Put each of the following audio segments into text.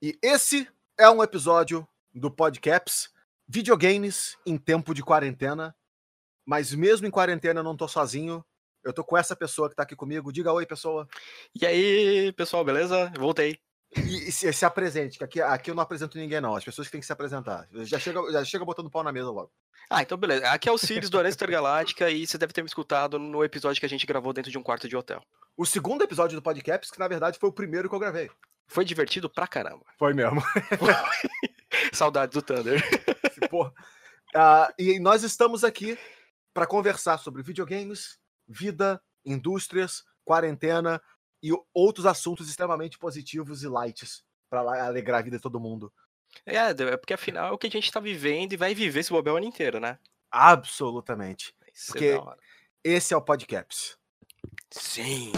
E esse é um episódio do Podcaps, videogames em tempo de quarentena. Mas mesmo em quarentena eu não tô sozinho. Eu tô com essa pessoa que tá aqui comigo. Diga oi, pessoa. E aí, pessoal, beleza? Eu voltei. E se apresente, que aqui eu não apresento ninguém, não. As pessoas que têm que se apresentar. Já chega botando pau na mesa logo. Ah, então beleza. Aqui é o Sirius do Aranha Intergaláctica e você deve ter me escutado no episódio que a gente gravou dentro de um quarto de hotel. O segundo episódio do Podcaps, que na verdade foi o primeiro que eu gravei. Foi divertido pra caramba. Foi mesmo. Saudades do Thunder. Porra. E nós estamos aqui para conversar sobre videogames, vida, indústrias, quarentena e outros assuntos extremamente positivos e lights para alegrar a vida de todo mundo. É porque afinal é o que a gente tá vivendo e vai viver esse bobeiro o ano inteiro, né? Absolutamente. Isso Porque é da hora. esse é o Podcaps. Sim.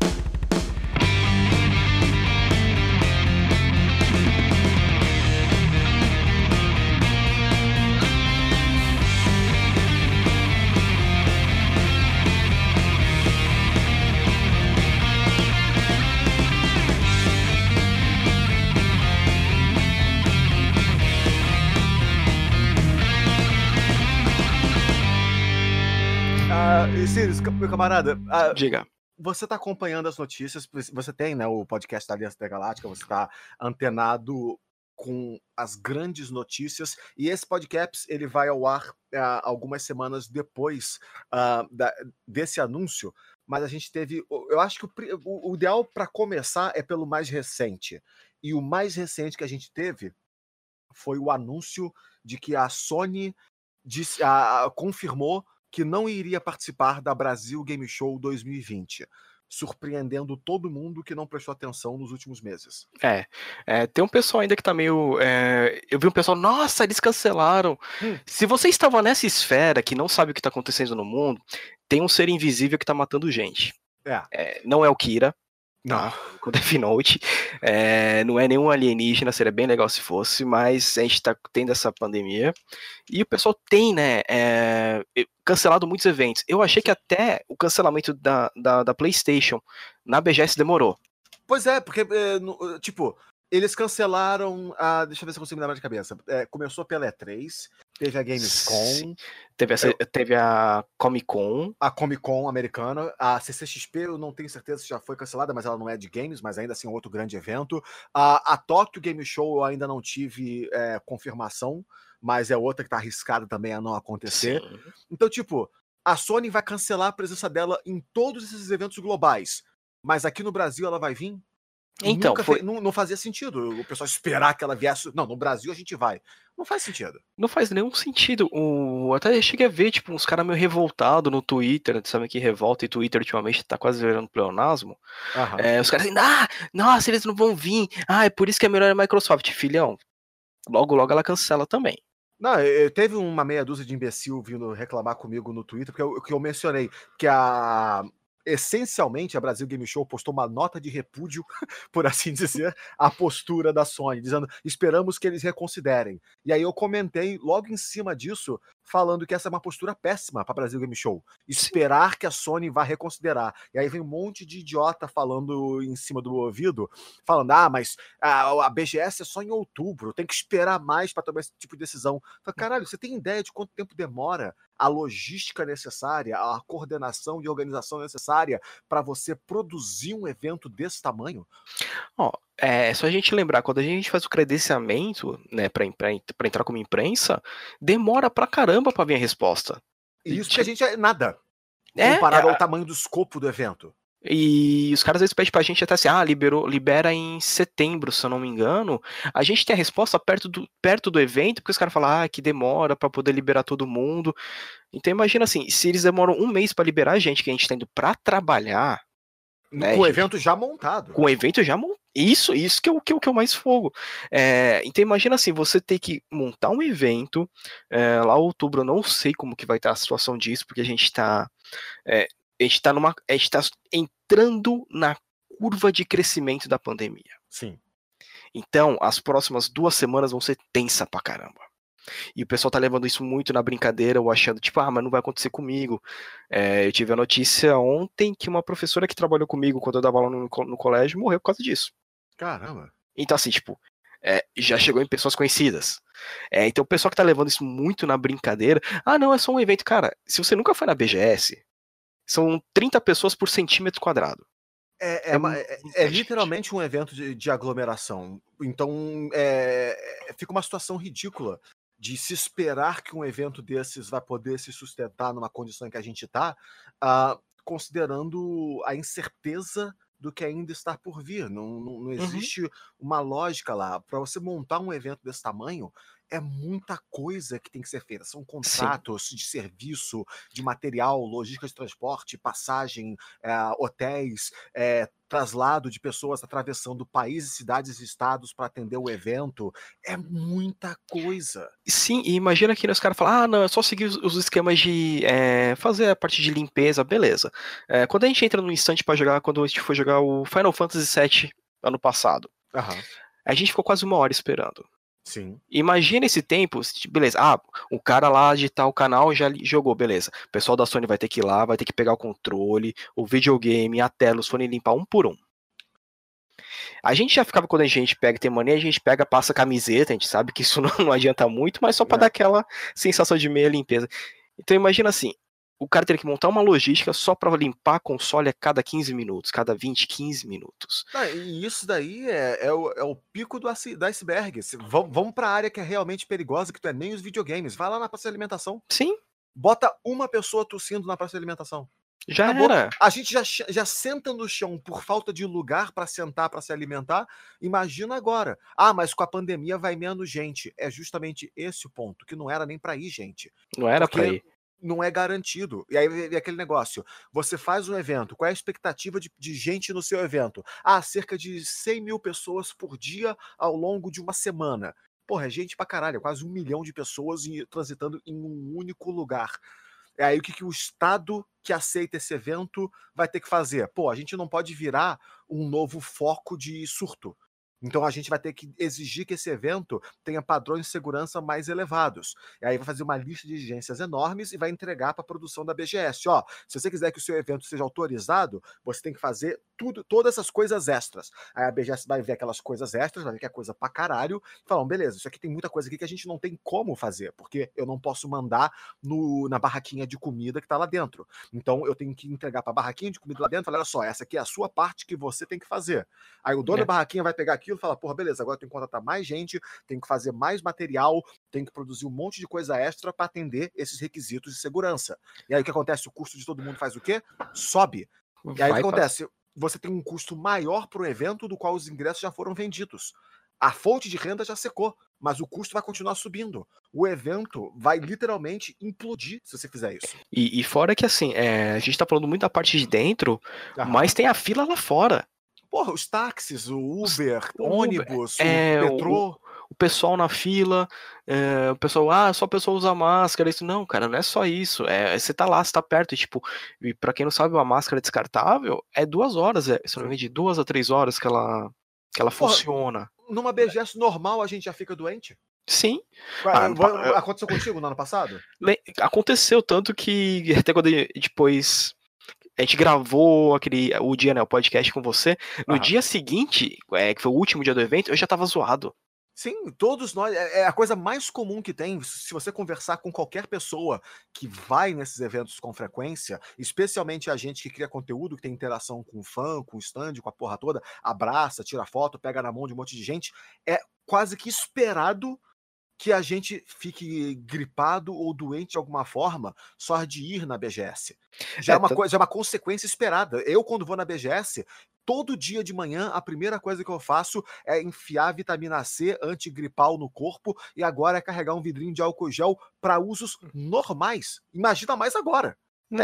Sirius, meu camarada, Diga. você tá acompanhando as notícias, você tem, né, o podcast da Aliança Intergaláctica, você tá antenado com as grandes notícias, e esse podcast ele vai ao ar algumas semanas depois desse anúncio, mas a gente teve, eu acho que o ideal para começar é pelo mais recente, e o mais recente que a gente teve foi o anúncio de que a Sony confirmou que não iria participar da Brasil Game Show 2020, surpreendendo todo mundo que não prestou atenção nos últimos meses. Tem um pessoal ainda que tá meio... eu vi um pessoal, nossa, eles cancelaram. Se você estava nessa esfera que não sabe o que tá acontecendo no mundo, tem um ser invisível que tá matando gente. Não é o Kira. Não. Com Death Note, não é nenhum alienígena, seria bem legal se fosse, mas a gente tá tendo essa pandemia, e o pessoal tem, né, cancelado muitos eventos. Eu achei que até o cancelamento da PlayStation na BGS demorou. Pois é, porque, tipo, eles cancelaram deixa eu ver se eu consigo me lembrar de cabeça. Começou pela E3, teve a Gamescom. Teve a Comic Con. A Comic Con americana. A CCXP eu não tenho certeza se já foi cancelada, mas ela não é de games, mas ainda assim é outro grande evento. A Tokyo Game Show eu ainda não tive confirmação, mas é outra que tá arriscada também a não acontecer. Sim. Então, tipo, a Sony vai cancelar a presença dela em todos esses eventos globais, mas aqui no Brasil ela vai vir? Então, não fazia sentido o pessoal esperar que ela viesse. Não, no Brasil a gente vai. Não faz sentido. Não faz nenhum sentido. Até cheguei a ver, tipo, uns caras meio revoltados no Twitter, sabe que revolta, e Twitter ultimamente tá quase virando pleonasmo. Os caras assim, nossa, eles não vão vir. É por isso que é melhor a Microsoft. Filhão, logo ela cancela também. Não, teve uma meia dúzia de imbecil vindo reclamar comigo no Twitter, porque eu mencionei que essencialmente a Brasil Game Show postou uma nota de repúdio, por assim dizer, à postura da Sony, dizendo, esperamos que eles reconsiderem. E aí eu comentei logo em cima disso, falando que essa é uma postura péssima para Brasil Game Show. Esperar que a Sony vá reconsiderar. E aí vem um monte de idiota falando em cima do ouvido, falando, mas a BGS é só em outubro, tem que esperar mais para tomar esse tipo de decisão. Falei, caralho, você tem ideia de quanto tempo demora a logística necessária, a coordenação e organização necessária para você produzir um evento desse tamanho? É só a gente lembrar, quando a gente faz o credenciamento, né, para entrar como imprensa, demora pra caramba pra vir a resposta. Isso que a gente é nada, comparado ao tamanho do escopo do evento. E os caras às vezes pedem pra gente até assim, libera em setembro, se eu não me engano. A gente tem a resposta perto do evento, porque os caras falam, que demora pra poder liberar todo mundo. Então imagina assim, se eles demoram um mês pra liberar a gente, que a gente tá indo pra trabalhar, né, com o evento já montado. Com o evento já montado. Isso que é o mais fogo. Então imagina assim, você ter que montar um evento, lá em outubro, eu não sei como que vai estar a situação disso, porque a gente tá entrando na curva de crescimento da pandemia. Sim. Então, as próximas 2 semanas vão ser tensa pra caramba. E o pessoal tá levando isso muito na brincadeira, ou achando, tipo, mas não vai acontecer comigo. Eu tive a notícia ontem que uma professora que trabalhou comigo quando eu dava aula no colégio morreu por causa disso. Caramba. Então, assim, tipo, já chegou em pessoas conhecidas. Então o pessoal que tá levando isso muito na brincadeira, não, é só um evento. Cara, se você nunca foi na BGS, são 30 pessoas por centímetro quadrado. É literalmente um evento de aglomeração. Então, fica uma situação ridícula de se esperar que um evento desses vai poder se sustentar numa condição em que a gente está, considerando a incerteza do que ainda está por vir. Não existe uma lógica lá. Para você montar um evento desse tamanho, é muita coisa que tem que ser feita. São contratos de serviço, de material, logística de transporte, passagem, hotéis, traslado de pessoas atravessando países, cidades e estados para atender o evento. É muita coisa. Sim, e imagina que os caras falam, não, é só seguir os esquemas de fazer a parte de limpeza, beleza. Quando a gente entra no instante para jogar, quando a gente foi jogar o Final Fantasy VII ano passado, a gente ficou quase 1 hora esperando. Sim. Imagina esse tempo, beleza, o cara lá de tal canal já jogou, beleza. O pessoal da Sony vai ter que ir lá, vai ter que pegar o controle, o videogame, a tela, os fones limpar um por um. A gente já ficava, quando a gente pega, tem mania, a gente pega, passa camiseta, a gente sabe que isso não adianta muito, mas só pra dar aquela sensação de meia limpeza. Então imagina assim, o cara teria que montar uma logística só para limpar a console a cada 15 minutos, cada 20, 15 minutos. E isso daí é o pico do iceberg. Vamos para a área que é realmente perigosa, que tu nem os videogames. Vai lá na praça de alimentação. Sim. Bota uma pessoa tossindo na praça de alimentação. Já era. A gente já senta no chão por falta de lugar para sentar, para se alimentar. Imagina agora. Mas com a pandemia vai menos gente. É justamente esse o ponto, que não era nem para ir, gente. Não era para ir. Não é garantido. E aí vem aquele negócio. Você faz um evento, qual é a expectativa de gente no seu evento? Cerca de 100 mil pessoas por dia ao longo de uma semana. Porra, é gente pra caralho. É quase 1 milhão de pessoas transitando em um único lugar. Aí o que o Estado que aceita esse evento vai ter que fazer? A gente não pode virar um novo foco de surto. Então a gente vai ter que exigir que esse evento tenha padrões de segurança mais elevados. E aí vai fazer uma lista de exigências enormes e vai entregar para a produção da BGS. Se você quiser que o seu evento seja autorizado, você tem que fazer todas essas coisas extras. Aí a BGS vai ver aquelas coisas extras, vai ver que é coisa pra caralho, e falam, beleza, isso aqui tem muita coisa aqui que a gente não tem como fazer, porque eu não posso mandar na barraquinha de comida que tá lá dentro. Então eu tenho que entregar pra barraquinha de comida lá dentro e falar, olha só, essa aqui é a sua parte que você tem que fazer. Aí o dono da barraquinha vai pegar aquilo e falar, porra, beleza, agora eu tenho que contratar mais gente, tenho que fazer mais material, tenho que produzir um monte de coisa extra para atender esses requisitos de segurança. E aí o que acontece? O custo de todo mundo faz o quê? Sobe. E aí o que acontece? Você tem um custo maior para o evento do qual os ingressos já foram vendidos. A fonte de renda já secou, mas o custo vai continuar subindo. O evento vai literalmente implodir se você fizer isso. E fora que assim, a gente tá falando muito da parte de dentro, mas tem a fila lá fora. Porra, os táxis, o Uber, ônibus, o metrô. O pessoal na fila, o pessoal, só a pessoa usa máscara. Isso não, cara, não é só isso. Você tá lá, você tá perto. E pra quem não sabe, uma máscara descartável é 2 horas, se não me engano, de 2 a 3 horas que ela funciona. Numa BGS normal a gente já fica doente? Sim. Aconteceu contigo no ano passado? Aconteceu, tanto que até quando depois a gente gravou o dia, né, o podcast com você, no dia seguinte, que foi o último dia do evento, eu já tava zoado. Sim, todos nós. É a coisa mais comum que tem. Se você conversar com qualquer pessoa que vai nesses eventos com frequência, especialmente a gente que cria conteúdo, que tem interação com o fã, com o stand, com a porra toda, abraça, tira foto, pega na mão de um monte de gente, é quase que esperado que a gente fique gripado ou doente de alguma forma só de ir na BGS. Já é uma consequência esperada. Eu, quando vou na BGS, todo dia de manhã, a primeira coisa que eu faço é enfiar vitamina C antigripal no corpo e agora é carregar um vidrinho de álcool gel para usos normais. Imagina mais agora.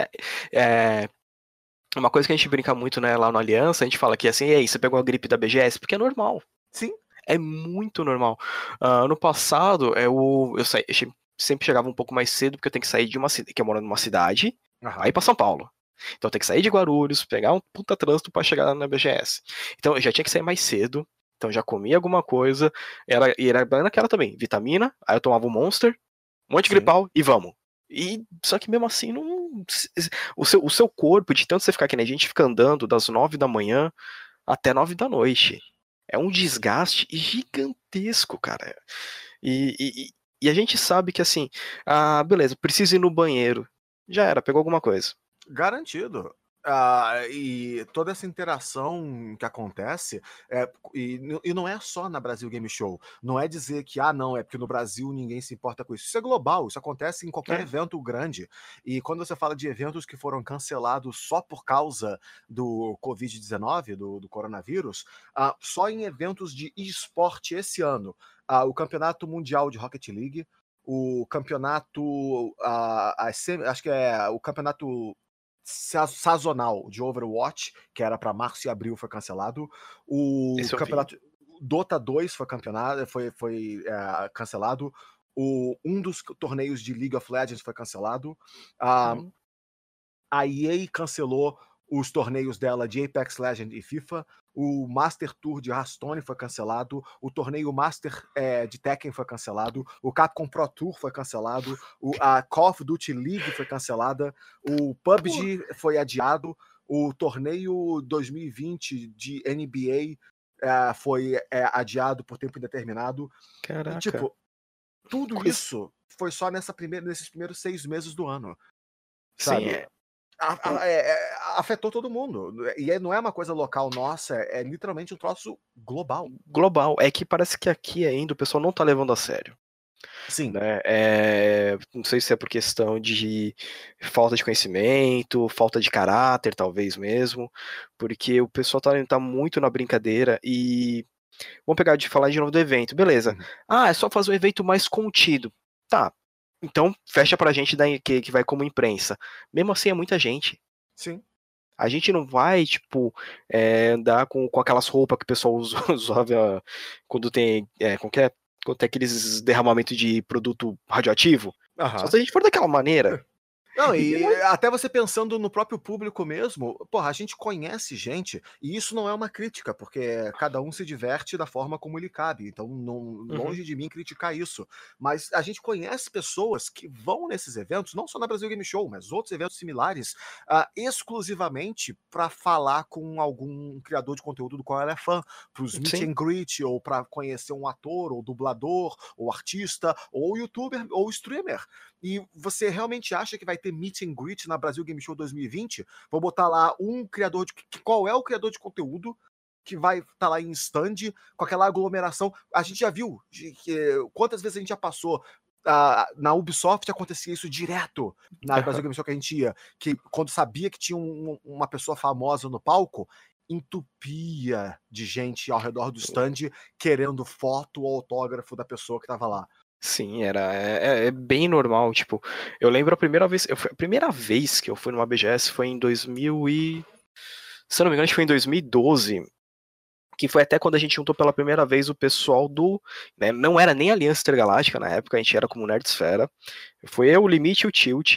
Uma coisa que a gente brinca muito, né, lá no Aliança, a gente fala que assim, e aí, você pegou a gripe da BGS? Porque é normal. Sim. É muito normal. Ano passado, eu sempre chegava um pouco mais cedo, porque eu tenho que sair de uma cidade, que eu moro numa cidade, aí pra São Paulo. Então eu tenho que sair de Guarulhos, pegar um puta trânsito pra chegar na BGS. Então eu já tinha que sair mais cedo, então eu já comia alguma coisa, e era naquela também, vitamina, aí eu tomava um Monster, um antigripal e vamos. Só que mesmo assim, o seu corpo, de tanto você ficar que nem a gente fica andando das 9 da manhã até 9 da noite. É um desgaste gigantesco, cara. E a gente sabe que assim, beleza, preciso ir no banheiro. Já era, pegou alguma coisa. Garantido. E toda essa interação que acontece, e não é só na Brasil Game Show. Não é dizer que, não, é porque no Brasil ninguém se importa com isso. Isso é global, isso acontece em qualquer É. evento grande. E quando você fala de eventos que foram cancelados só por causa do Covid-19, do coronavírus, só em eventos de esporte esse ano, o Campeonato Mundial de Rocket League, o campeonato, acho que é o campeonato sazonal de Overwatch, que era para março e abril, foi cancelado. O Esse eu vi. campeonato Dota 2 foi cancelado. Um dos torneios de League of Legends foi cancelado. A EA cancelou os torneios dela de Apex Legends e FIFA. O Master Tour de Hearthstone foi cancelado. O torneio Master de Tekken foi cancelado. O Capcom Pro Tour foi cancelado. A Call of Duty League foi cancelada. O PUBG foi adiado. O torneio 2020 de NBA foi adiado por tempo indeterminado. Caraca. Tipo, tudo isso foi só nesses primeiros 6 meses do ano. Sabe? Sim, Afetou todo mundo. E não é uma coisa local nossa, é literalmente um troço global. Global. É que parece que aqui ainda o pessoal não tá levando a sério. Sim. Né? Não sei se é por questão de falta de conhecimento, falta de caráter, talvez mesmo, porque o pessoal tá muito na brincadeira e vamos pegar de falar de novo do evento, beleza. É só fazer um evento mais contido. Tá, então fecha pra gente que vai como imprensa. Mesmo assim é muita gente. Sim. A gente não vai, tipo, andar com aquelas roupas que o pessoal usava quando tem quando tem aqueles derramamentos de produto radioativo. Só se a gente for daquela maneira. Não, e até você pensando no próprio público mesmo, porra, a gente conhece gente, e isso não é uma crítica, porque cada um se diverte da forma como lhe cabe, então longe de mim criticar isso, mas a gente conhece pessoas que vão nesses eventos, não só na Brasil Game Show, mas outros eventos similares, exclusivamente para falar com algum criador de conteúdo do qual ela é fã, pros meet and greet, ou para conhecer um ator, ou dublador, ou artista, ou youtuber, ou streamer. E você realmente acha que vai ter meet and greet na Brasil Game Show 2020? Vou botar lá um criador de... Qual é o criador de conteúdo que vai estar lá em stand com aquela aglomeração? A gente já viu quantas vezes a gente já passou. Na Ubisoft acontecia isso direto na Brasil Game Show que a gente ia, que quando sabia que tinha uma pessoa famosa no palco, entupia de gente ao redor do stand querendo foto ou autógrafo da pessoa que estava lá. Sim, é bem normal, tipo, eu lembro a primeira vez que eu fui numa BGS foi em 2000 se eu não me engano, acho que foi em 2012, que foi até quando a gente juntou pela primeira vez o pessoal né, não era nem Aliança Intergaláctica na época, a gente era como Nerdsfera, foi eu, o Limite e o Tilt,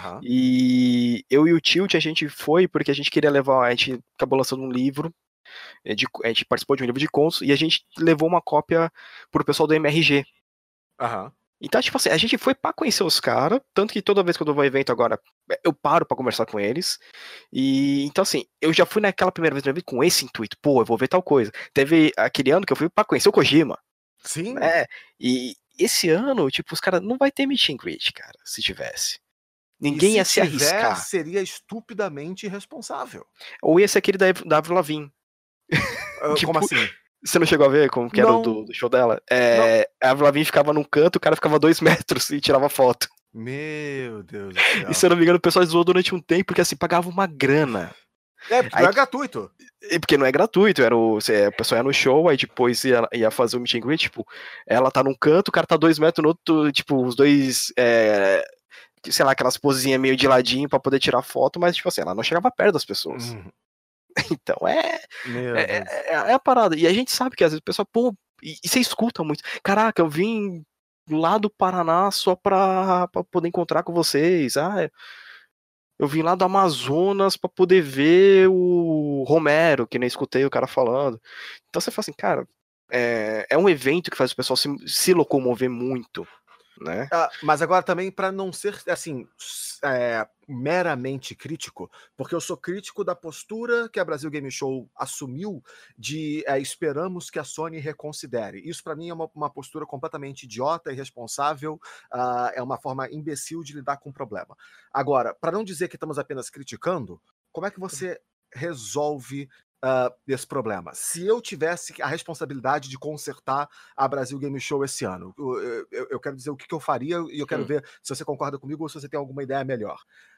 e eu e o Tilt a gente foi porque a gente queria levar, a gente acabou lançando um livro, a gente participou de um livro de contos, e a gente levou uma cópia pro pessoal do MRG. Então, tipo assim, a gente foi pra conhecer os caras, tanto que toda vez que eu vou ao evento agora, eu paro pra conversar com eles. E então, assim, eu já fui naquela primeira vez no evento com esse intuito, eu vou ver tal coisa. Teve aquele ano que eu fui pra conhecer o Kojima. Sim. Né? E esse ano, tipo, os caras não vai ter meet and greet, cara, se tivesse. Ninguém ia se arriscar. Seria estupidamente irresponsável. Ou ia ser aquele da Avril Lavigne. Como assim? Você não chegou a ver como que era do show dela? A Avril Lavigne ficava num canto, o cara ficava 2 metros e tirava foto. Meu Deus do céu. E se eu não me engano, o pessoal zoou durante um tempo, porque assim, pagava uma grana. Porque não é gratuito. Porque não é gratuito, o pessoal ia no show, aí depois ia fazer o meet and greet, tipo, ela tá num canto, o cara tá 2 metros no outro, tipo, os dois, sei lá, aquelas posezinhas meio de ladinho pra poder tirar foto, mas, tipo assim, ela não chegava perto das pessoas. Então é a parada. E a gente sabe que às vezes o pessoal, e você escuta muito. Caraca, eu vim lá do Paraná só pra poder encontrar com vocês. Eu vim lá do Amazonas pra poder ver o Romero, que nem escutei o cara falando. Então você fala assim, cara, é um evento que faz o pessoal se locomover muito. né? Mas agora também, para não ser assim meramente crítico, porque eu sou crítico da postura que a Brasil Game Show assumiu de esperamos que a Sony reconsidere. Isso para mim é uma postura completamente idiota, irresponsável, é uma forma imbecil de lidar com o problema. Agora, para não dizer que estamos apenas criticando, como é que você resolve desse problema? Se eu tivesse a responsabilidade de consertar a Brasil Game Show esse ano, eu quero dizer o que eu faria e eu quero ver se você concorda comigo ou se você tem alguma ideia melhor.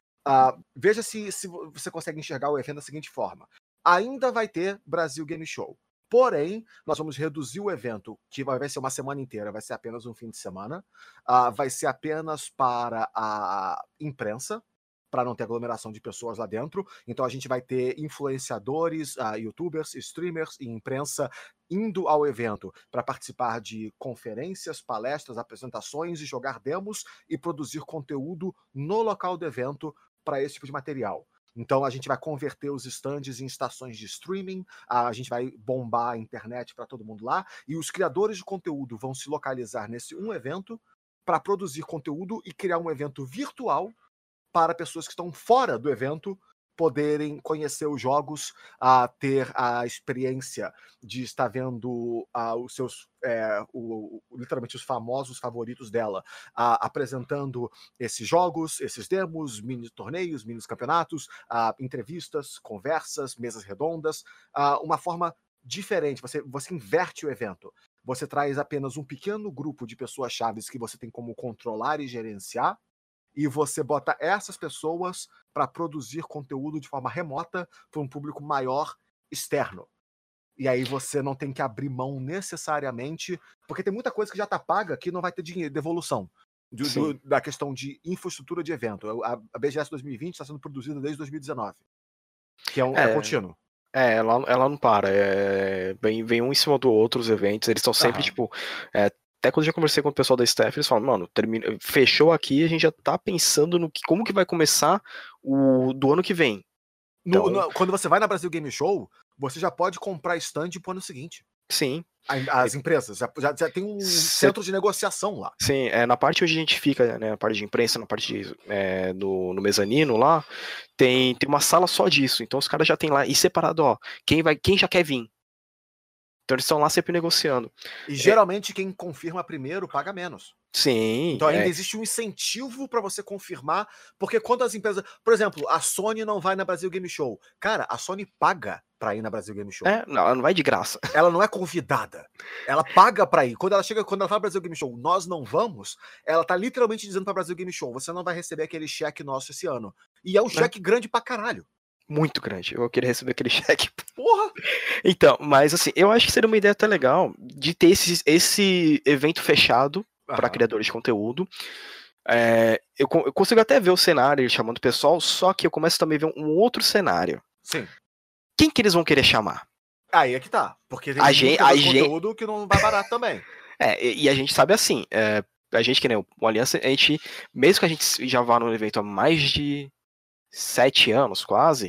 Veja se você consegue enxergar o evento da seguinte forma. Ainda vai ter Brasil Game Show. Porém, nós vamos reduzir o evento, que vai ser uma semana inteira, vai ser apenas um fim de semana, vai ser apenas para a imprensa, para não ter aglomeração de pessoas lá dentro. Então a gente vai ter influenciadores, youtubers, streamers e imprensa indo ao evento para participar de conferências, palestras, apresentações e jogar demos e produzir conteúdo no local do evento para esse tipo de material. Então a gente vai converter os stands em estações de streaming, a gente vai bombar a internet para todo mundo lá, e os criadores de conteúdo vão se localizar nesse um evento para produzir conteúdo e criar um evento virtual para pessoas que estão fora do evento poderem conhecer os jogos, ter a experiência de estar vendo os seus, literalmente os famosos favoritos dela, apresentando esses jogos, esses demos, mini torneios, mini campeonatos, entrevistas, conversas, mesas redondas, uma forma diferente. Você inverte o evento. Você traz apenas um pequeno grupo de pessoas-chave que você tem como controlar e gerenciar, e você bota essas pessoas para produzir conteúdo de forma remota para um público maior externo. E aí você não tem que abrir mão necessariamente, porque tem muita coisa que já está paga que não vai ter dinheiro, devolução da questão de infraestrutura de evento. A BGS 2020 está sendo produzida desde 2019, que é contínuo. Ela não para. Vem um em cima do outro os eventos, eles estão sempre, tipo... Até quando eu já conversei com o pessoal da staff, eles falam, mano, fechou aqui, a gente já tá pensando no como que vai começar do ano que vem. Então, quando você vai na Brasil Game Show, você já pode comprar stand pro ano seguinte. Sim. As empresas, já tem um centro de negociação lá. Sim, na parte onde a gente fica, né, na parte de imprensa, na parte no mezanino lá, tem uma sala só disso. Então os caras já tem lá, e separado, ó, quem já quer vir. Então eles estão lá sempre negociando. E geralmente quem confirma primeiro paga menos. Sim. Então ainda existe um incentivo para você confirmar, porque quando as empresas... Por exemplo, a Sony não vai na Brasil Game Show. Cara, a Sony paga para ir na Brasil Game Show. Não, ela não vai de graça. Ela não é convidada. Ela paga para ir. Quando ela fala Brasil Game Show, nós não vamos, ela tá literalmente dizendo para Brasil Game Show, você não vai receber aquele cheque nosso esse ano. E é um cheque grande pra caralho. Muito grande. Eu queria receber aquele cheque. Porra! Então, mas assim, eu acho que seria uma ideia até legal de ter esse evento fechado para criadores de conteúdo. Eu consigo até ver o cenário chamando o pessoal, só que eu começo também a ver um outro cenário. Sim. Quem que eles vão querer chamar? Aí é que tá. Porque tem conteúdo que não vai barato também. E a gente sabe assim, a gente que nem o Aliança, a gente, mesmo que a gente já vá no evento há mais de 7 anos quase,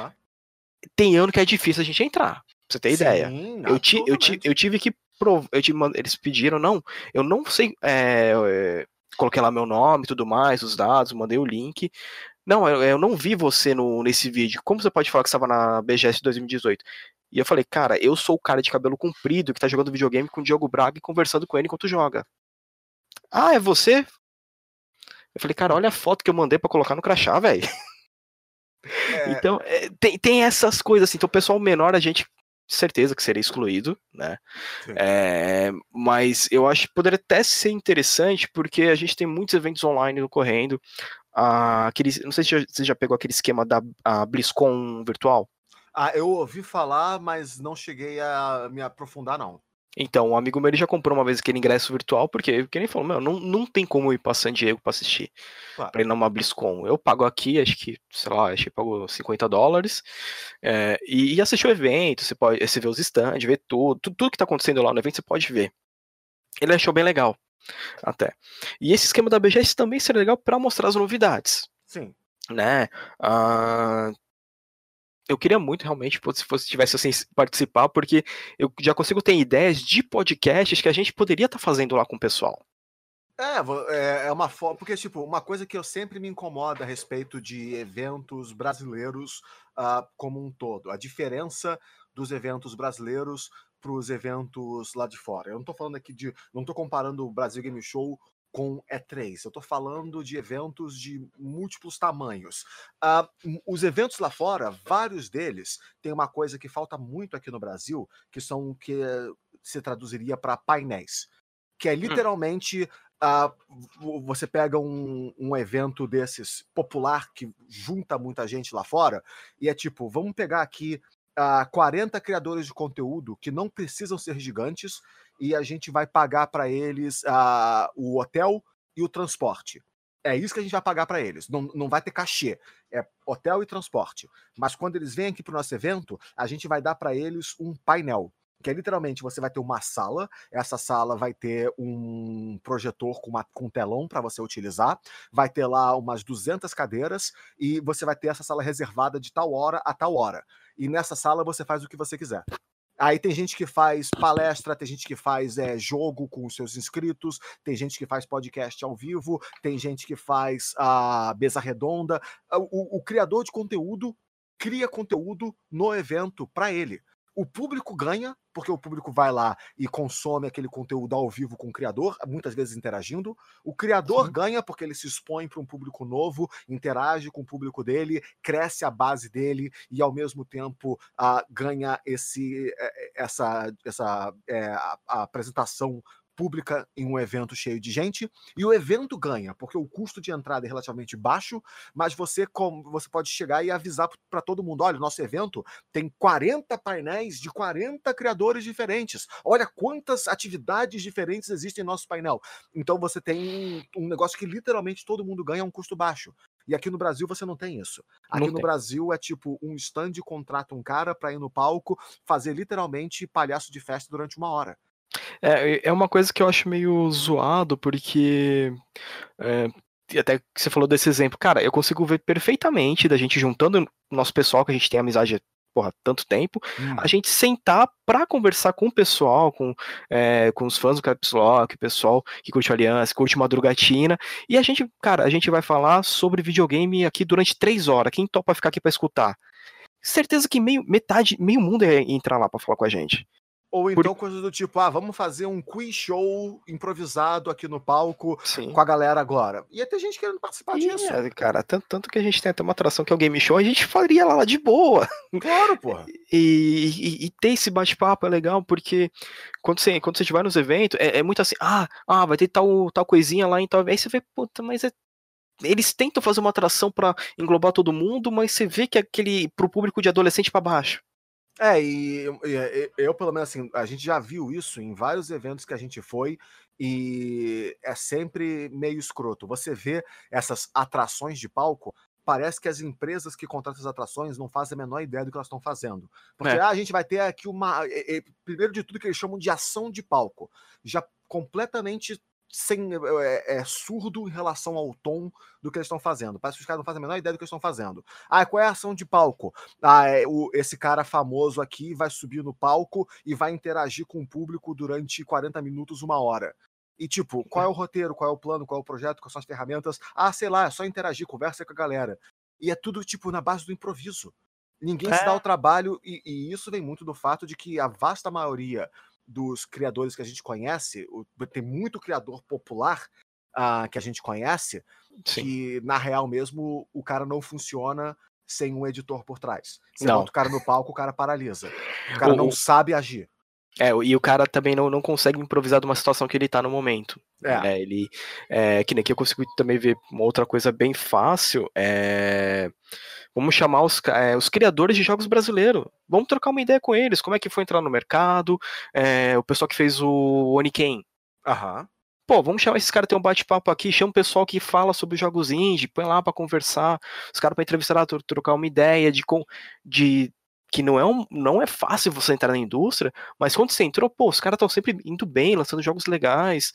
tem ano que é difícil a gente entrar, pra você ter ideia. Eu tive que eles pediram, eu não sei, coloquei lá meu nome e tudo mais, os dados, mandei o link. Não, eu não vi você nesse vídeo. Como você pode falar que estava na BGS 2018? E eu falei, cara, eu sou o cara de cabelo comprido que tá jogando videogame com o Diogo Braga e conversando com ele enquanto joga. Ah, é você? Eu falei, cara, olha a foto que eu mandei pra colocar no crachá, velho. Então, tem essas coisas assim. Então, o pessoal menor, a gente, certeza que seria excluído, né? Mas eu acho que poderia até ser interessante, porque a gente tem muitos eventos online ocorrendo. Não sei se você já pegou aquele esquema da BlizzCon virtual. Eu ouvi falar, mas não cheguei a me aprofundar, não. Então, um amigo meu ele já comprou uma vez aquele ingresso virtual, porque ele falou, não tem como ir pra San Diego pra assistir, pra ir numa BlizzCon. Eu pago aqui, acho que pago $50, e assistir o evento, você vê os stands, vê tudo que tá acontecendo lá no evento, você pode ver. Ele achou bem legal, até. E esse esquema da BGS também seria legal pra mostrar as novidades. Sim. Né? Eu queria muito realmente se tivesse assim participar, porque eu já consigo ter ideias de podcasts que a gente poderia estar fazendo lá com o pessoal. É uma forma. Porque, tipo, uma coisa que eu sempre me incomoda a respeito de eventos brasileiros como um todo. A diferença dos eventos brasileiros para os eventos lá de fora. Eu não tô falando aqui de. Não tô comparando o Brasil Game Show com E3. Eu tô falando de eventos de múltiplos tamanhos. Os eventos lá fora, vários deles, tem uma coisa que falta muito aqui no Brasil, que são o que se traduziria para painéis. Que é literalmente você pega um evento desses popular que junta muita gente lá fora e é tipo, vamos pegar aqui 40 criadores de conteúdo que não precisam ser gigantes e a gente vai pagar para eles o hotel e o transporte. É isso que a gente vai pagar para eles. Não vai ter cachê. É hotel e transporte. Mas quando eles vêm aqui para o nosso evento, a gente vai dar para eles um painel. Que é literalmente você vai ter uma sala, essa sala vai ter um projetor com um telão para você utilizar, vai ter lá umas 200 cadeiras e você vai ter essa sala reservada de tal hora a tal hora. E nessa sala você faz o que você quiser. Aí tem gente que faz palestra, tem gente que faz jogo com os seus inscritos, tem gente que faz podcast ao vivo, tem gente que faz a mesa redonda. O criador de conteúdo cria conteúdo no evento para ele. O público ganha, porque o público vai lá e consome aquele conteúdo ao vivo com o criador, muitas vezes interagindo. O criador ganha porque ele se expõe para um público novo, interage com o público dele, cresce a base dele e, ao mesmo tempo, ganha a apresentação pública em um evento cheio de gente, e o evento ganha, porque o custo de entrada é relativamente baixo, mas você pode chegar e avisar para todo mundo, olha, o nosso evento tem 40 painéis de 40 criadores diferentes, olha quantas atividades diferentes existem no nosso painel. Então você tem um negócio que literalmente todo mundo ganha a um custo baixo. E aqui no Brasil você não tem isso. Aqui no Brasil é tipo um stand contrata um cara para ir no palco fazer literalmente palhaço de festa durante uma hora. É uma coisa que eu acho meio zoado, porque até que você falou desse exemplo, cara, eu consigo ver perfeitamente da gente juntando nosso pessoal, que a gente tem amizade há tanto tempo, a gente sentar pra conversar com o pessoal, com os fãs do Caps Lock, o pessoal que curte Aliança, curte Madrugatina, e a gente vai falar sobre videogame aqui durante 3 horas, quem topa ficar aqui pra escutar? Certeza que meio mundo ia entrar lá pra falar com a gente. Ou então coisas do tipo, vamos fazer um quiz show improvisado aqui no palco Sim. com a galera agora. Ia ter gente querendo participar disso. Cara, tanto que a gente tem até uma atração que é o Game Show, a gente faria lá de boa. Claro, porra. E ter esse bate-papo é legal, porque quando você vai nos eventos, é muito assim, vai ter tal coisinha lá, então aí você vê, puta, mas eles tentam fazer uma atração pra englobar todo mundo, mas você vê que é pro público de adolescente pra baixo. E eu, pelo menos assim, a gente já viu isso em vários eventos que a gente foi e é sempre meio escroto. Você vê essas atrações de palco, parece que as empresas que contratam as atrações não fazem a menor ideia do que elas estão fazendo. Porque a gente vai ter aqui primeiro de tudo que eles chamam de ação de palco. Já completamente surdo em relação ao tom do que eles estão fazendo. Parece que os caras não fazem a menor ideia do que eles estão fazendo. Qual é a ação de palco? Esse cara famoso aqui vai subir no palco e vai interagir com o público durante 40 minutos, 1 hora. E tipo, qual é o roteiro, qual é o plano, qual é o projeto, quais são as ferramentas? Sei lá, é só interagir, conversa com a galera. E é tudo tipo na base do improviso. Ninguém se dá o trabalho, e isso vem muito do fato de que a vasta maioria dos criadores que a gente conhece, tem muito criador popular que a gente conhece, Sim. que na real mesmo o cara não funciona sem um editor por trás. Você Não. bota o cara no palco, o cara paralisa. O cara não sabe agir. E o cara também não consegue improvisar de uma situação que ele tá no momento. Ele, que nem aqui eu consigo também ver uma outra coisa bem fácil, vamos chamar os criadores de jogos brasileiros. Vamos trocar uma ideia com eles. Como é que foi entrar no mercado? O pessoal que fez o Oniken. Pô, vamos chamar esses caras, ter um bate-papo aqui, chama o pessoal que fala sobre jogos indie, põe lá pra conversar, os caras pra entrevistar, trocar uma ideia de que não é fácil você entrar na indústria, mas quando você entrou, pô, os caras estão sempre indo bem, lançando jogos legais,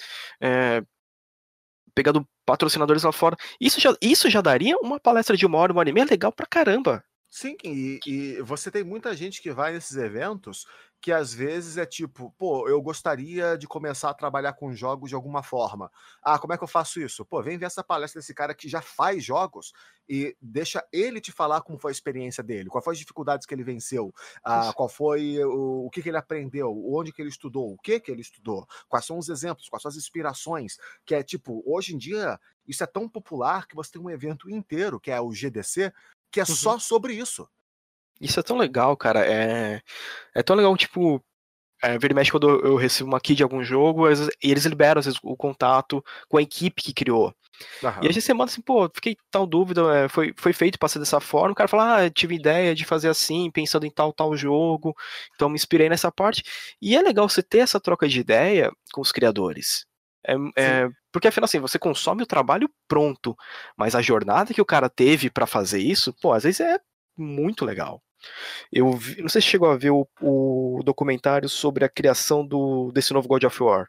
pegando patrocinadores lá fora. Isso já daria uma palestra de 1 hora, 1 hora e meia legal pra caramba. Sim, e você tem muita gente que vai nesses eventos que às vezes é tipo, pô, eu gostaria de começar a trabalhar com jogos de alguma forma. Ah, como é que eu faço isso? Pô, vem ver essa palestra desse cara que já faz jogos e deixa ele te falar como foi a experiência dele, quais foram as dificuldades que ele venceu, qual foi o que ele aprendeu, onde que ele estudou, o que ele estudou, quais são os exemplos, quais são as inspirações, que é tipo, hoje em dia, isso é tão popular que você tem um evento inteiro, que é o GDC, que é Uhum. só sobre isso. Isso é tão legal, cara. É tão legal, tipo, vira e mexe quando eu recebo uma key de algum jogo, às vezes, e eles liberam, às vezes, o contato com a equipe que criou. E às Aham. vezes você manda assim, pô, fiquei tal dúvida, foi feito pra ser dessa forma, o cara fala, tive ideia de fazer assim, pensando em tal jogo, então me inspirei nessa parte. E é legal você ter essa troca de ideia com os criadores. Sim. Porque afinal, assim, você consome o trabalho pronto, mas a jornada que o cara teve pra fazer isso, pô, às vezes é muito legal. Não sei se chegou a ver o documentário sobre a criação desse novo God of War.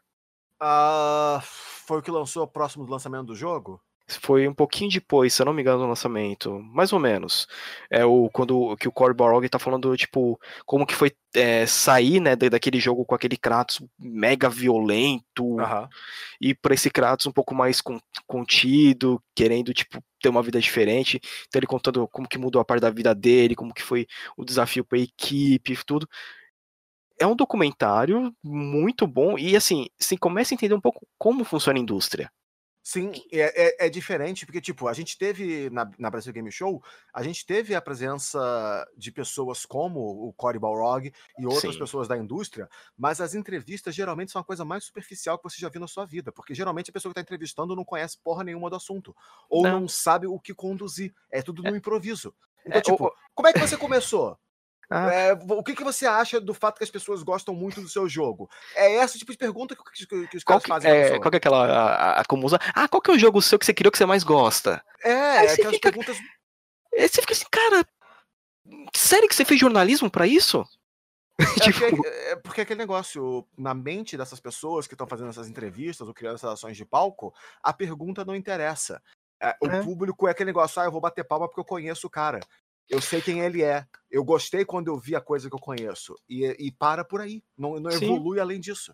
Foi o que lançou próximo do lançamento do jogo? Foi um pouquinho depois, se eu não me engano, do lançamento, mais ou menos. Quando que o Cory Barlog tá falando, tipo, como que foi sair, né, daquele jogo com aquele Kratos mega violento Aham. e pra esse Kratos um pouco mais contido, querendo, tipo, ter uma vida diferente. Então ele contando como que mudou a parte da vida dele, como que foi o desafio pra equipe, tudo. É um documentário muito bom e, assim, você começa a entender um pouco como funciona a indústria. Sim, é diferente, porque, tipo, a gente teve na Brasil Game Show, a gente teve a presença de pessoas como o Cory Balrog e outras Sim. pessoas da indústria, mas as entrevistas geralmente são a coisa mais superficial que você já viu na sua vida, porque geralmente a pessoa que tá entrevistando não conhece porra nenhuma do assunto, ou Não. não sabe o que conduzir, é tudo É, no improviso. Então, é, tipo, como é que você começou? ah, O que você acha do fato que as pessoas gostam muito do seu jogo? É esse tipo de pergunta que os qual caras que fazem pra qual pessoa. que é aquela a comum usa: "Ah, qual que é o jogo seu que você criou que você mais gosta?". Aí Aquelas perguntas. você fica assim: "Cara, sério que você fez jornalismo pra isso?". Tipo, É porque aquele negócio, na mente dessas pessoas que estão fazendo essas entrevistas ou criando essas ações de palco, a pergunta não interessa. O é, público é aquele negócio, eu vou bater palma porque eu conheço o cara. Eu sei quem ele é. Eu gostei quando eu vi a coisa que eu conheço. E para por aí. Não sim, evolui além disso.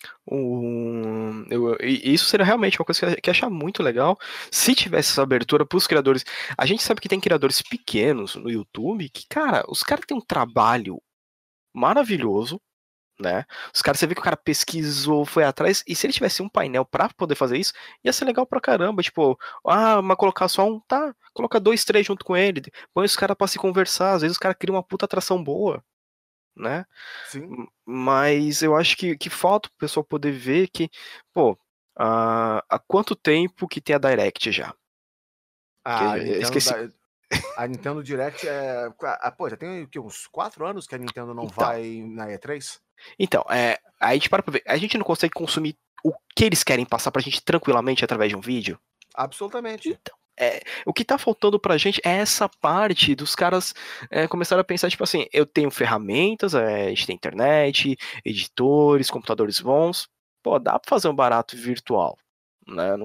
isso seria realmente uma coisa que eu ia achar muito legal, se tivesse essa abertura para os criadores. A gente sabe que tem criadores pequenos no YouTube que, cara, os caras têm um trabalho maravilhoso, né? Os caras, você vê que o cara pesquisou, foi atrás, e se ele tivesse um painel pra poder fazer isso, ia ser legal pra caramba. Tipo, mas colocar só um, tá, coloca dois, três junto com ele, põe os caras pra se conversar, às vezes os caras criam uma puta atração boa, né? Sim. Mas eu acho que falta o pessoal poder ver que, pô, há quanto tempo que tem a Direct já? Que A eu Nintendo, esqueci. a Nintendo Direct é. Pô, já tem o quê, uns 4 anos que a Nintendo não Então, vai na E3? então, a gente para pra ver, a gente não consegue consumir o que eles querem passar pra gente tranquilamente através de um vídeo. Absolutamente. Então, o que tá faltando pra gente é essa parte dos caras começarem a pensar, tipo assim, eu tenho ferramentas, a gente tem internet, editores, computadores bons, pô, dá pra fazer um barato virtual, né?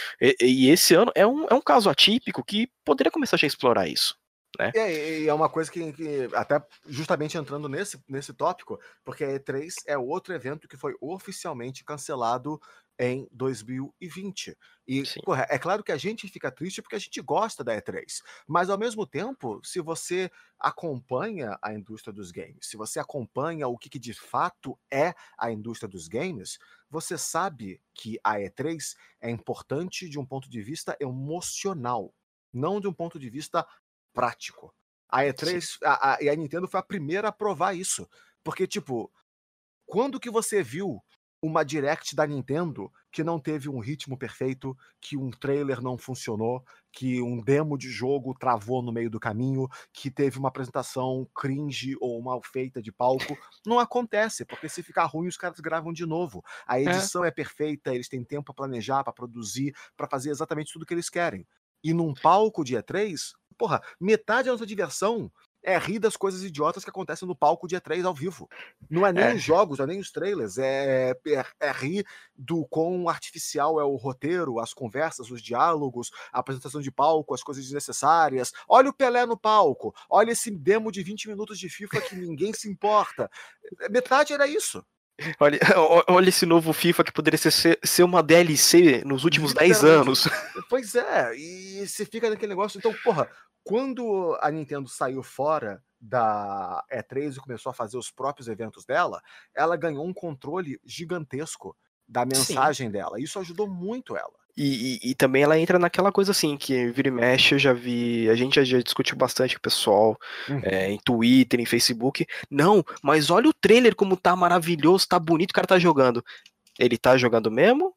E esse ano é um caso atípico que poderia começar a explorar isso, né? E é uma coisa que até justamente entrando nesse tópico, porque a E3 é outro evento que foi oficialmente cancelado em 2020. E, Sim, porra, é claro que a gente fica triste porque a gente gosta da E3, mas ao mesmo tempo, se você acompanha a indústria dos games, se você acompanha o que de fato é a indústria dos games, você sabe que a E3 é importante de um ponto de vista emocional, não de um ponto de vista prático. A sim. E3, e a Nintendo foi a primeira a provar isso. Porque, tipo, quando que você viu uma Direct da Nintendo que não teve um ritmo perfeito, que um trailer não funcionou, que um demo de jogo travou no meio do caminho, que teve uma apresentação cringe ou mal feita de palco? Não acontece, porque se ficar ruim, os caras gravam de novo. A É, edição é perfeita, eles têm tempo para planejar, para produzir, para fazer exatamente tudo que eles querem. E num palco de E3, porra, metade da nossa diversão É rir das coisas idiotas que acontecem no palco dia 3 ao vivo. Não é nem os jogos, não é nem os trailers, é rir do quão artificial é o roteiro, as conversas, os diálogos, a apresentação de palco, as coisas desnecessárias. Olha o Pelé no palco, olha esse demo de 20 minutos de FIFA que ninguém se importa. Metade era isso. Olha esse novo FIFA que poderia ser uma DLC nos últimos 10 anos. Pois é, e você fica naquele negócio. Então, porra, quando a Nintendo saiu fora da E3 e começou a fazer os próprios eventos dela, ela ganhou um controle gigantesco da mensagem dela. Isso ajudou muito ela. E também ela entra naquela coisa assim, que vira e mexe, eu já vi, a gente já discutiu bastante com o pessoal em Twitter, em Facebook. Não, mas olha o trailer como tá maravilhoso, tá bonito, o cara tá jogando. Ele tá jogando mesmo?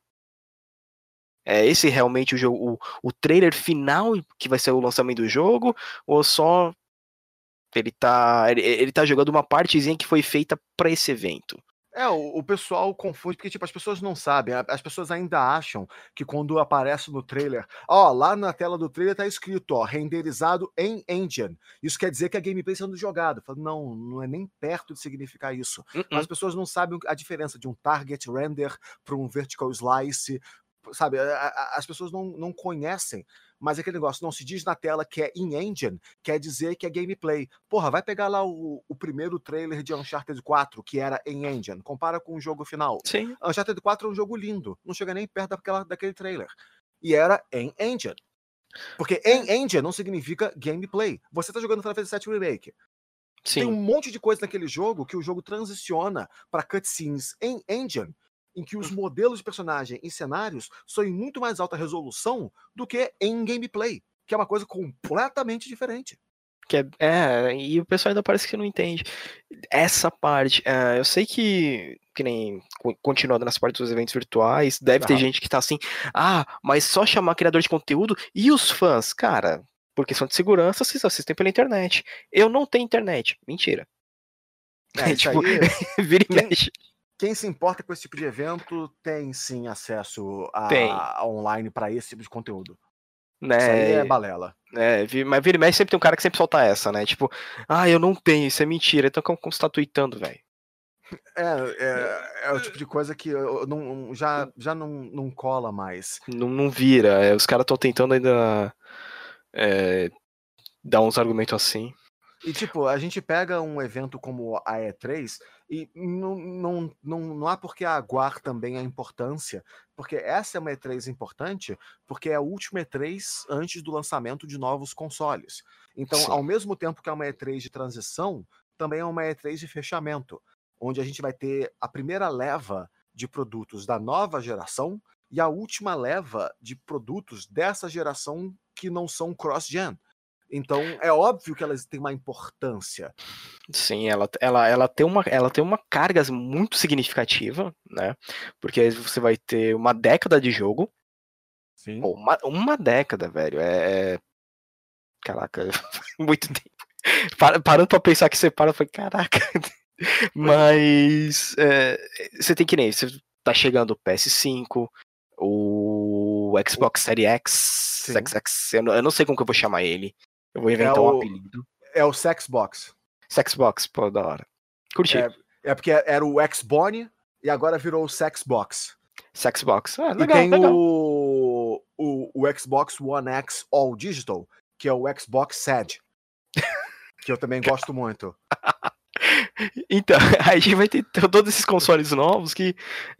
É esse realmente o jogo, o trailer final que vai ser o lançamento do jogo? Ou só ele tá jogando uma partezinha que foi feita pra esse evento? O pessoal confunde, porque tipo, as pessoas não sabem, as pessoas ainda acham que quando aparece no trailer, lá na tela do trailer tá escrito, renderizado em engine. Isso quer dizer que a gameplay está sendo jogada. Não é nem perto de significar isso. Mas as pessoas não sabem a diferença de um target render para um vertical slice, sabe? As pessoas não conhecem, mas aquele negócio, não se diz na tela que é in-engine, quer dizer que é gameplay. Porra, vai pegar lá o primeiro trailer de Uncharted 4, que era in-engine, compara com o jogo final. Sim. Uncharted 4 é um jogo lindo, não chega nem perto daquele trailer. E era in-engine. Porque in-engine não significa gameplay. Você tá jogando Final Fantasy VII Remake. Sim. Tem um monte de coisa naquele jogo que o jogo transiciona para cutscenes em engine, em que os modelos de personagem e cenários são em muito mais alta resolução do que em gameplay, que é uma coisa completamente diferente. E o pessoal ainda parece que não entende essa parte. Eu sei que nem continuando nas partes dos eventos virtuais, deve ter gente que tá assim, mas só chamar criador de conteúdo e os fãs, cara, por questão de segurança, vocês assistem pela internet. Eu não tenho internet. Mentira. Tipo, vira e mexe. Quem se importa com esse tipo de evento tem sim acesso a online para esse tipo de conteúdo. Né? Isso aí é balela. Mas vira e mexe sempre tem um cara que sempre solta essa, né? Tipo, eu não tenho, isso é mentira. Então como você tá tweetando, velho? É o tipo de coisa que já não cola mais. Não vira. Os caras estão tentando ainda dar uns argumentos assim. E tipo, a gente pega um evento como a E3 e não há por que aguar também a importância, porque essa é uma E3 importante, porque é a última E3 antes do lançamento de novos consoles. Então, Sim. Ao mesmo tempo que é uma E3 de transição, também é uma E3 de fechamento, onde a gente vai ter a primeira leva de produtos da nova geração e a última leva de produtos dessa geração que não são cross-gen. Então, é óbvio que elas têm uma importância. Sim, ela tem uma carga muito significativa, né? Porque você vai ter uma década de jogo. Sim. Uma década, velho. Caraca, muito tempo. Parando pra pensar que você para, foi caraca. Mas você tem que nem, você tá chegando o PS5, o Xbox Series X, eu não sei como que eu vou chamar ele. Eu vou inventar um apelido. É o Sexbox. Sexbox, pô, da hora. Curti. É porque era o Xbone e agora virou o Sexbox. Sexbox, legal, e tem legal. O Xbox One X All Digital, que é o Xbox SAD. Que eu também gosto muito. Então, a gente vai ter todos esses consoles novos que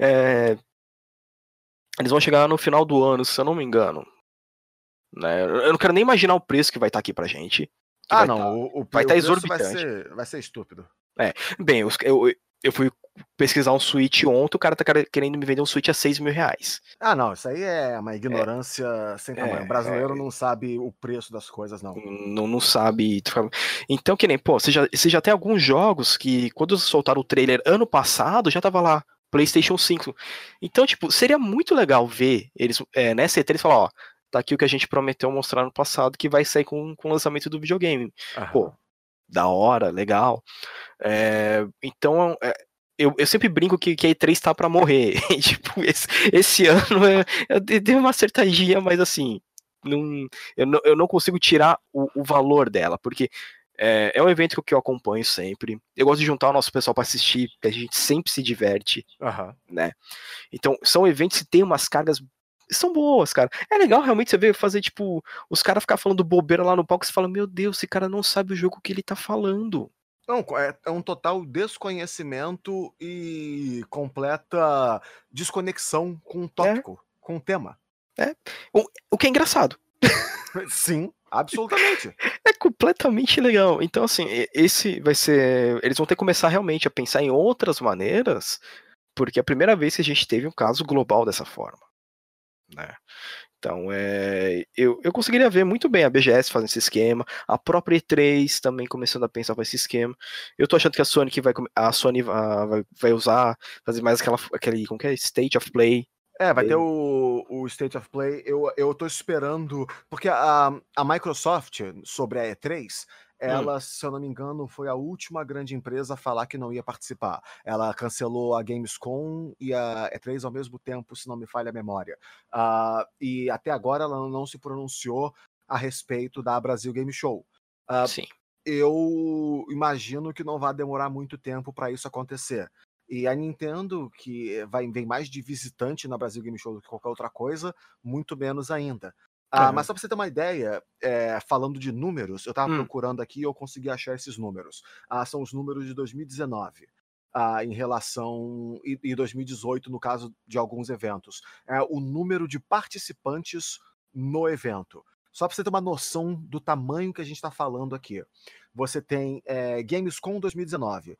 eles vão chegar no final do ano, se eu não me engano. Né? Eu não quero nem imaginar o preço que vai estar aqui pra gente. Vai estar exorbitante. Vai ser estúpido. Bem, eu fui pesquisar um Switch ontem, o cara tá querendo me vender um Switch a R$6.000. Não, isso aí é uma ignorância sem tamanho. O brasileiro não sabe o preço das coisas, não. Não sabe. Então, que nem, você já tem alguns jogos que, quando soltaram o trailer ano passado, já tava lá, PlayStation 5. Então, tipo, seria muito legal ver eles, nessa E3, falar, tá aqui o que a gente prometeu mostrar no passado, que vai sair com o lançamento do videogame. Pô, da hora, legal. Então, eu sempre brinco que a E3 tá pra morrer. Tipo, esse ano eu dei uma acertadinha, mas assim, eu não consigo tirar o valor dela, porque É um evento que eu acompanho sempre. Eu gosto de juntar o nosso pessoal para assistir, porque a gente sempre se diverte, né? Então, são eventos que tem umas cargas. São boas, cara. É legal realmente você ver fazer, tipo, os caras ficar falando bobeira lá no palco e você fala, meu Deus, esse cara não sabe o jogo que ele tá falando. Não, é um total desconhecimento e completa desconexão com o tópico, com o tema. O que é engraçado. Sim, absolutamente. É completamente legal. Então, assim, esse vai ser. Eles vão ter que começar realmente a pensar em outras maneiras, porque é a primeira vez que a gente teve um caso global dessa forma, né? Então, eu conseguiria ver muito bem a BGS fazendo esse esquema, a própria E3 também começando a pensar nesse esquema. Eu tô achando que a Sony vai usar, fazer mais aquele, como que é? State of Play. Vai ter o State of Play. Eu tô esperando, porque a Microsoft, sobre a E3, ela, se eu não me engano, foi a última grande empresa a falar que não ia participar. Ela cancelou a Gamescom e a E3 ao mesmo tempo, se não me falha a memória. E até agora ela não se pronunciou a respeito da Brasil Game Show. Sim. Eu imagino que não vai demorar muito tempo para isso acontecer. E a Nintendo, que vem mais de visitante na Brasil Game Show do que qualquer outra coisa, muito menos ainda. Mas só para você ter uma ideia, falando de números, eu estava procurando aqui e eu consegui achar esses números. São os números de 2019. Em relação. E 2018, no caso de alguns eventos. O número de participantes no evento. Só para você ter uma noção do tamanho que a gente está falando aqui. Você tem Gamescom 2019.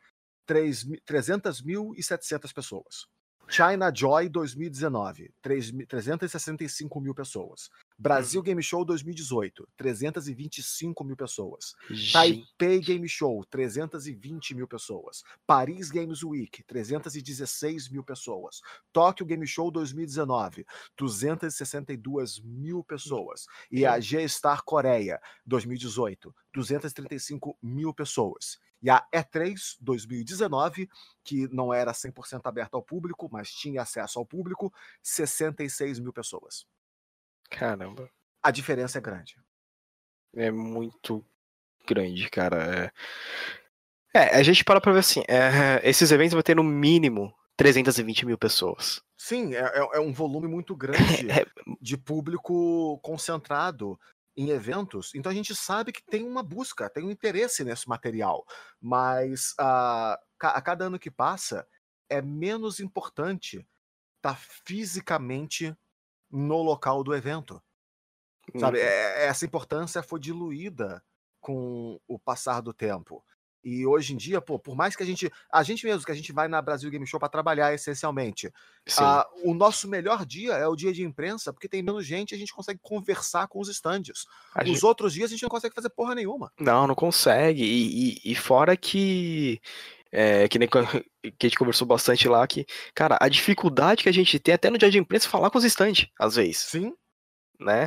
300.700 pessoas. China Joy 2019, 365 mil pessoas. Brasil Game Show 2018, 325 mil pessoas. Taipei Game Show, 320 mil pessoas. Paris Games Week, 316 mil pessoas. Tóquio Game Show 2019, 262 mil pessoas. E a G-Star Coreia 2018, 235 mil pessoas. E a E3 2019, que não era 100% aberta ao público, mas tinha acesso ao público, 66 mil pessoas. Caramba. A diferença é grande. É muito grande, cara. A gente para pra ver assim, esses eventos vão ter no mínimo 320 mil pessoas. Sim, é um volume muito grande de público concentrado em eventos, então a gente sabe que tem uma busca, tem um interesse nesse material, mas a cada ano que passa é menos importante estar fisicamente no local do evento, sabe? Essa importância foi diluída com o passar do tempo. E hoje em dia, por mais que a gente mesmo, que a gente vai na Brasil Game Show para trabalhar essencialmente, o nosso melhor dia é o dia de imprensa, porque tem menos gente e a gente consegue conversar com os estandes. Outros dias a gente não consegue fazer porra nenhuma. Não consegue. E fora que nem que a gente conversou bastante lá, que, cara, a dificuldade que a gente tem até no dia de imprensa falar com os estandes, às vezes. Sim. Né?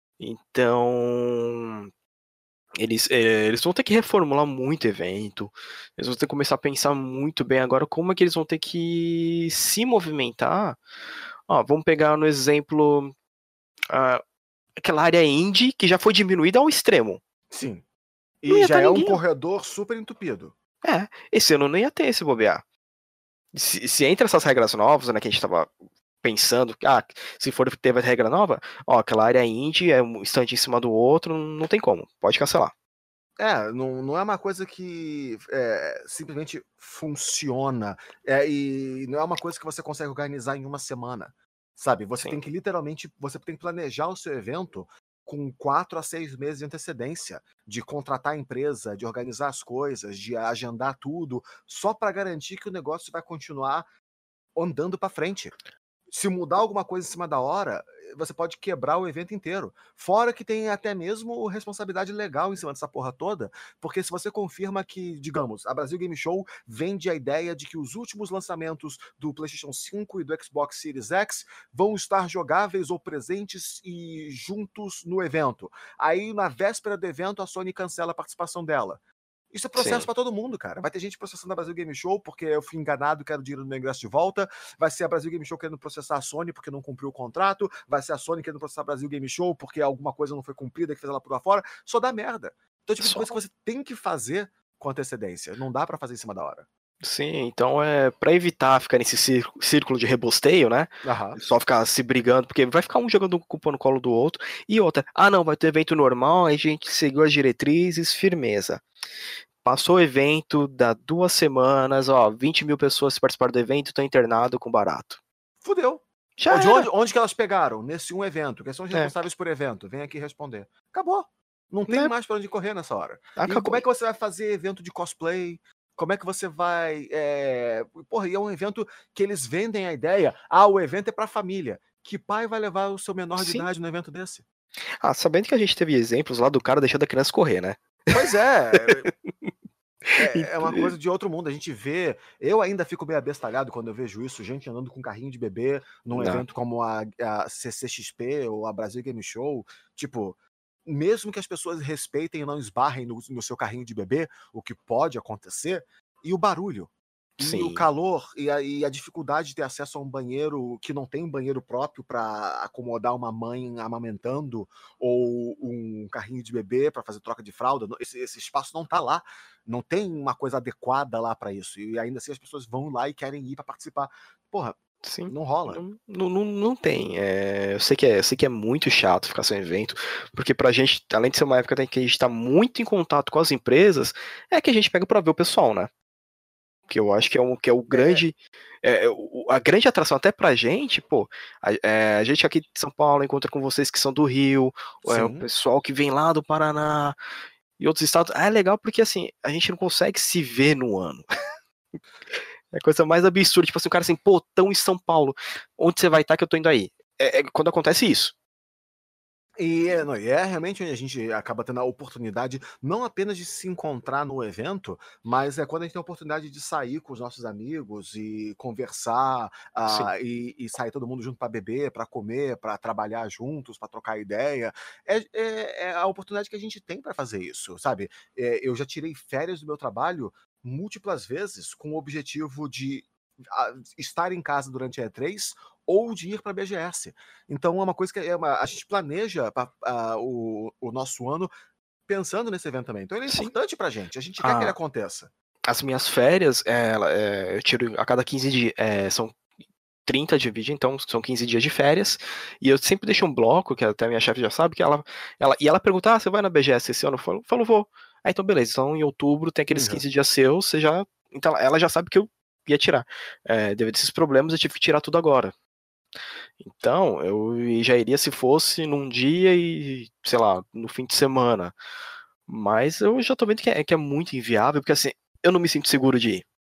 Então, eles vão ter que reformular muito evento, eles vão ter que começar a pensar muito bem agora como é que eles vão ter que se movimentar. Vamos pegar no exemplo aquela área indie que já foi diminuída ao extremo. Sim. E já é um corredor super entupido. Esse ano não ia ter esse bobear. Se entra essas regras novas, né, que a gente tava pensando, se for ter regra nova, aquela área indie é um instante em cima do outro, não tem como, pode cancelar. Não é uma coisa que simplesmente funciona, e não é uma coisa que você consegue organizar em uma semana, sabe? Você tem que literalmente, você tem que planejar o seu evento com 4 a 6 meses de antecedência, de contratar a empresa, de organizar as coisas, de agendar tudo, só para garantir que o negócio vai continuar andando para frente. Se mudar alguma coisa em cima da hora, você pode quebrar o evento inteiro. Fora que tem até mesmo responsabilidade legal em cima dessa porra toda, porque se você confirma que, digamos, a Brasil Game Show vende a ideia de que os últimos lançamentos do PlayStation 5 e do Xbox Series X vão estar jogáveis ou presentes e juntos no evento. Aí, na véspera do evento, a Sony cancela a participação dela. Isso é processo para todo mundo, cara. Vai ter gente processando a Brasil Game Show porque eu fui enganado e quero dinheiro do meu ingresso de volta. Vai ser a Brasil Game Show querendo processar a Sony porque não cumpriu o contrato. Vai ser a Sony querendo processar a Brasil Game Show porque alguma coisa não foi cumprida e que fez ela por lá fora. Só dá merda. Então, tipo, de Só. coisa que você tem que fazer com antecedência. Não dá pra fazer em cima da hora. Sim, então para evitar ficar nesse círculo de rebosteio, né? Aham. Só ficar se brigando, porque vai ficar um jogando culpa no colo do outro. E outra, não, vai ter evento normal, aí a gente seguiu as diretrizes, firmeza. Passou o evento, dá 2 semanas, 20 mil pessoas participaram do evento, estão internado com barato. Fudeu. Já De era. onde que elas pegaram? Nesse um evento. Quem são os É. responsáveis por evento? Vem aqui responder. Acabou. Não tem Né? mais pra onde correr nessa hora. E Acabou. como é que você vai fazer evento de cosplay? Como é que você vai. Porra, e é um evento que eles vendem a ideia. O evento é pra família. Que pai vai levar o seu menor de Sim. idade no evento desse? Sabendo que a gente teve exemplos lá do cara deixando a criança correr, né? Pois é. É uma coisa de outro mundo. A gente vê. Eu ainda fico meio abestalhado quando eu vejo isso, gente andando com carrinho de bebê num Não. evento como a CCXP ou a Brasil Game Show. Tipo, mesmo que as pessoas respeitem e não esbarrem no seu carrinho de bebê, o que pode acontecer, e o barulho. E o Sim. calor e a dificuldade de ter acesso a um banheiro que não tem um banheiro próprio para acomodar uma mãe amamentando ou um carrinho de bebê para fazer troca de fralda. Esse espaço não tá lá. Não tem uma coisa adequada lá para isso. E ainda assim as pessoas vão lá e querem ir para participar. Porra, Sim. não rola. Não tem. Eu sei que é muito chato ficar sem evento, porque pra gente, além de ser uma época em que a gente tá muito em contato com as empresas, é que a gente pega pra ver o pessoal, né? Que eu acho que é o grande. A grande atração até pra gente, pô. A gente aqui de São Paulo encontra com vocês que são do Rio, o Sim. pessoal que vem lá do Paraná e outros estados. É legal porque assim, a gente não consegue se ver no ano. É a coisa mais absurda. Tipo assim, o cara assim, pô, tão em São Paulo. Onde você vai estar que eu tô indo aí? Quando acontece isso. E realmente onde a gente acaba tendo a oportunidade não apenas de se encontrar no evento, mas é quando a gente tem a oportunidade de sair com os nossos amigos e conversar, Sim. e sair todo mundo junto para beber, para comer, para trabalhar juntos, para trocar ideia. É a oportunidade que a gente tem para fazer isso, sabe? Eu já tirei férias do meu trabalho múltiplas vezes com o objetivo de estar em casa durante a E3 ou de ir para a BGS. Então é uma coisa que a gente planeja o nosso ano pensando nesse evento também. Então ele é Sim. importante pra gente. A gente quer que ele aconteça. As minhas férias, eu tiro a cada 15 dias. São 30 de vídeo, então são 15 dias de férias. E eu sempre deixo um bloco, que até a minha chefe já sabe, que ela pergunta: você vai na BGS esse ano? Eu falo, vou. Então beleza. Então em outubro tem aqueles 15 dias seus, você já. Então ela já sabe que eu ia tirar. Devido a esses problemas, eu tive que tirar tudo agora. Então, eu já iria se fosse num dia e, sei lá, no fim de semana. Mas eu já tô vendo que é muito inviável, porque assim, eu não me sinto seguro de ir.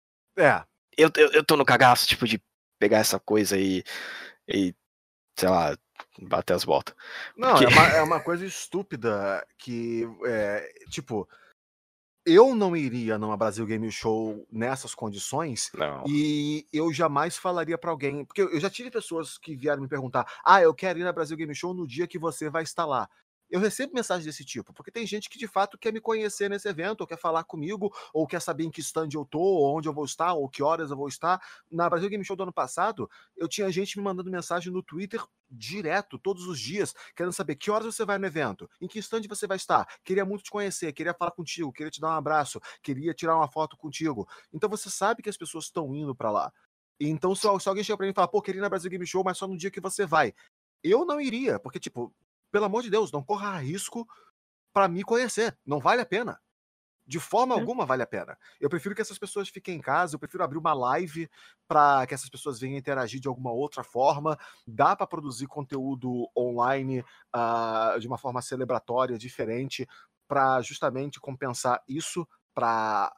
Eu tô no cagaço, tipo, de pegar essa coisa e sei lá, bater as botas. Não, Porque... é uma coisa estúpida que, tipo, eu não iria numa Brasil Game Show nessas condições. Não. E eu jamais falaria pra alguém, porque eu já tive pessoas que vieram me perguntar: eu quero ir na Brasil Game Show no dia que você vai estar lá. Eu recebo mensagens desse tipo, porque tem gente que de fato quer me conhecer nesse evento, ou quer falar comigo, ou quer saber em que stand eu tô, ou onde eu vou estar, ou que horas eu vou estar. Na Brasil Game Show do ano passado, eu tinha gente me mandando mensagem no Twitter direto, todos os dias, querendo saber que horas você vai no evento, em que stand você vai estar, queria muito te conhecer, queria falar contigo, queria te dar um abraço, queria tirar uma foto contigo. Então você sabe que as pessoas estão indo pra lá. Então se alguém chega pra mim e fala: pô, queria ir na Brasil Game Show, mas só no dia que você vai, eu não iria, porque tipo, pelo amor de Deus, não corra risco pra me conhecer, não vale a pena. De forma alguma vale a pena. Eu prefiro que essas pessoas fiquem em casa, eu prefiro abrir uma live para que essas pessoas venham interagir de alguma outra forma. Dá para produzir conteúdo online de uma forma celebratória, diferente, para justamente compensar isso, para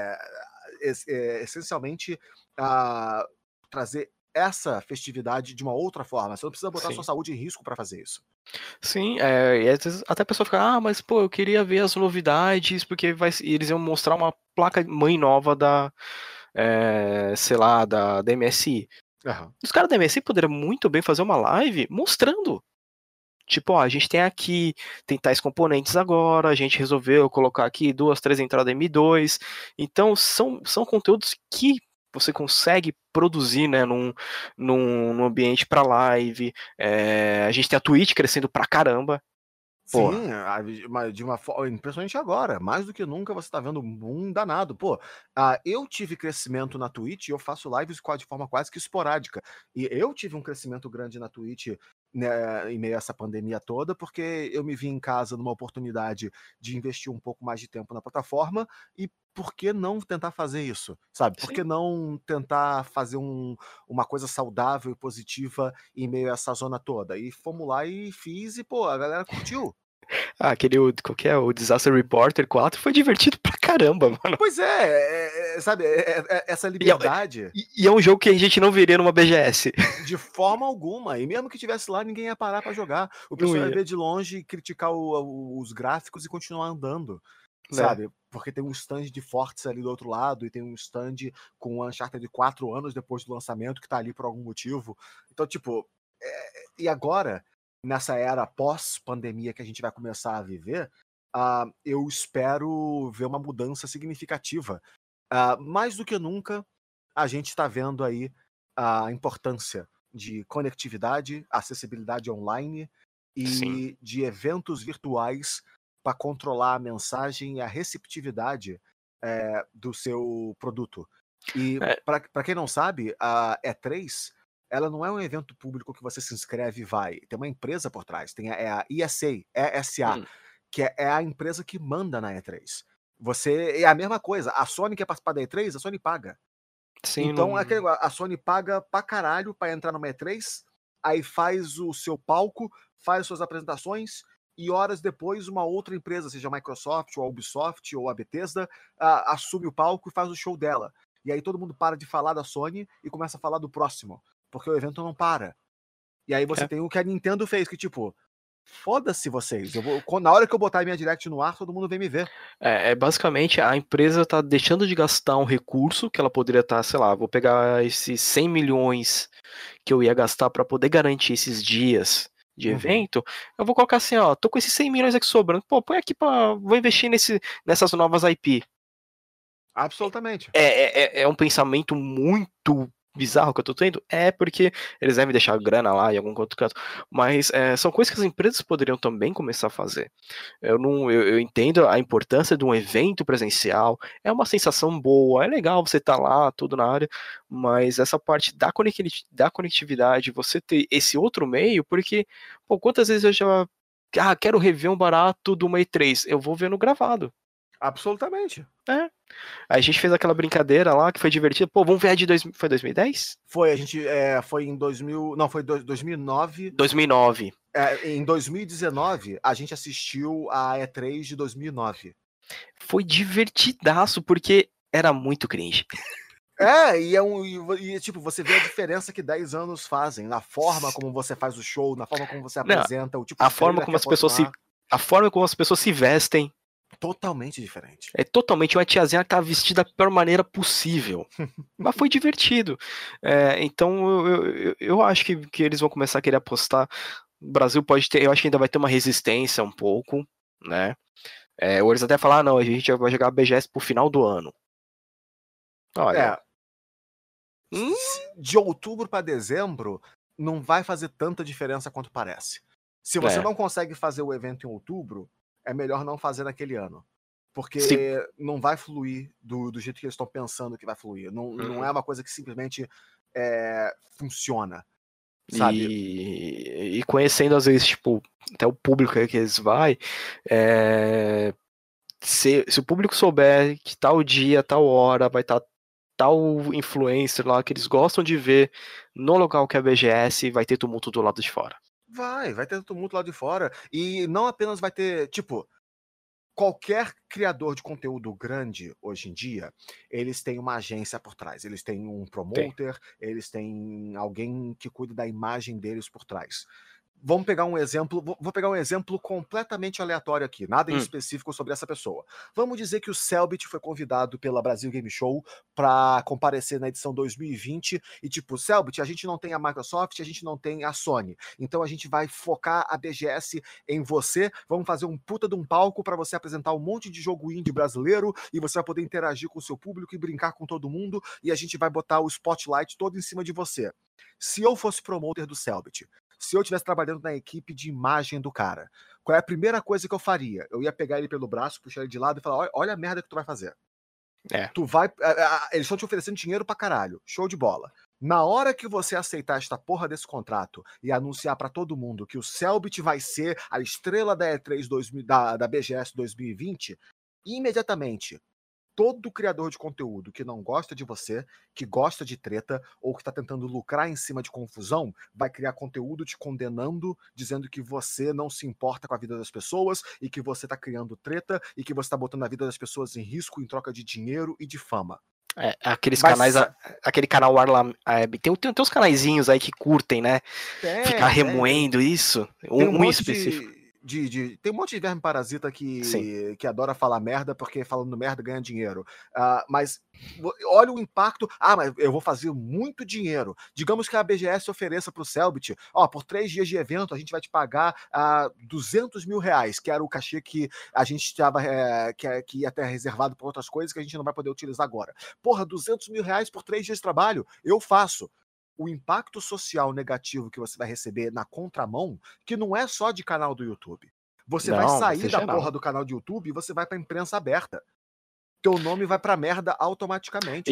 essencialmente trazer essa festividade de uma outra forma. Você não precisa botar sua saúde em risco para fazer isso. Sim, e às vezes até a pessoa fica: mas pô, eu queria ver as novidades, porque eles iam mostrar uma placa mãe nova sei lá, da MSI. Uhum. Os caras da MSI poderiam muito bem fazer uma live mostrando. Tipo, a gente tem tais componentes agora, a gente resolveu colocar aqui 2, 3 entradas M2. Então, são conteúdos que você consegue produzir, né, num ambiente para live. A gente tem a Twitch crescendo pra caramba. Pô, Sim, de uma forma, principalmente agora, mais do que nunca você tá vendo um boom danado. Pô, eu tive crescimento na Twitch e eu faço lives de forma quase que esporádica. E eu tive um crescimento grande na Twitch, né, em meio a essa pandemia toda, porque eu me vi em casa numa oportunidade de investir um pouco mais de tempo na plataforma e por que não tentar fazer isso, sabe? Por sim. que não tentar fazer uma coisa saudável e positiva em meio a essa zona toda? E fomos lá e fiz e, pô, a galera curtiu. Qual que é? O Disaster Reporter 4 foi divertido pra caramba, mano. Pois é, sabe, essa E é, liberdade e é um jogo que a gente não veria numa BGS. de forma alguma, e mesmo que tivesse lá, ninguém ia parar pra jogar. O Não pessoal ia ia, ver de longe, criticar os gráficos e continuar andando, né? sabe? Porque tem um stand de Forza ali do outro lado e tem um stand com o Uncharted de 4 anos depois do lançamento que tá ali por algum motivo. Então, tipo, e agora, nessa era pós-pandemia que a gente vai começar a viver, eu espero ver uma mudança significativa. Mais do que nunca, a gente está vendo aí a importância de conectividade, acessibilidade online Sim. e de eventos virtuais para controlar a mensagem e a receptividade do seu produto. E É, para quem não sabe, a E3 ela não é um evento público que você se inscreve e vai. Tem uma empresa por trás, tem a ESA, hum, que é a empresa que manda na E3. Você é a mesma coisa. A Sony quer participar da E3, a Sony paga. sim, Então, não. a Sony paga pra caralho pra entrar numa E3, aí faz o seu palco, faz suas apresentações, e horas depois uma outra empresa, seja a Microsoft, ou a Ubisoft, ou a Bethesda, assume o palco e faz o show dela. E aí todo mundo para de falar da Sony e começa a falar do próximo, porque o evento não para. E aí você É. tem o que a Nintendo fez, que tipo, foda-se vocês, na hora que eu botar a minha Direct no ar, todo mundo vem me ver. Basicamente a empresa está deixando de gastar um recurso que ela poderia estar, sei lá, vou pegar esses 100 milhões que eu ia gastar para poder garantir esses dias de Uhum. evento, eu vou colocar assim, ó, tô com esses 100 milhões aqui sobrando, pô, põe aqui para, vou investir nessas novas IP. Absolutamente. É um pensamento muito bizarro que eu tô tendo? É porque eles devem deixar a grana lá em algum outro canto, mas são coisas que as empresas poderiam também começar a fazer. Eu entendo a importância de um evento presencial, é uma sensação boa, é legal você estar lá, tudo na área, mas essa parte da conectividade, você ter esse outro meio, porque, pô, quantas vezes eu já quero rever um barato do uma E3, eu vou vendo gravado. Absolutamente. É, a gente fez aquela brincadeira lá que foi divertida. Pô, vamos ver a de foi 2010? Foi, a gente foi em 2000, não, foi 2009. 2009. Em 2019, a gente assistiu a E3 de 2009. Foi divertidaço, porque era muito cringe. Tipo, você vê a diferença que 10 anos fazem na forma como você faz o show, na forma como você Não, apresenta, o tipo a de forma trailer que como ia as pessoas postar. a forma como as pessoas se vestem Totalmente diferente. é totalmente uma tiazinha que tá vestida da pior maneira possível. Mas foi divertido. Então eu acho que eles vão começar a querer apostar. O Brasil pode ter, eu acho que ainda vai ter uma resistência um pouco, né? Ou eles até falar, não, a gente vai jogar a BGS pro final do ano. Olha, É, hum, de outubro para dezembro, não vai fazer tanta diferença quanto parece. Se você é, não consegue fazer o evento em outubro, é melhor não fazer naquele ano. se, Porque não vai fluir do jeito que eles estão pensando que vai fluir. Não é uma coisa que simplesmente funciona, sabe? e conhecendo às vezes, tipo, até o público que eles vai, se o público souber que tal dia, tal hora vai estar tal influencer lá que eles gostam de ver no local que é a BGS, vai ter tumulto do lado de fora. Vai ter tumulto lá de fora. E não apenas vai ter, tipo, qualquer criador de conteúdo grande hoje em dia, eles têm uma agência por trás, eles têm um Tem. promoter, eles têm alguém que cuida da imagem deles por trás. Vamos pegar um exemplo, vou pegar um exemplo completamente aleatório aqui, nada em Hum, específico sobre essa pessoa. Vamos dizer que o Selbit foi convidado pela Brasil Game Show para comparecer na edição 2020 e tipo, Selbit, a gente não tem a Microsoft, a gente não tem a Sony, então a gente vai focar a BGS em você, vamos fazer um puta de um palco para você apresentar um monte de jogo indie brasileiro e você vai poder interagir com o seu público e brincar com todo mundo e a gente vai botar o spotlight todo em cima de você. Se eu fosse promoter do Selbit, se eu estivesse trabalhando na equipe de imagem do cara, qual é a primeira coisa que eu faria? Eu ia pegar ele pelo braço, puxar ele de lado e falar, olha a merda que tu vai fazer. Tu vai. Eles estão te oferecendo dinheiro pra caralho. Show de bola. Na hora que você aceitar esta porra desse contrato e anunciar pra todo mundo que o Cellbit vai ser a estrela da E3 da BGS 2020, imediatamente todo criador de conteúdo que não gosta de você, que gosta de treta ou que tá tentando lucrar em cima de confusão, vai criar conteúdo te condenando, dizendo que você não se importa com a vida das pessoas e que você tá criando treta e que você tá botando a vida das pessoas em risco em troca de dinheiro e de fama. Aqueles canais, aquele canal Arlam, tem uns canaizinhos aí que curtem, né? Ficar remoendo isso. Um específico. Tem um monte de verme parasita que adora falar merda porque falando merda ganha dinheiro. Mas olha o impacto. Mas eu vou fazer muito dinheiro. Digamos que a BGS ofereça pro Cellbit, por 3 dias de evento a gente vai te pagar R$200 mil, que era o cachê que a gente estava que ia ter reservado para outras coisas que a gente não vai poder utilizar agora. Porra, R$200 mil por 3 dias de trabalho, eu faço. O impacto social negativo que você vai receber na contramão, que não é só de canal do YouTube. Você vai sair da porra do canal do YouTube e você vai pra imprensa aberta. Teu nome vai pra merda automaticamente.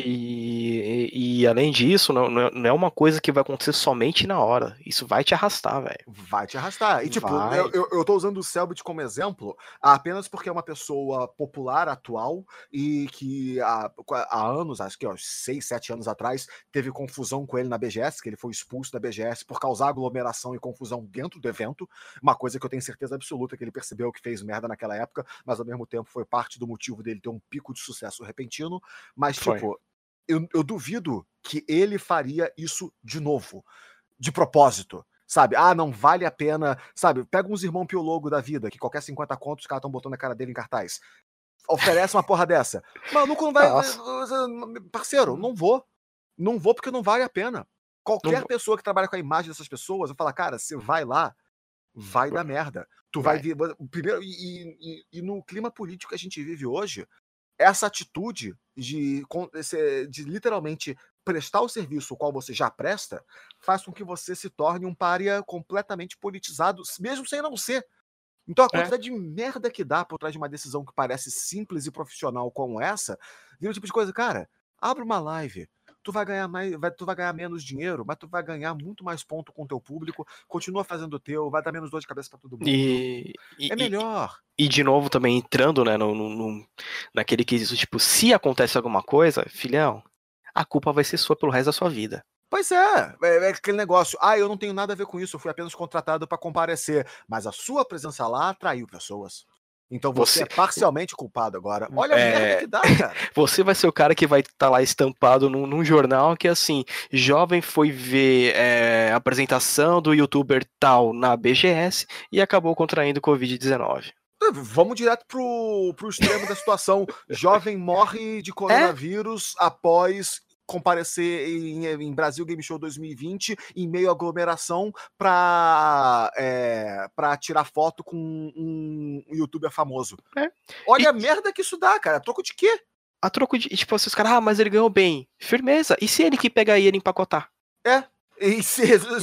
E além disso, não é uma coisa que vai acontecer somente na hora. Isso vai te arrastar, velho. Vai te arrastar. E tipo, eu tô usando o Cellbit como exemplo apenas porque é uma pessoa popular, atual, e que há anos, acho que 6, 7 anos atrás, teve confusão com ele na BGS, que ele foi expulso da BGS por causar aglomeração e confusão dentro do evento. Uma coisa que eu tenho certeza absoluta que ele percebeu que fez merda naquela época, mas ao mesmo tempo foi parte do motivo dele ter um pico de sucesso repentino. Mas, tipo, eu duvido que ele faria isso de novo, de propósito. Sabe? Não vale a pena. Sabe? Pega uns irmão piologo da vida, que qualquer 50 contos os caras estão botando a cara dele em cartaz. Oferece uma porra dessa. Maluco não vai. Parceiro, não vou. Não vou porque não vale a pena. Qualquer pessoa que trabalha com a imagem dessas pessoas vai falar, cara, você vai lá, vai dar merda. Tu vai vir. Primeiro, e no clima político que a gente vive hoje, essa atitude de literalmente prestar o serviço ao qual você já presta faz com que você se torne um pária completamente politizado, mesmo sem não ser. Então a quantidade de merda que dá por trás de uma decisão que parece simples e profissional como essa, vira o tipo de coisa, cara, abre uma live, tu vai ganhar menos dinheiro, mas tu vai ganhar muito mais ponto com o teu público, continua fazendo o teu, vai dar menos dor de cabeça pra todo mundo. É melhor. E de novo também entrando, né, naquele quesito, tipo, se acontece alguma coisa, filhão, a culpa vai ser sua pelo resto da sua vida. Pois é aquele negócio, eu não tenho nada a ver com isso, eu fui apenas contratado para comparecer, mas a sua presença lá atraiu pessoas. Então você é parcialmente culpado agora. Olha a merda que dá, cara. Você vai ser o cara que vai estar lá estampado num jornal que, assim, jovem foi ver a apresentação do youtuber tal na BGS e acabou contraindo Covid-19. Vamos direto pro extremo da situação. Jovem morre de coronavírus após comparecer em Brasil Game Show 2020 em meio à aglomeração pra tirar foto com um youtuber famoso. Olha a merda que isso dá, cara. A troco de quê? A troco de, tipo, os caras, mas ele ganhou bem. Firmeza. E se ele que pega aí ele empacotar? E se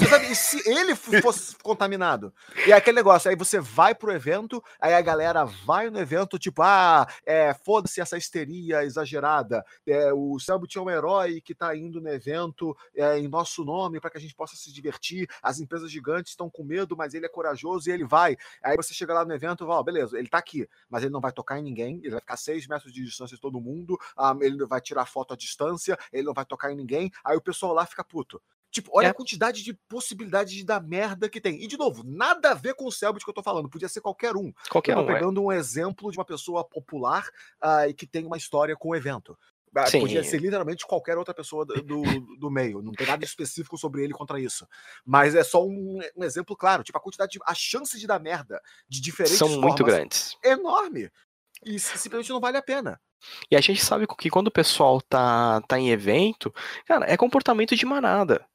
ele fosse contaminado? E aquele negócio, aí você vai pro evento, aí a galera vai no evento, tipo, foda-se essa histeria exagerada, o Cellbit é um herói que tá indo no evento em nosso nome para que a gente possa se divertir, as empresas gigantes estão com medo, mas ele é corajoso e ele vai. Aí você chega lá no evento e fala, beleza, ele tá aqui, mas ele não vai tocar em ninguém, ele vai ficar 6 metros de distância de todo mundo, ele vai tirar foto à distância, ele não vai tocar em ninguém, aí o pessoal lá fica puto. Tipo, olha a quantidade de possibilidades de dar merda que tem. E, de novo, nada a ver com o Cellbit que eu tô falando. Podia ser qualquer um. Eu tô pegando um exemplo de uma pessoa popular e que tem uma história com o evento. Podia ser literalmente qualquer outra pessoa do meio. Não tem nada específico sobre ele contra isso. Mas é só um exemplo claro. Tipo, a chance de dar merda de diferentes formas são muito grandes. É enorme. E simplesmente não vale a pena. E a gente sabe que quando o pessoal tá em evento, cara, é comportamento de manada.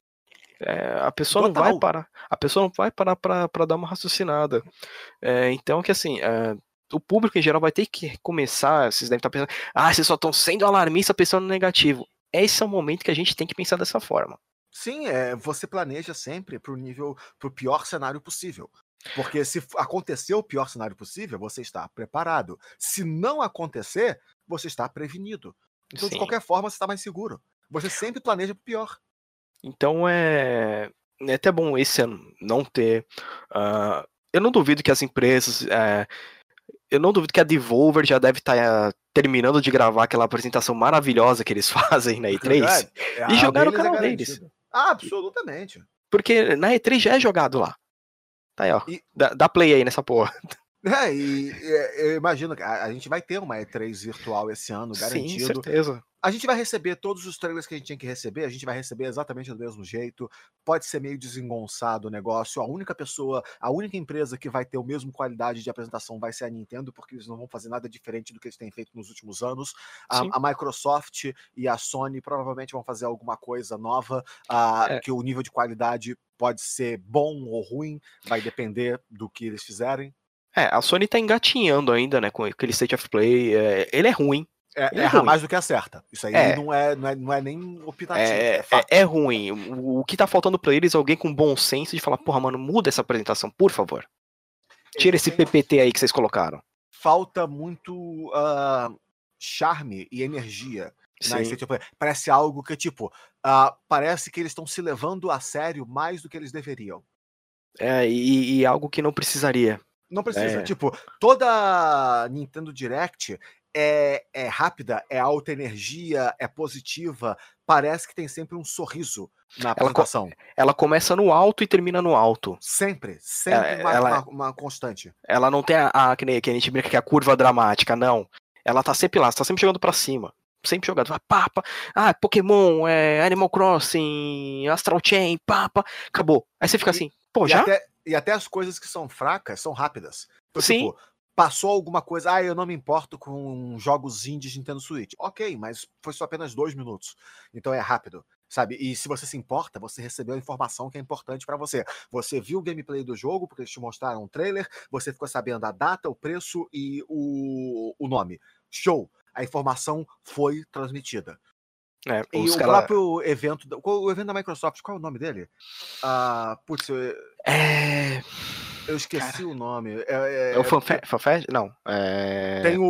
A pessoa não vai parar. A pessoa não vai parar pra dar uma raciocinada. Então, que assim, o público em geral vai ter que começar. Vocês devem estar pensando, vocês só estão sendo alarmistas pensando no negativo. Esse é o momento que a gente tem que pensar dessa forma. Sim, você planeja sempre pro pior cenário possível. Porque se acontecer o pior cenário possível, você está preparado. Se não acontecer, você está prevenido. Então, de Sim. qualquer forma, você está mais seguro. Você sempre planeja pro pior. Então é até bom esse ano não ter. Eu não duvido que as empresas. Eu não duvido que a Devolver já deve estar terminando de gravar aquela apresentação maravilhosa que eles fazem na E3 e A jogar no deles é canal deles. garantido. Absolutamente. Porque na E3 já é jogado lá. Tá aí, ó. E, Dá play aí nessa porra. eu imagino que a gente vai ter uma E3 virtual esse ano, Sim, garantido. certeza. A gente vai receber todos os trailers que a gente tinha que receber, a gente vai receber exatamente do mesmo jeito. Pode ser meio desengonçado o negócio. A única empresa que vai ter a mesma qualidade de apresentação vai ser a Nintendo, porque eles não vão fazer nada diferente do que eles têm feito nos últimos anos. Sim. A Microsoft e a Sony provavelmente vão fazer alguma coisa nova, que o nível de qualidade pode ser bom ou ruim, vai depender do que eles fizerem. A Sony tá engatinhando ainda, né, com aquele State of Play. Ele é ruim. Ele é Erra ruim. mais do que acerta. Isso aí não é nem opinativo. É fato. É ruim. O que tá faltando pra eles é alguém com bom senso de falar, porra, mano, muda essa apresentação, por favor. Tira esse PPT aí que vocês colocaram. Falta muito charme e energia. Né? Parece algo que, tipo, parece que eles estão se levando a sério mais do que eles deveriam. E algo que não precisaria. Não precisa. Tipo, toda Nintendo Direct é rápida, é alta energia, é positiva. Parece que tem sempre um sorriso na apresentação. Ela começa no alto e termina no alto. Sempre uma constante. Ela não tem que a gente brinca que é a curva dramática, não. Ela tá sempre lá, tá sempre jogando pra cima. Sempre jogando. Pokémon, Animal Crossing, Astral Chain, acabou. Aí você fica assim, pô, já? E até as coisas que são fracas são rápidas. Então, sim. Tipo, passou alguma coisa, eu não me importo com jogos indies de Nintendo Switch. Ok, mas foi só apenas 2 minutos. Então é rápido, sabe? E se você se importa, você recebeu a informação que é importante pra você. Você viu o gameplay do jogo, porque eles te mostraram um trailer, você ficou sabendo a data, o preço e o nome. Show! A informação foi transmitida. E o próprio evento da Microsoft, qual é o nome dele? Eu esqueci o nome. É o FanFest? Não. Tem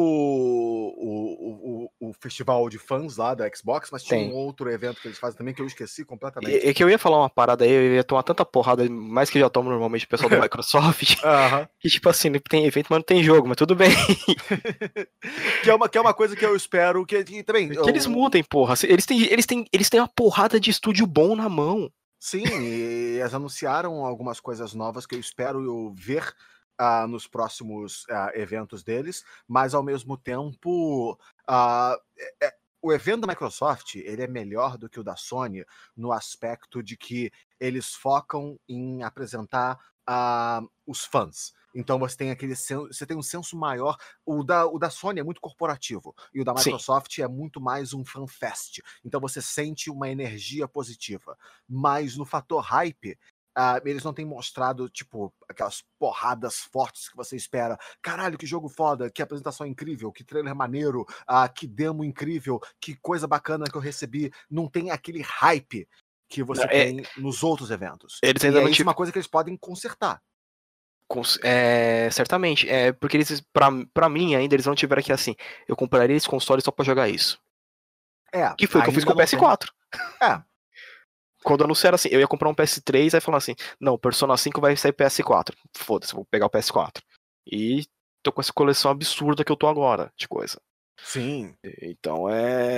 o festival de fãs lá da Xbox, mas tinha um outro evento que eles fazem também que eu esqueci completamente. É que eu ia falar uma parada aí, eu ia tomar tanta porrada, mais que já tomo normalmente o pessoal da Microsoft, que tipo assim, tem evento, mas não tem jogo, mas tudo bem. que é uma coisa que eu espero que também... Que eles mudem, porra. Eles têm uma porrada de estúdio bom na mão. Sim, e eles anunciaram algumas coisas novas que eu espero ver nos próximos eventos deles, mas ao mesmo tempo o evento da Microsoft ele é melhor do que o da Sony no aspecto de que eles focam em apresentar os fãs. Então você tem um senso maior. O da Sony é muito corporativo e o da Microsoft é muito mais um fanfest. Então você sente uma energia positiva. Mas no fator hype, eles não têm mostrado, tipo, aquelas porradas fortes que você espera. Caralho, que jogo foda, que apresentação incrível, que trailer maneiro, que demo incrível, que coisa bacana que eu recebi. Não tem aquele hype que você tem nos outros eventos. Eles ainda isso é uma coisa que eles podem consertar. Certamente. Porque eles, pra mim, ainda eles não tiveram aqui assim. Eu compraria esse console só pra jogar isso. Que foi o que eu fiz com o PS4. Quando anunciaram assim, eu ia comprar um PS3, aí falaram assim, não, o Persona 5 vai sair PS4. Foda-se, vou pegar o PS4. E tô com essa coleção absurda que eu tô agora, de coisa. Sim. Então,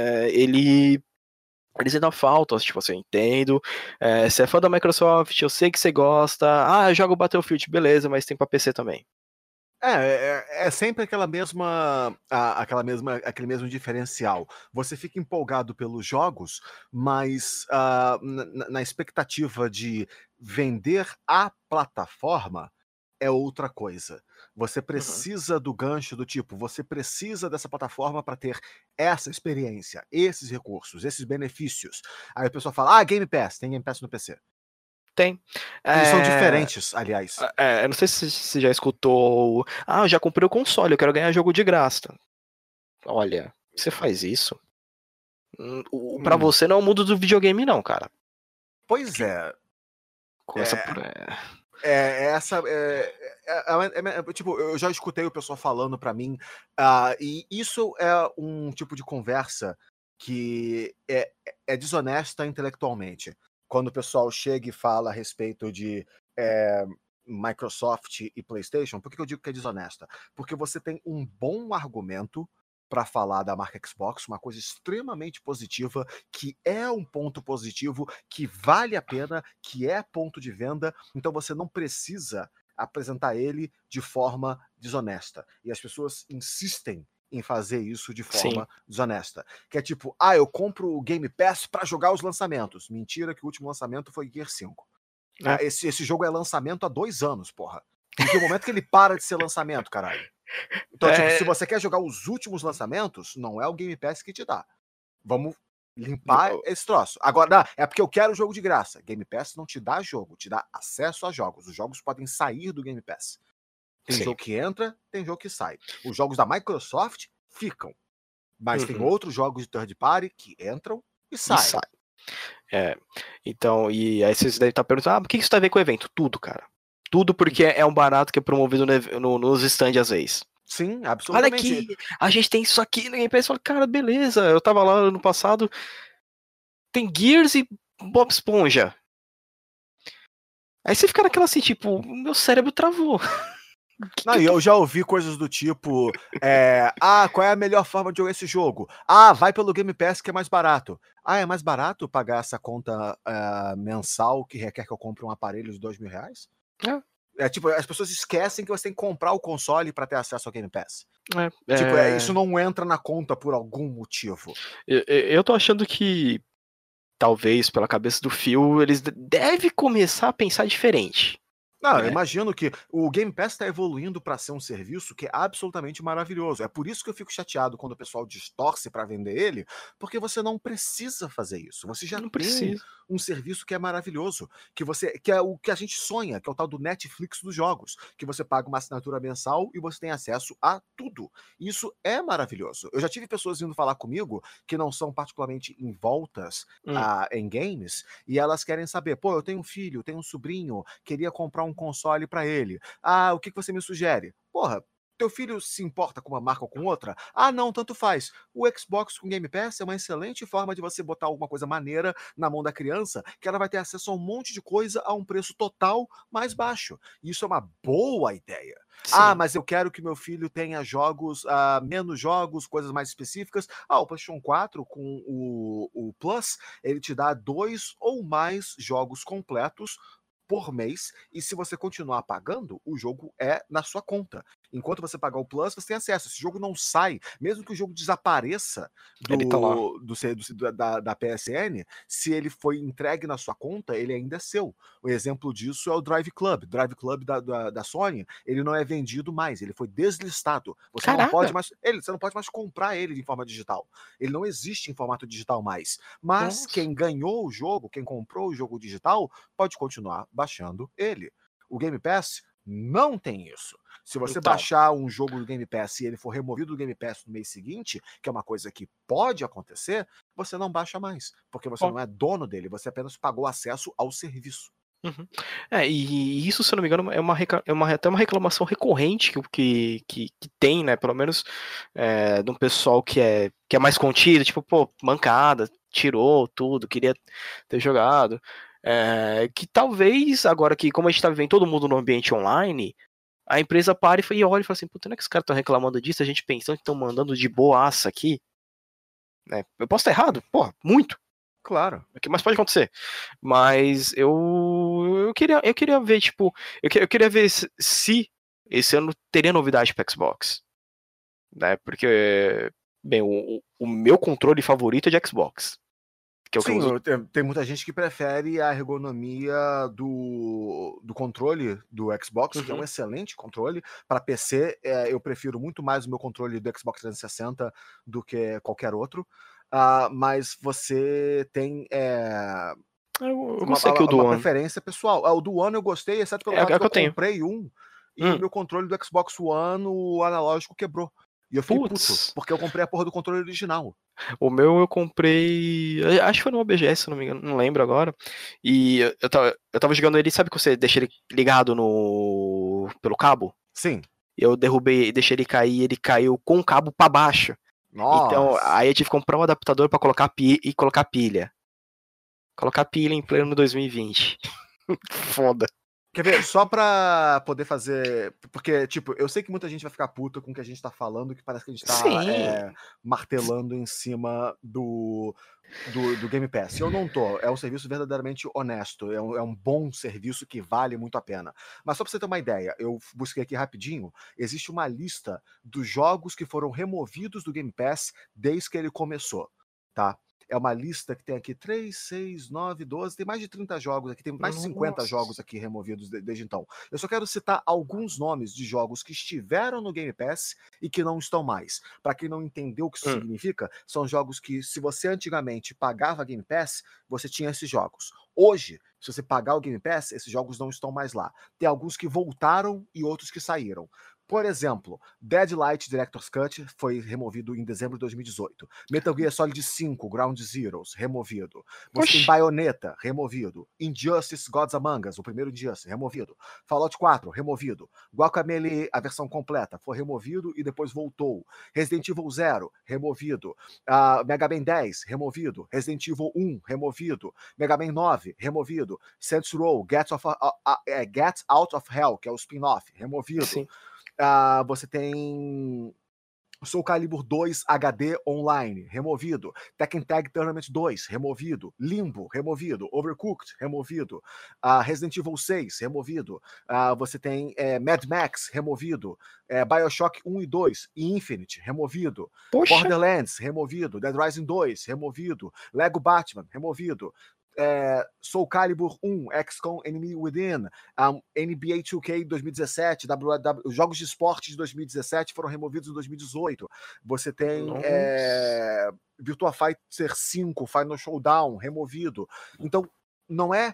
eles ainda faltam, tipo assim, eu entendo. Você é fã da Microsoft, eu sei que você gosta. Eu jogo Battlefield, beleza, mas tem pra PC também. É sempre aquele mesmo diferencial. Você fica empolgado pelos jogos, mas na expectativa de vender a plataforma é outra coisa. Você precisa do gancho do tipo, você precisa dessa plataforma para ter essa experiência, esses recursos, esses benefícios. Aí o pessoal fala, Game Pass, tem Game Pass no PC. Tem. Eles são diferentes, aliás. Eu não sei se você já escutou. Eu já comprei o console, eu quero ganhar jogo de graça. Olha, você faz isso? Pra você não é o mundo do videogame, não, cara. Pois é. Começa É, por. essa. Tipo, eu já escutei o pessoal falando pra mim, e isso é um tipo de conversa que é desonesta intelectualmente. Quando o pessoal chega e fala a respeito de Microsoft e PlayStation, por que eu digo que é desonesta? Porque você tem um bom argumento para falar da marca Xbox, uma coisa extremamente positiva, que é um ponto positivo, que vale a pena, que é ponto de venda, então você não precisa apresentar ele de forma desonesta. E as pessoas insistem em fazer isso de forma desonesta. Que é tipo, eu compro o Game Pass para jogar os lançamentos. Mentira que o último lançamento foi Gear 5. Esse jogo é lançamento há 2 anos, porra. Em que momento que ele para de ser lançamento, caralho? Então, tipo, se você quer jogar os últimos lançamentos, não é o Game Pass que te dá. Vamos limpar esse troço. Agora, é porque eu quero o jogo de graça. Game Pass não te dá jogo, te dá acesso a jogos. Os jogos podem sair do Game Pass. Tem jogo que entra, tem jogo que sai. Os jogos da Microsoft ficam. Mas tem outros jogos de third party que entram e saem. Então, e aí vocês devem estar perguntando, o que isso tem a ver com o evento? Tudo, cara. Tudo porque é um barato que é promovido nos stands às vezes. Sim, absolutamente. Olha aqui, a gente tem isso aqui no Game Pass. Eu falo, cara, beleza. Eu tava lá ano passado, tem Gears e Bob Esponja. Aí você fica naquela assim, tipo, meu cérebro travou. Não, e eu já ouvi coisas do tipo, qual é a melhor forma de jogar esse jogo? Vai pelo Game Pass que é mais barato. É mais barato pagar essa conta mensal que requer que eu compre um aparelho de R$2.000? Tipo, as pessoas esquecem que você tem que comprar o console para ter acesso ao Game Pass. Tipo, isso não entra na conta por algum motivo. Eu tô achando que talvez pela cabeça do Phil, eles devem começar a pensar diferente. Não, eu imagino que o Game Pass está evoluindo para ser um serviço que é absolutamente maravilhoso. É por isso que eu fico chateado quando o pessoal distorce para vender ele, porque você não precisa fazer isso. Você já tem um serviço que é maravilhoso, que é o que a gente sonha, que é o tal do Netflix dos jogos, que você paga uma assinatura mensal e você tem acesso a tudo. Isso é maravilhoso. Eu já tive pessoas vindo falar comigo que não são particularmente envoltas em games e elas querem saber, eu tenho um filho, tenho um sobrinho, queria comprar um console para ele. O que você me sugere? Porra, teu filho se importa com uma marca ou com outra? Não, tanto faz. O Xbox com Game Pass é uma excelente forma de você botar alguma coisa maneira na mão da criança, que ela vai ter acesso a um monte de coisa a um preço total mais baixo. Isso é uma boa ideia. Mas eu quero que meu filho tenha jogos, menos jogos, coisas mais específicas. O PlayStation 4 com o Plus, ele te dá 2 ou mais jogos completos por mês, e se você continuar pagando, o jogo é na sua conta. Enquanto você pagar o Plus, você tem acesso. Esse jogo não sai, mesmo que o jogo desapareça da PSN, se ele foi entregue na sua conta, ele ainda é seu. O exemplo disso é o Drive Club. Drive Club da Sony, ele não é vendido mais, ele foi deslistado. Você não pode mais comprar ele de forma digital. Ele não existe em formato digital mais. Mas quem ganhou o jogo, quem comprou o jogo digital, pode continuar baixando ele. O Game Pass não tem isso. Se você baixar um jogo do Game Pass e ele for removido do Game Pass no mês seguinte, que é uma coisa que pode acontecer, você não baixa mais, porque você não é dono dele, você apenas pagou acesso ao serviço. E isso, se eu não me engano, é até uma reclamação recorrente que tem, né? Pelo menos de um pessoal que é mais contido, tipo, mancada, tirou tudo, queria ter jogado. Que talvez, agora que, como a gente tá vivendo todo mundo no ambiente online, a empresa pare e olha e fala assim, não é que os caras estão reclamando disso, a gente pensando que estão mandando de boaça aqui. Né? Eu posso estar errado? Muito. Claro. O que mais pode acontecer? Mas eu queria ver, tipo, eu queria ver se esse ano teria novidade para Xbox. Né? Porque, bem, o meu controle favorito é de Xbox. Que é o que eu uso. Tem muita gente que prefere a ergonomia do controle do Xbox, que é um excelente controle. Para PC, eu prefiro muito mais o meu controle do Xbox 360 do que qualquer outro. Mas você tem eu gostei que o do uma One. preferência pessoal. O do One eu gostei, exceto pelo fato que eu comprei um e o meu controle do Xbox One, o analógico quebrou. E eu fiquei puto, Putz, porque eu comprei a porra do controle original. o meu eu comprei. Acho que foi no OBS, se não me engano, não lembro agora. E eu tava jogando ele, sabe que você deixa ele ligado pelo cabo? Sim. Eu derrubei, deixei ele cair, e ele caiu com o cabo pra baixo. Então, Nossa. aí eu tive que comprar um adaptador pra colocar e colocar pilha. Colocar pilha em pleno 2020. Foda. Quer ver, só pra poder fazer. Porque, tipo, eu sei que muita gente vai ficar puta com o que a gente tá falando, que parece que a gente tá Sim. martelando em cima do Game Pass. Eu não tô. É um serviço verdadeiramente honesto. É um bom serviço que vale muito a pena. Mas só pra você ter uma ideia, eu busquei aqui rapidinho. Existe uma lista dos jogos que foram removidos do Game Pass desde que ele começou, tá? É uma lista que tem aqui 3, 6, 9, 12, tem mais de 30 jogos aqui, tem mais de 50 jogos Nossa. aqui removidos desde então. Eu só quero citar alguns nomes de jogos que estiveram no Game Pass e que não estão mais. Para quem não entendeu o que isso significa, são jogos que, se você antigamente pagava Game Pass, você tinha esses jogos. Hoje, se você pagar o Game Pass, esses jogos não estão mais lá. Tem alguns que voltaram e outros que saíram. Por exemplo, Dead Light Director's Cut foi removido em dezembro de 2018. Metal Gear Solid 5, Ground Zeroes, removido. Você tem Oxi. Bayonetta, removido. Injustice Gods Among Us, o primeiro Injustice, removido. Fallout 4, removido. Guacamelee, a versão completa, foi removido e depois voltou. Resident Evil 0, removido. Mega Man 10, removido. Resident Evil 1, removido. Mega Man 9, removido. Saints Row, Get Out of Hell, que é o spin-off, removido. Sim. Você tem Soul Calibur 2 HD Online, removido. Tekken Tag Tournament 2, removido. Limbo, removido. Overcooked, removido. Resident Evil 6, removido. Você tem Mad Max, removido. Bioshock 1 e 2, e Infinite, removido. Poxa. Borderlands, removido. Dead Rising 2, removido. Lego Batman, removido. Soul Calibur 1, XCOM Enemy Within, NBA 2K 2017, os jogos de esporte de 2017 foram removidos em 2018. Você tem Virtua Fighter 5, Final Showdown, removido. Então, não é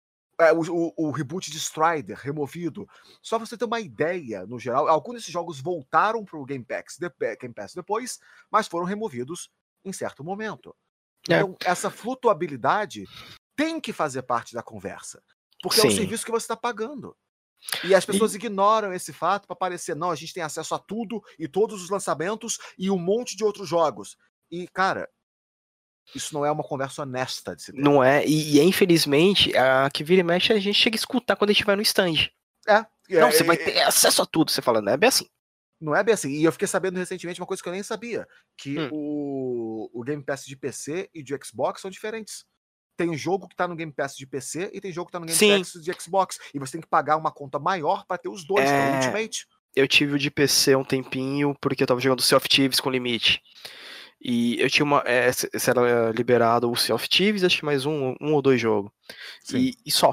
o reboot de Strider, removido. Só você ter uma ideia, no geral, alguns desses jogos voltaram para o Game Pass depois, mas foram removidos em certo momento. Então, essa flutuabilidade tem que fazer parte da conversa. Porque é o serviço que você está pagando. E as pessoas ignoram esse fato para parecer, não, a gente tem acesso a tudo e todos os lançamentos e um monte de outros jogos. E, cara, isso não é uma conversa honesta de se ter. Não é, e infelizmente, a que vira e mexe, a gente chega a escutar quando a gente vai no stand. Não, você vai ter acesso a tudo. Você fala, não é bem assim. Não é bem assim. E eu fiquei sabendo recentemente uma coisa que eu nem sabia, que o Game Pass de PC e de Xbox são diferentes. Tem jogo que tá no Game Pass de PC e tem jogo que tá no Game Pass de Xbox. E você tem que pagar uma conta maior para ter os dois, que é o Ultimate. Eu tive o de PC um tempinho, porque eu tava jogando Sea of Thieves com limite. E eu tinha esse era liberado o Sea of Thieves, acho que mais um ou dois jogos. E só.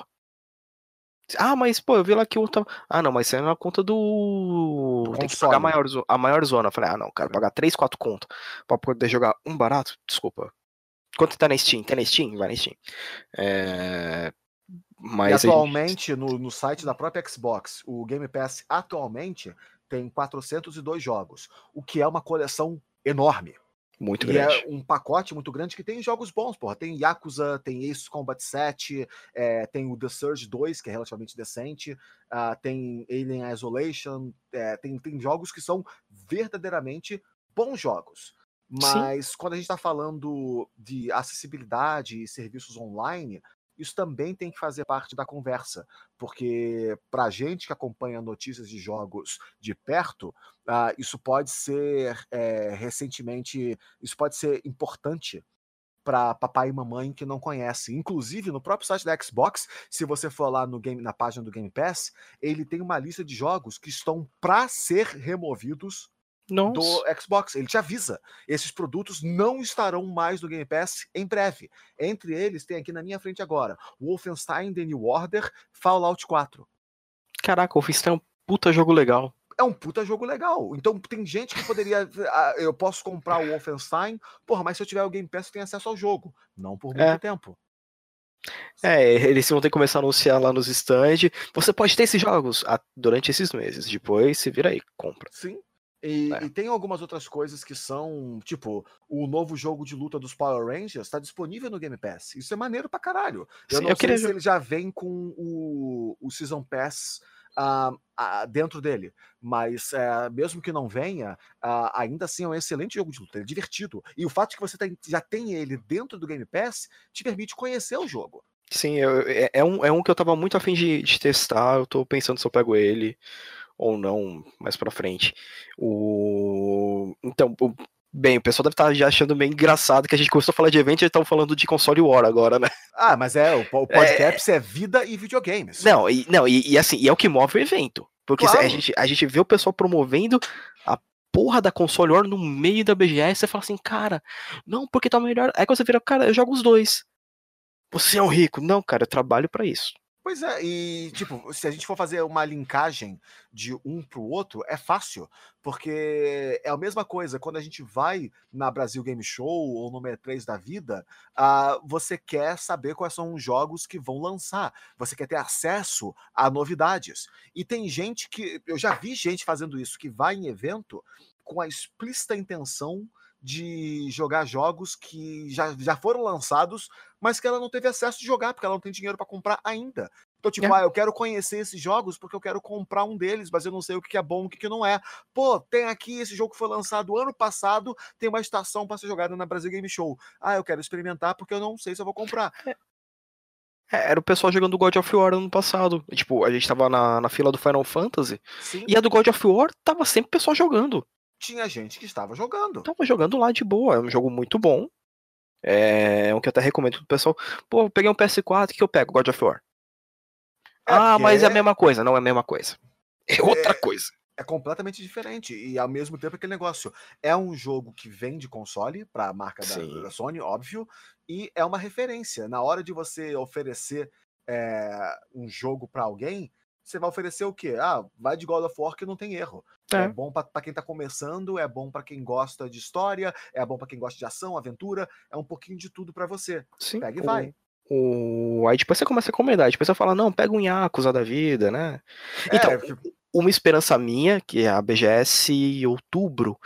Mas pô, eu vi lá que o tava. Não, mas isso é na conta do. Tem que pagar a maior zona. Eu falei, não, quero pagar 3, 4 contas pra poder jogar um barato. Desculpa. Quanto tá na Steam? Tá na Steam? Vai na Steam. Mas e atualmente, no site da própria Xbox, o Game Pass atualmente tem 402 jogos, o que é uma coleção enorme. Muito grande. É um pacote muito grande que tem jogos bons, porra. Tem Yakuza, tem Ace Combat 7, tem o The Surge 2, que é relativamente decente, tem Alien Isolation, tem jogos que são verdadeiramente bons jogos. Mas quando a gente está falando de acessibilidade e serviços online, isso também tem que fazer parte da conversa, porque para a gente que acompanha notícias de jogos de perto, isso pode ser isso pode ser importante para papai e mamãe que não conhece. Inclusive, no próprio site da Xbox, se você for lá na página do Game Pass, ele tem uma lista de jogos que estão para ser removidos do Xbox. Ele te avisa. Esses produtos não estarão mais no Game Pass em breve. Entre eles, tem aqui na minha frente agora Wolfenstein The New Order, Fallout 4. Caraca, o Wolfenstein é um puta jogo legal. É um puta jogo legal. Então tem gente que poderia... eu posso comprar o Wolfenstein, porra, mas se eu tiver o Game Pass, eu tenho acesso ao jogo. Não por muito tempo. Eles vão ter que começar a anunciar lá nos stands. Você pode ter esses jogos durante esses meses. Depois, se vira aí, compra. Sim. E tem algumas outras coisas que são, tipo, o novo jogo de luta dos Power Rangers tá disponível no Game Pass. Isso é maneiro pra caralho. Eu Sim, não sei se ele já vem com o Season Pass dentro dele, mas mesmo que não venha, ainda assim é um excelente jogo de luta, ele é divertido. E o fato de que você já tem ele dentro do Game Pass te permite conhecer o jogo. Sim, é um que eu tava muito afim de testar, eu tô pensando se eu pego ele ou não mais pra frente. Então, bem, o pessoal deve estar já achando meio engraçado que a gente começou a falar de evento e estão falando de console war agora, né? Mas o Podcaps é vida e videogames. E assim, e é o que move o evento. Porque claro. a gente vê o pessoal promovendo a porra da console war no meio da BGS, você fala assim, cara, não, porque tá melhor. Aí quando você vira, cara, eu jogo os dois. Você é um rico. Não, cara, eu trabalho pra isso. Pois é, e tipo, se a gente for fazer uma linkagem de um pro outro, é fácil, porque é a mesma coisa, quando a gente vai na Brasil Game Show ou no E3 da vida, você quer saber quais são os jogos que vão lançar, você quer ter acesso a novidades, e tem gente que, eu já vi gente fazendo isso, que vai em evento com a explícita intenção de jogar jogos que já foram lançados, mas que ela não teve acesso de jogar, porque ela não tem dinheiro para comprar ainda. Então, tipo, eu quero conhecer esses jogos porque eu quero comprar um deles, mas eu não sei o que é bom e o que não é. Pô, tem aqui esse jogo que foi lançado ano passado, tem uma estação para ser jogada na Brasil Game Show. Eu quero experimentar porque eu não sei se eu vou comprar. Era o pessoal jogando God of War ano passado. Tipo, a gente tava na fila do Final Fantasy. Sim. E a do God of War tava sempre o pessoal jogando. Tinha gente que estava jogando. Tava jogando lá de boa. É um jogo muito bom. É um que eu até recomendo pro pessoal. Pô, eu peguei um PS4, o que eu pego? God of War. Mas é a mesma coisa. Não é a mesma coisa. É outra coisa. É completamente diferente. E ao mesmo tempo aquele negócio. É um jogo que vem de console para a marca da Sony, óbvio. E é uma referência. Na hora de você oferecer um jogo para alguém, você vai oferecer o quê? Vai de God of War que não tem erro. É bom para quem tá começando, é bom para quem gosta de história, é bom para quem gosta de ação, aventura, é um pouquinho de tudo para você. Sim, pega e vai. Aí depois você começa a recomendar, depois você fala, não, pega um Yakuza da vida, né? Então, uma esperança minha, que é a BGS em outubro,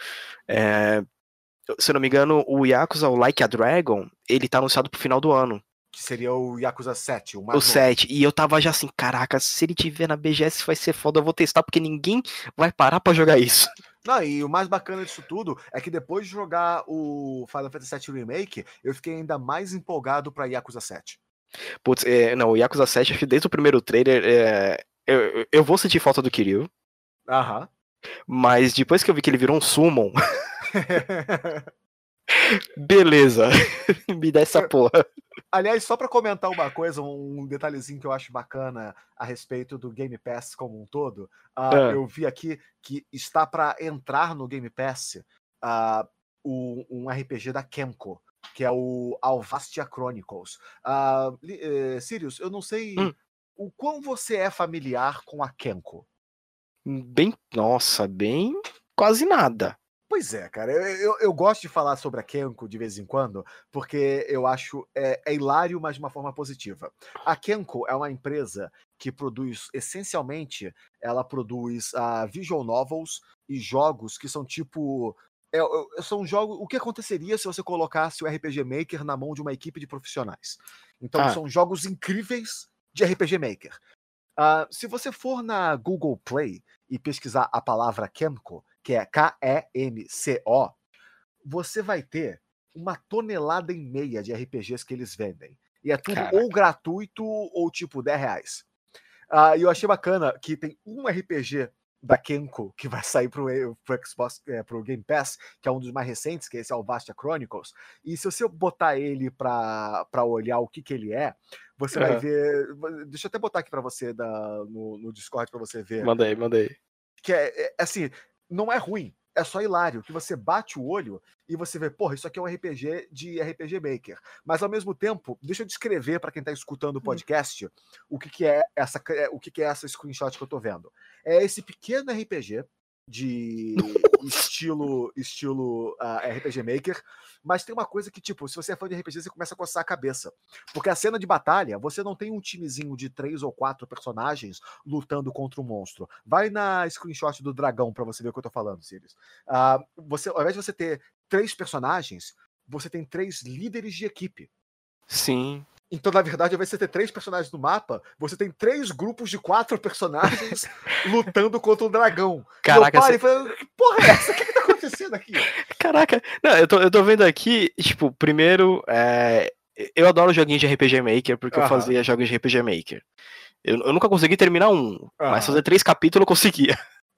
se eu não me engano, o Yakuza, o Like a Dragon, ele tá anunciado pro final do ano. Que seria o Yakuza 7, o mais novo. 7, e eu tava já assim, caraca, se ele tiver na BGS vai ser foda, eu vou testar, porque ninguém vai parar pra jogar isso. Não, e o mais bacana disso tudo é que depois de jogar o Final Fantasy VII Remake, eu fiquei ainda mais empolgado pra Yakuza 7. Putz, não, o Yakuza 7, acho que desde o primeiro trailer, eu vou sentir falta do Kiryu. Aham. Mas depois que eu vi que ele virou um summon... Beleza, me dá essa porra. Aliás, só pra comentar uma coisa, um detalhezinho que eu acho bacana a respeito do Game Pass como um todo, eu vi aqui que está para entrar no Game Pass um RPG da Kemco, que é o Alvastia Chronicles. Sirius, eu não sei o quão você é familiar com a Kemco. Bem quase nada. Pois é, cara, eu gosto de falar sobre a Kenko de vez em quando, porque eu acho hilário, mas de uma forma positiva. A Kenko é uma empresa que produz, essencialmente, ela produz visual novels e jogos que são tipo... são jogos... O que aconteceria se você colocasse o RPG Maker na mão de uma equipe de profissionais? Então são jogos incríveis de RPG Maker. Se você for na Google Play e pesquisar a palavra Kemco, que é K-E-M-C-O, você vai ter 1,5 tonelada de RPGs que eles vendem. E é tudo ou gratuito ou tipo R$10. E eu achei bacana que tem um RPG da Kenko que vai sair pro Xbox, pro Game Pass, que é um dos mais recentes, que esse é o Alvastia Chronicles. E se você botar ele pra olhar o que ele é, você vai ver... Deixa eu até botar aqui pra você no Discord pra você ver. Manda aí. Que assim, não é ruim, é só hilário, que você bate o olho e você vê, porra, isso aqui é um RPG de RPG Maker. Mas ao mesmo tempo, deixa eu descrever para quem tá escutando o podcast o que é essa screenshot que eu tô vendo. É esse pequeno RPG de estilo RPG Maker, mas tem uma coisa que, tipo, se você é fã de RPG, você começa a coçar a cabeça. Porque a cena de batalha, você não tem um timezinho de 3 ou 4 personagens lutando contra um monstro. Vai na screenshot do dragão pra você ver o que eu tô falando, Sirius. Ao invés de você ter 3 personagens, você tem 3 líderes de equipe. Sim. Então, na verdade, ao invés de você ter 3 personagens no mapa, você tem 3 grupos de 4 personagens lutando contra um dragão. Caraca, e eu falei, que porra é essa? O que tá acontecendo aqui? Caraca, não, eu tô vendo aqui, tipo, primeiro, eu adoro joguinhos de RPG Maker, porque eu fazia jogos de RPG Maker. Eu nunca consegui terminar um, mas fazer 3 capítulos eu conseguia.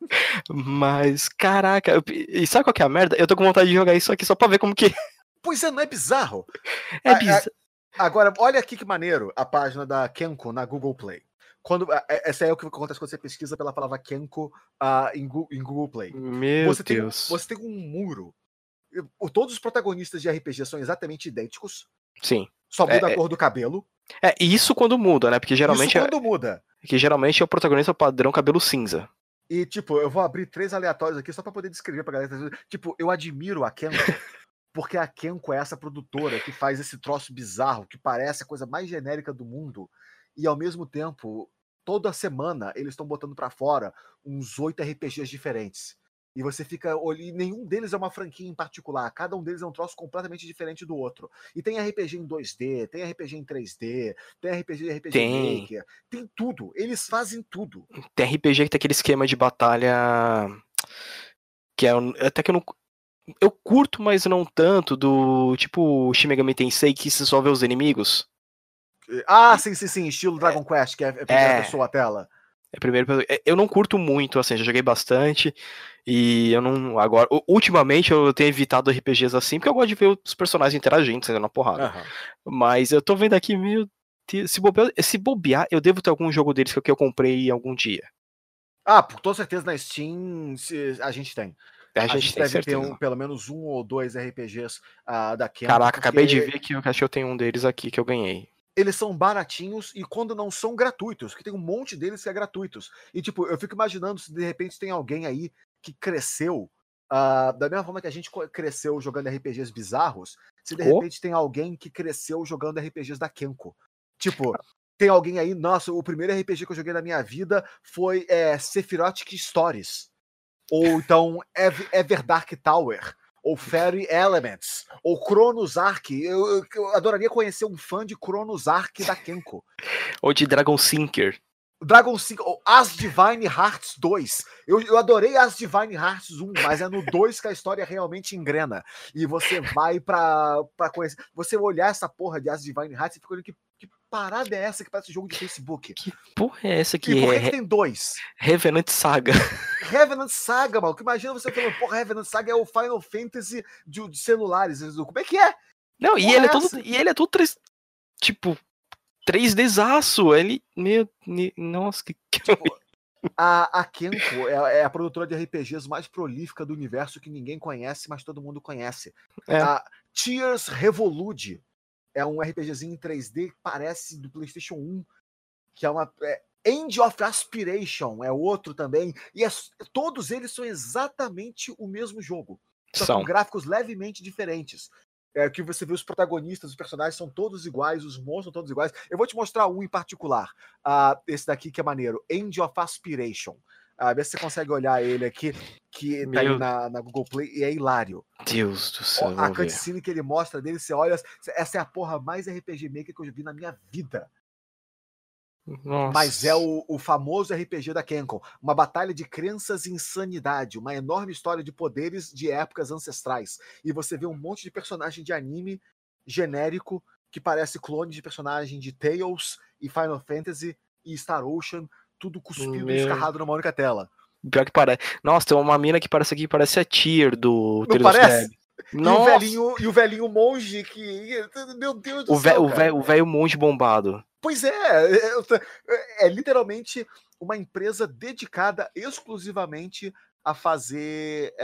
Mas, caraca, e sabe qual que é a merda? Eu tô com vontade de jogar isso aqui só pra ver como que... Pois é, não é bizarro? É bizarro. Agora, olha aqui que maneiro a página da Kenko na Google Play. Essa é o que acontece quando você pesquisa pela palavra Kenko em Google Play. Meu Deus. Você tem um muro. Todos os protagonistas de RPG são exatamente idênticos. Sim. Só muda a cor do cabelo. E isso quando muda, né? Porque geralmente. Isso quando muda. Que geralmente é o protagonista padrão cabelo cinza. E, tipo, eu vou abrir 3 aleatórios aqui só pra poder descrever pra galera. Tipo, eu admiro a Kenko. Porque a Kenko é essa produtora que faz esse troço bizarro, que parece a coisa mais genérica do mundo, e ao mesmo tempo, toda semana, eles estão botando pra fora uns 8 RPGs diferentes. E você fica olhando, nenhum deles é uma franquia em particular, cada um deles é um troço completamente diferente do outro. E tem RPG em 2D, tem RPG em 3D, tem RPG em RPG Maker, tem tudo, eles fazem tudo. Tem RPG que tem aquele esquema de batalha que até que eu não... Eu curto, mas não tanto, do tipo Shin Megami Tensei, que se só vê os inimigos. Sim, estilo Dragon Quest, que é primeira pessoa a tela. Eu não curto muito, assim, já joguei bastante, e eu não... Agora, ultimamente eu tenho evitado RPGs assim, porque eu gosto de ver os personagens interagindo, saindo na porrada. Mas eu tô vendo aqui, meu Deus, se bobear, eu devo ter algum jogo deles que eu comprei algum dia. Por toda certeza na Steam a gente tem. A gente deve certeza. Ter pelo menos 1 ou 2 RPGs da Kenko. Caraca, acabei de ver que eu acho que eu tenho um deles aqui que eu ganhei. Eles são baratinhos e quando não são gratuitos, que tem um monte deles que é gratuitos. E tipo, eu fico imaginando se de repente tem alguém aí que cresceu da mesma forma que a gente cresceu jogando RPGs bizarros, se de repente tem alguém que cresceu jogando RPGs da Kenko. Tipo, tem alguém aí, nossa, o primeiro RPG que eu joguei na minha vida foi Sephirotic Stories. Ou então Everdark Tower, ou Fairy Elements, ou Chronos Ark. Eu adoraria conhecer um fã de Chronos Ark da Kenko. Ou de Dragon Sinker. Dragon Sinker, ou As Divine Hearts 2. Eu adorei As Divine Hearts 1, mas é no 2 que a história realmente engrena. E você vai pra conhecer. Você olhar essa porra de As Divine Hearts e fica olhando que parada é essa que parece jogo de Facebook? Que porra é essa que e por que tem 2? Revenant Saga. Revenant Saga, mano. Imagina você falando, porra, Revenant Saga é o Final Fantasy de celulares. Como é que é? Não, e ele é todo tipo 3Dzaço. Ele, nossa, que tipo, a Kenko é a produtora de RPGs mais prolífica do universo que ninguém conhece, mas todo mundo conhece. A Tears Revolude é um RPGzinho em 3D que parece do PlayStation 1, que é uma End of Aspiration é outro também, e todos eles são exatamente o mesmo jogo, só com gráficos levemente diferentes. Que você vê os protagonistas, os personagens são todos iguais, os monstros são todos iguais. Eu vou te mostrar um em particular, esse daqui que é maneiro, End of Aspiration. Vê se você consegue olhar ele aqui, que tá aí na Google Play, e é hilário. Deus do céu. A cutscene que ele mostra dele, você olha, essa é a porra mais RPG Maker que eu já vi na minha vida. Nossa. Mas é o famoso RPG da Kenko, uma batalha de crenças e insanidade, uma enorme história de poderes de épocas ancestrais. E você vê um monte de personagem de anime genérico que parece clone de personagem de Tales e Final Fantasy e Star Ocean, tudo cuspido e escarrado numa única tela. Pior que parece. Nossa, tem uma mina que parece aqui, parece a Tyr do Não parece? E o velhinho monge que... Meu Deus do céu, o velho monge bombado. Pois é literalmente uma empresa dedicada exclusivamente a fazer...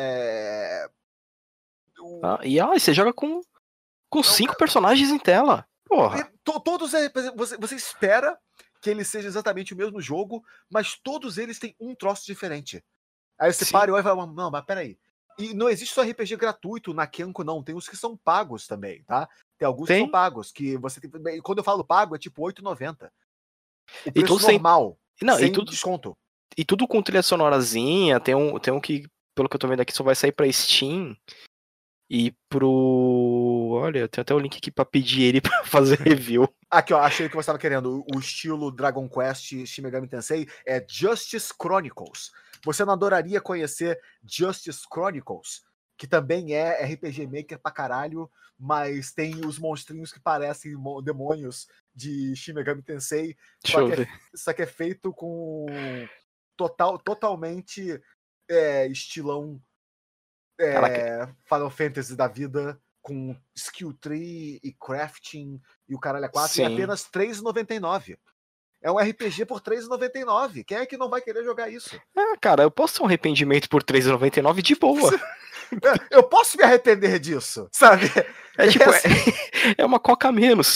E você joga com 5 personagens em tela. Porra. Todos você espera que ele seja exatamente o mesmo jogo, mas todos eles têm um troço diferente. Aí você Sim. para e olha e fala, não, mas peraí. E não existe só RPG gratuito na Kenko, não. Tem os que são pagos também, tá? Tem alguns que são pagos, que você tem. Quando eu falo pago, é tipo R$8,90. O preço normal, sem desconto. E tudo com trilha sonorazinha. Tem um que, pelo que eu tô vendo aqui, só vai sair pra Steam. E pro... Olha, tem até o link aqui pra pedir ele pra fazer review. Aqui, ó, achei o que você estava querendo. O estilo Dragon Quest Shin Megami Tensei é Justice Chronicles. Você não adoraria conhecer Justice Chronicles? Que também é RPG Maker pra caralho, mas tem os monstrinhos que parecem demônios de Shin Megami Tensei. Só que é feito com totalmente estilão Final Fantasy da vida, com skill tree e crafting e o caralho é 4, Sim. e apenas R$3,99. É um RPG por R$3,99. Quem é que não vai querer jogar isso? Cara, eu posso ter um arrependimento por R$3,99 de boa. Eu posso me arrepender disso, sabe? É uma coca a menos.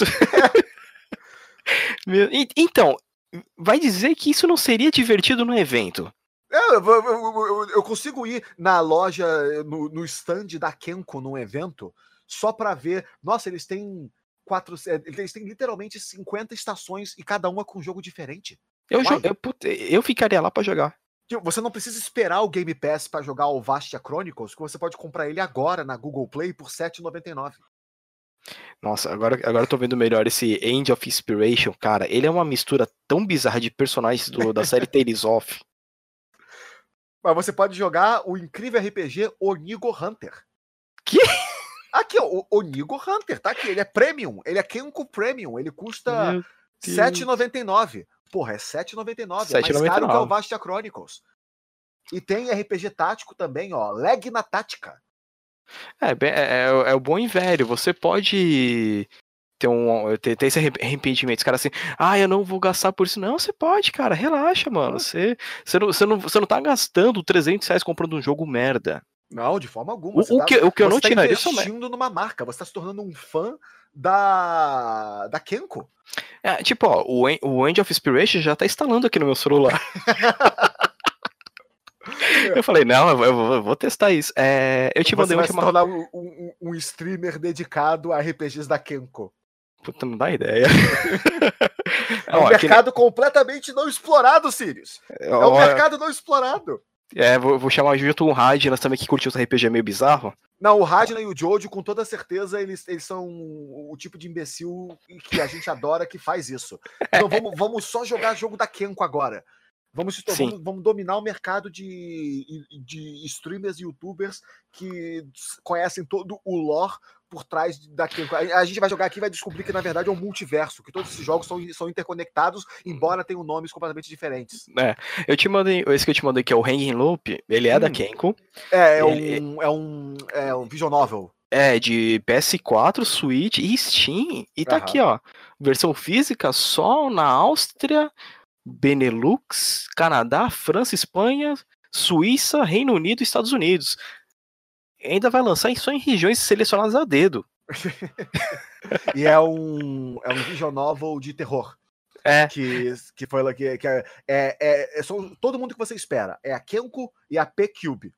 Então, vai dizer que isso não seria divertido no evento? Eu consigo ir na loja, no stand da Kenko num evento, só pra ver. Nossa, eles têm literalmente 50 estações e cada uma com um jogo diferente. Eu ficaria lá pra jogar. Você não precisa esperar o Game Pass pra jogar o Vastia Chronicles, que você pode comprar ele agora na Google Play por R$7,99. Nossa, agora eu tô vendo melhor esse End of Inspiration, cara. Ele é uma mistura tão bizarra de personagens da série Tales of. Mas você pode jogar o incrível RPG Onigo Hunter. Que? Aqui, ó, o Onigo Hunter, tá aqui. Ele é Premium, ele é Kenko Premium, ele custa R$7,99. Porra, é R$7,99. É mais caro que o Vastia Chronicles. E tem RPG tático também, ó. Legna Tática. É o bom e velho. Você pode ter esse arrependimento. Os caras assim, eu não vou gastar por isso. Não, você pode, cara. Relaxa, mano. Você não tá gastando R$300 comprando um jogo merda. Não, de forma alguma. O que eu não tiraria isso. Você tá investindo numa marca. Você tá se tornando um fã da Kenko. Tipo, ó, o End of Inspiration já tá instalando aqui no meu celular. Eu falei, não, eu vou testar isso. Eu te mandei Você vai se tornar um streamer dedicado a RPGs da Kenko. Puta, não dá ideia. É um mercado completamente não explorado, Sirius. É um mercado não explorado. Vou chamar junto o Radnas também, que curtiu esse RPG meio bizarro. Não, o Radna e o Jojo, com toda certeza, eles são o tipo de imbecil que a gente adora que faz isso. Então vamos só jogar jogo da Kenko agora. Vamos dominar o mercado de streamers e youtubers que conhecem todo o lore por trás da Kenko. A gente vai jogar aqui e vai descobrir que, na verdade, é um multiverso, que todos esses jogos são interconectados, embora tenham nomes completamente diferentes. Eu te mandei, esse que eu te mandei, que é o Hanging Loop, ele é da Kenko. É um visual novel. De PS4, Switch e Steam. E tá aqui, ó. Versão física só na Áustria, Benelux, Canadá, França, Espanha, Suíça, Reino Unido e Estados Unidos. Ainda vai lançar só em regiões selecionadas a dedo. E é um visual novel de terror. Que foi lá que são todo mundo que você espera. É a Kenko e a P-Cube.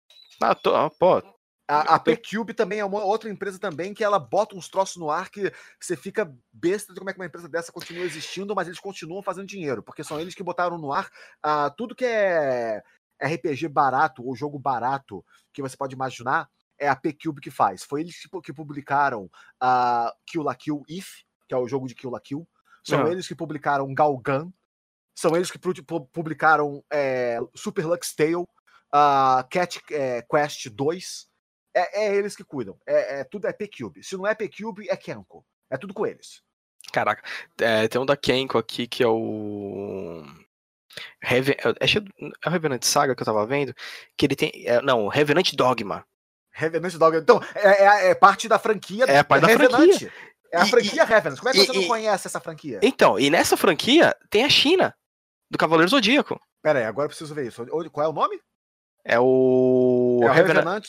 A P-Cube também é uma outra empresa também que ela bota uns troços no ar que você fica besta de como é que uma empresa dessa continua existindo, mas eles continuam fazendo dinheiro, porque são eles que botaram no ar tudo que é RPG barato ou jogo barato que você pode imaginar, é a P-Cube que faz. Foi eles que publicaram Kill la Kill If, que é o jogo de Kill la Kill. São eles que publicaram Galgun. São eles que publicaram Super Lux Tale, Cat Quest 2. É eles que cuidam. Tudo é P-Cube. Se não é P-Cube, é Kenko. É tudo com eles. Caraca. Tem um da Kenko aqui que é o... Acho que é o Revenant Saga que eu tava vendo. Que ele tem... Não, Revenant Dogma. Revenant Dogma. Então, é parte da franquia. É parte da franquia. É a franquia Revenant. Como é que você não conhece essa franquia? Então, e nessa franquia tem a China, do Cavaleiro Zodíaco. Pera aí, agora eu preciso ver isso. Qual é o nome? É o Revenant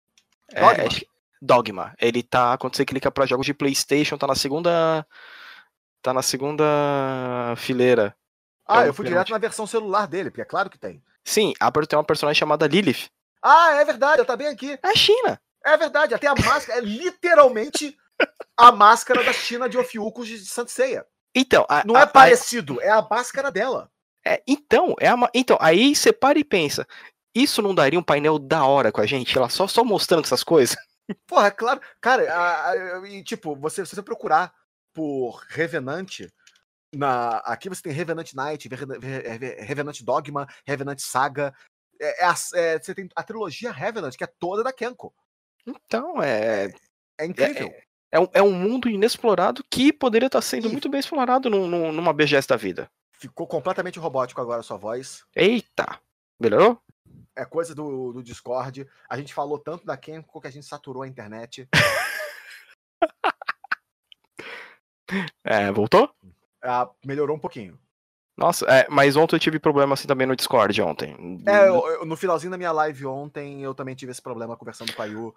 Dogma. Ele tá, quando você clica pra jogos de PlayStation, tá na segunda fileira. Eu fui direto na versão celular dele, porque é claro que tem. Sim, tem uma personagem chamada Lilith. Ah, é verdade, ela tá bem aqui. É a China. É verdade, até a máscara, é literalmente a máscara da China de Ofiucos de Saint Seiya. Então, não é parecido, é a máscara dela. Então, aí você para e pensa, isso não daria um painel da hora com a gente? Ela só mostrando essas coisas? Porra, claro. Cara, e tipo, se você procurar por Revenant, aqui você tem Revenant Knight, Revenant Dogma, Revenant Saga. Você tem a trilogia Revenant, que é toda da Kenko. Então, é incrível. É um mundo inexplorado que poderia estar sendo muito bem explorado numa BGS da vida. Ficou completamente robótico agora a sua voz. Eita! Melhorou? É coisa do Discord. A gente falou tanto da Kenko que a gente saturou a internet. Voltou? Melhorou um pouquinho. Nossa, mas ontem eu tive problema assim também no Discord ontem. No finalzinho da minha live ontem, eu também tive esse problema conversando com a Yu.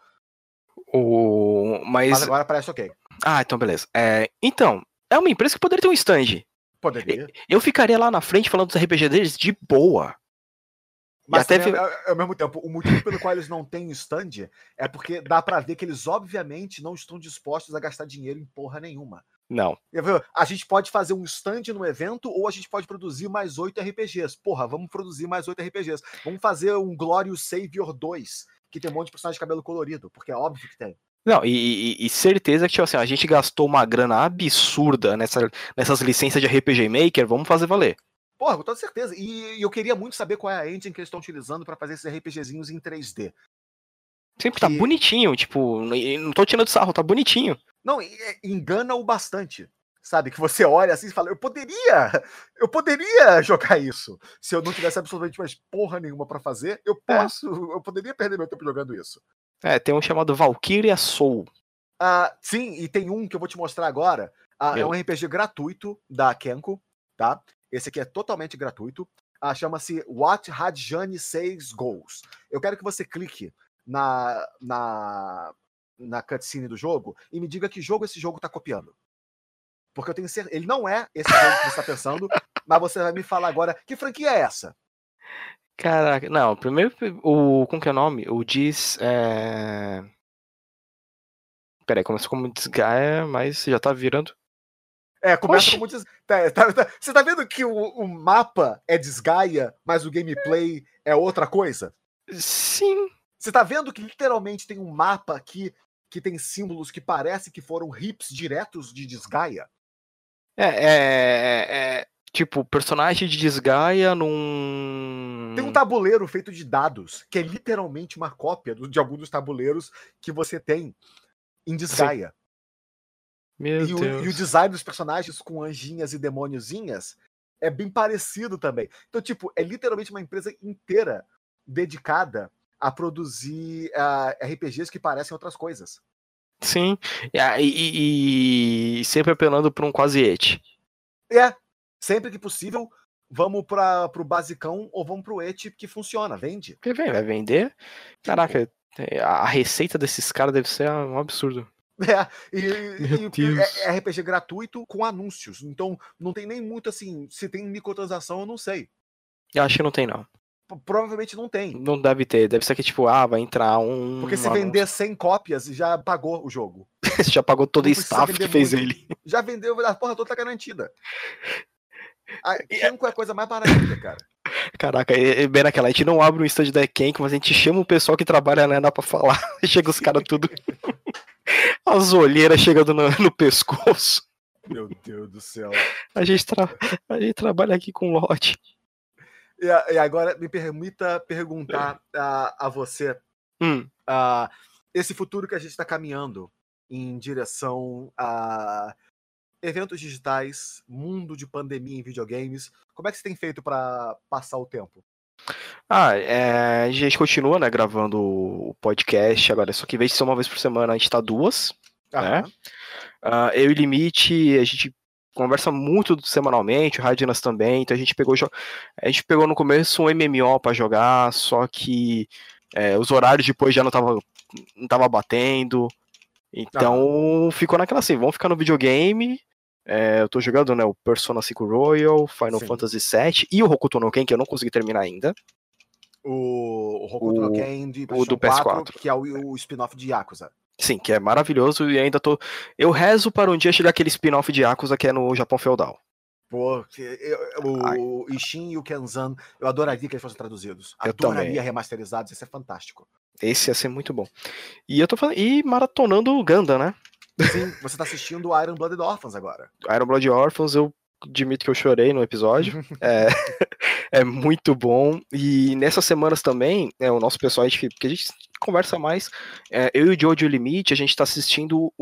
Mas agora parece ok. Ah, então beleza. Então, é uma empresa que poderia ter um stand. Poderia. Eu ficaria lá na frente falando dos RPG deles de boa. Mas ao mesmo tempo, o motivo pelo qual eles não têm stand é porque dá pra ver que eles obviamente não estão dispostos a gastar dinheiro em porra nenhuma. Não. A gente pode fazer um stand no evento ou a gente pode produzir mais 8 RPGs. Porra, vamos produzir mais 8 RPGs. Vamos fazer um Glorious Savior 2, que tem um monte de personagem de cabelo colorido, porque é óbvio que tem. Não, e certeza que, tipo assim, a gente gastou uma grana absurda nessas licenças de RPG Maker, vamos fazer valer. Porra, com toda certeza. E eu queria muito saber qual é a engine que eles estão utilizando pra fazer esses RPGzinhos em 3D. Sempre tá bonitinho, tipo, não tô tirando sarro, tá bonitinho. Não, engana o bastante. Sabe, que você olha assim e fala, eu poderia jogar isso. Se eu não tivesse absolutamente mais porra nenhuma pra fazer, eu poderia perder meu tempo jogando isso. Tem um chamado Valkyria Soul. Sim, e tem um que eu vou te mostrar agora. É um RPG gratuito da Kenko, tá? Esse aqui é totalmente gratuito. Chama-se What Hadjani Says Goes. Eu quero que você clique na cutscene do jogo e me diga que jogo esse jogo tá copiando. Porque eu tenho certeza. Ele não é esse jogo que você tá pensando, mas você vai me falar agora que franquia é essa? Caraca, não, primeiro como que é o nome? O Diz. Peraí, começou como Desgaia, mas já tá virando. Começa como Desgaia. Você tá vendo que o mapa é Desgaia, mas o gameplay é outra coisa? Sim. Você tá vendo que literalmente tem um mapa aqui que tem símbolos que parece que foram rips diretos de Desgaia? Tipo, personagem de Desgaia num... Tem um tabuleiro feito de dados, que é literalmente uma cópia de alguns dos tabuleiros que você tem em Desgaia. Meu Deus. E o design dos personagens com anjinhas e demôniozinhas é bem parecido também. Então, tipo, é literalmente uma empresa inteira dedicada a produzir RPGs que parecem outras coisas. Sim, e sempre apelando para um quase et. Sempre que possível, vamos pro basicão ou vamos pro et que funciona, vende. Vai vender? Caraca, a receita desses caras deve ser um absurdo. É RPG gratuito com anúncios. Então, não tem nem muito assim. Se tem microtransação, eu não sei. Eu acho que não tem, não. Provavelmente não tem. Não deve ter. Deve ser que, tipo, vai entrar um... Porque se vender 100 cópias, já pagou o jogo. Você já pagou todo o staff que fez ele. Já vendeu, a porra toda tá garantida. A Kenko é a coisa mais barata, cara. Caraca, bem naquela, a gente não abre um stand da Kenko, mas a gente chama o pessoal que trabalha lá, dá pra falar. Chega os caras tudo... As olheiras chegando no pescoço. Meu Deus do céu. A gente trabalha aqui com lote. E agora me permita perguntar a você esse futuro que a gente está caminhando em direção a eventos digitais, mundo de pandemia em videogames, como é que você tem feito para passar o tempo? A gente continua, né, gravando o podcast agora, só que em vez de ser uma vez por semana, a gente tá 2, né? Eu e Limite, a gente conversa muito semanalmente, o Radinas também, então a gente pegou no começo um MMO pra jogar, só que os horários depois já não tava batendo, então ficou naquela assim, vamos ficar no videogame. Eu tô jogando, né, o Persona 5 Royal, Final Fantasy VII e o Hokuto no Ken, que eu não consegui terminar ainda. O Hokuto no Ken de o do PlayStation 4, PS4. que é o spin-off de Yakuza. Sim, que é maravilhoso e ainda tô... Eu rezo para um dia chegar aquele spin-off de Yakuza que é no Japão feudal. Pô, o Ishin e o Kenzan, eu adoraria que eles fossem traduzidos. Eu Adoraria também. remasterizados, isso é fantástico. Esse ia ser muito bom. E eu tô falando... E maratonando o Gundam, né? Sim, você tá assistindo o Iron Blooded Orphans agora. Iron Blood Orphans, eu admito que eu chorei no episódio. É muito bom. E nessas semanas também, o nosso pessoal, porque a gente conversa mais, eu e o Jojo Limite, a gente tá assistindo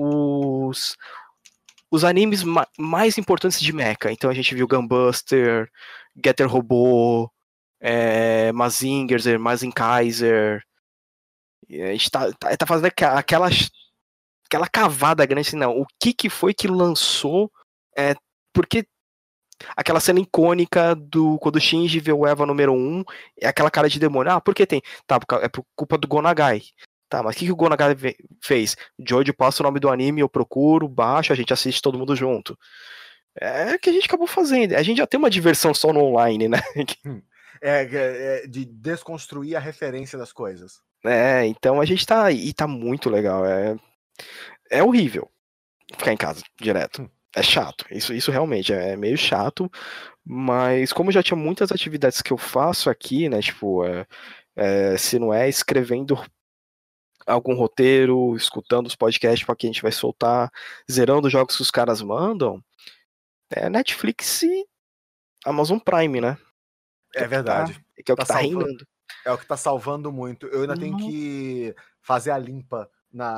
os animes mais importantes de mecha. Então a gente viu Gunbuster, Getter Robô, Mazinger, Mazinkaiser. E a gente tá fazendo aquela cavada grande, assim, não. O que foi que lançou? Porque aquela cena icônica do quando o Shinji vê o Eva número 1, é aquela cara de demônio. Ah, por que tem? Tá, é por culpa do Gonagai. Tá, mas o que o Gonagai fez? Jojo passa o nome do anime, eu procuro, baixo, a gente assiste todo mundo junto. É o que a gente acabou fazendo. A gente já tem uma diversão só no online, né? De desconstruir a referência das coisas. Então a gente tá. E tá muito legal. É horrível ficar em casa direto. É chato. Isso realmente é meio chato. Mas como já tinha muitas atividades que eu faço aqui, né? Tipo, se não é escrevendo algum roteiro, escutando os podcasts para que a gente vai soltar, zerando os jogos que os caras mandam, Netflix e Amazon Prime, né? É verdade. Que é o que tá reinando. É o que tá salvando muito. Eu ainda tenho que fazer a limpa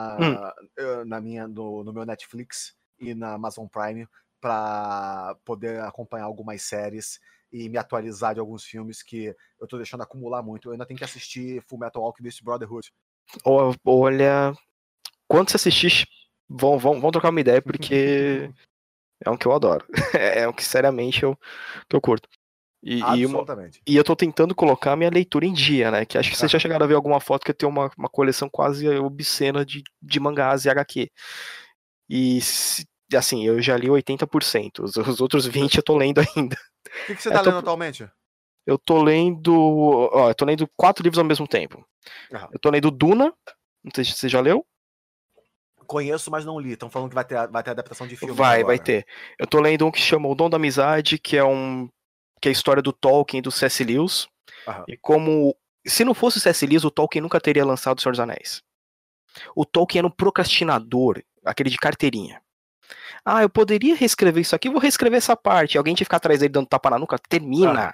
no meu Netflix e na Amazon Prime para poder acompanhar algumas séries e me atualizar de alguns filmes que eu tô deixando acumular muito. Eu ainda tenho que assistir Fullmetal Alchemist Brotherhood. Olha, quando você assistir, vão trocar uma ideia, porque é um que eu adoro. É um que seriamente que eu curto. Absolutamente. E eu tô tentando colocar minha leitura em dia, né? Que acho que vocês já chegaram a ver alguma foto que eu tenho uma coleção quase obscena de mangás e HQ. E assim, eu já li 80%. Os outros 20% eu tô lendo ainda. O que você tá lendo atualmente? Eu tô lendo. Eu tô lendo 4 livros ao mesmo tempo. Eu tô lendo Duna. Não sei se você já leu. Conheço, mas não li. Estão falando que vai ter adaptação de filme. Vai ter. Eu tô lendo um que chama O Dom da Amizade, que é a história do Tolkien e do C.S. Lewis. E como, se não fosse o C.S. Lewis, o Tolkien nunca teria lançado O Senhor dos Anéis. O Tolkien era um procrastinador, aquele de carteirinha. Ah, eu poderia reescrever isso aqui, vou reescrever essa parte. Alguém tinha que ficar atrás dele dando tapa na nuca, termina.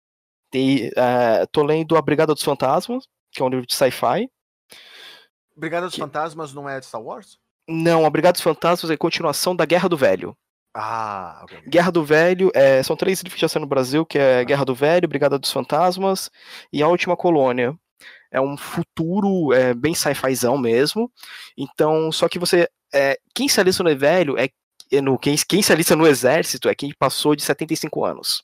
Tô lendo A Brigada dos Fantasmas, que é um livro de sci-fi. Brigada dos Fantasmas não é de Star Wars? Não, A Brigada dos Fantasmas é a continuação da Guerra do Velho. Ok. Guerra do Velho, são 3 livros que já saíram no Brasil, que é Guerra do Velho, Brigada dos Fantasmas e A Última Colônia. É um futuro bem sci-fizão mesmo. Então, só que você... quem se alista no velho quem se alista no exército é quem passou de 75 anos.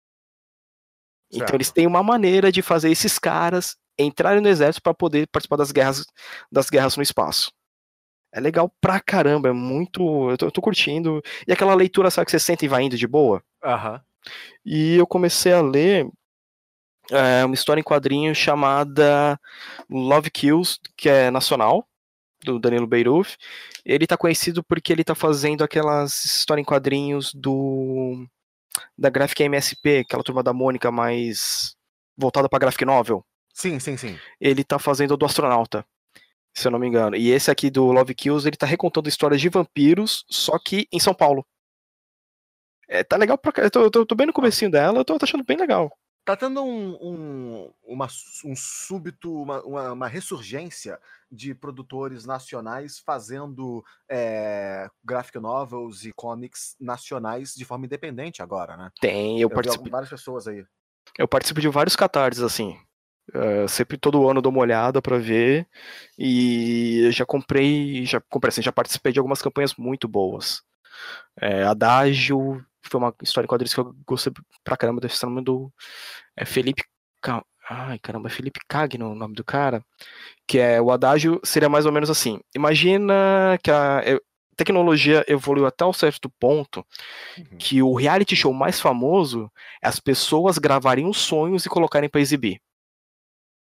Certo. Então eles têm uma maneira de fazer esses caras entrarem no exército para poder participar das guerras no espaço. É legal pra caramba, é muito... Eu tô curtindo. E aquela leitura, sabe, que você senta e vai indo de boa? E eu comecei a ler uma história em quadrinhos chamada Love Kills, que é nacional, do Danilo Beiruf. Ele tá conhecido porque ele tá fazendo aquelas histórias em quadrinhos da Graphic MSP, aquela turma da Mônica mais voltada pra graphic novel. Sim. Ele tá fazendo do astronauta, se eu não me engano. E esse aqui do Love Kills, ele tá recontando histórias de vampiros, só que em São Paulo. Tá legal pra cá. Eu tô bem no comecinho dela, eu tô achando bem legal. Tá tendo um súbito, uma ressurgência de produtores nacionais fazendo graphic novels e comics nacionais de forma independente agora, né? Eu participo de várias pessoas aí. Eu participo de vários catarses, assim. Sempre todo ano dou uma olhada pra ver. E já participei de algumas campanhas muito boas. Adágio foi uma história em quadrinhos que eu gostei pra caramba. Desse nome do Felipe. Ai, caramba, é Felipe Cagno o nome do cara. Que o Adágio seria mais ou menos assim. Imagina que a tecnologia evoluiu até um certo ponto que o reality show mais famoso é as pessoas gravarem os sonhos e colocarem pra exibir.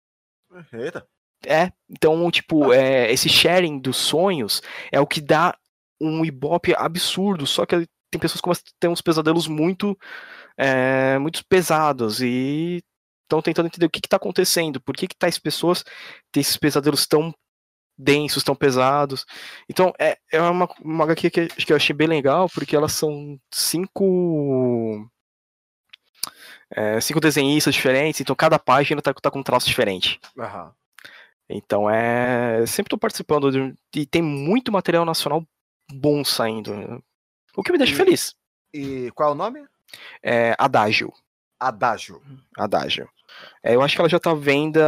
Eita. Então, tipo, esse sharing dos sonhos é o que dá um ibope absurdo, só que tem pessoas que começam a ter uns pesadelos muito pesados e estão tentando entender o que está acontecendo, por que tais pessoas têm esses pesadelos tão densos, tão pesados. Então, é uma HQ que eu achei bem legal, porque elas são cinco desenhistas diferentes, então cada página tá com um traço diferente. Aham. Então, sempre tô participando e tem muito material nacional bom saindo, o que me deixa feliz. E qual é o nome? Adágio. Adágio. Eu acho que ela já tá à venda,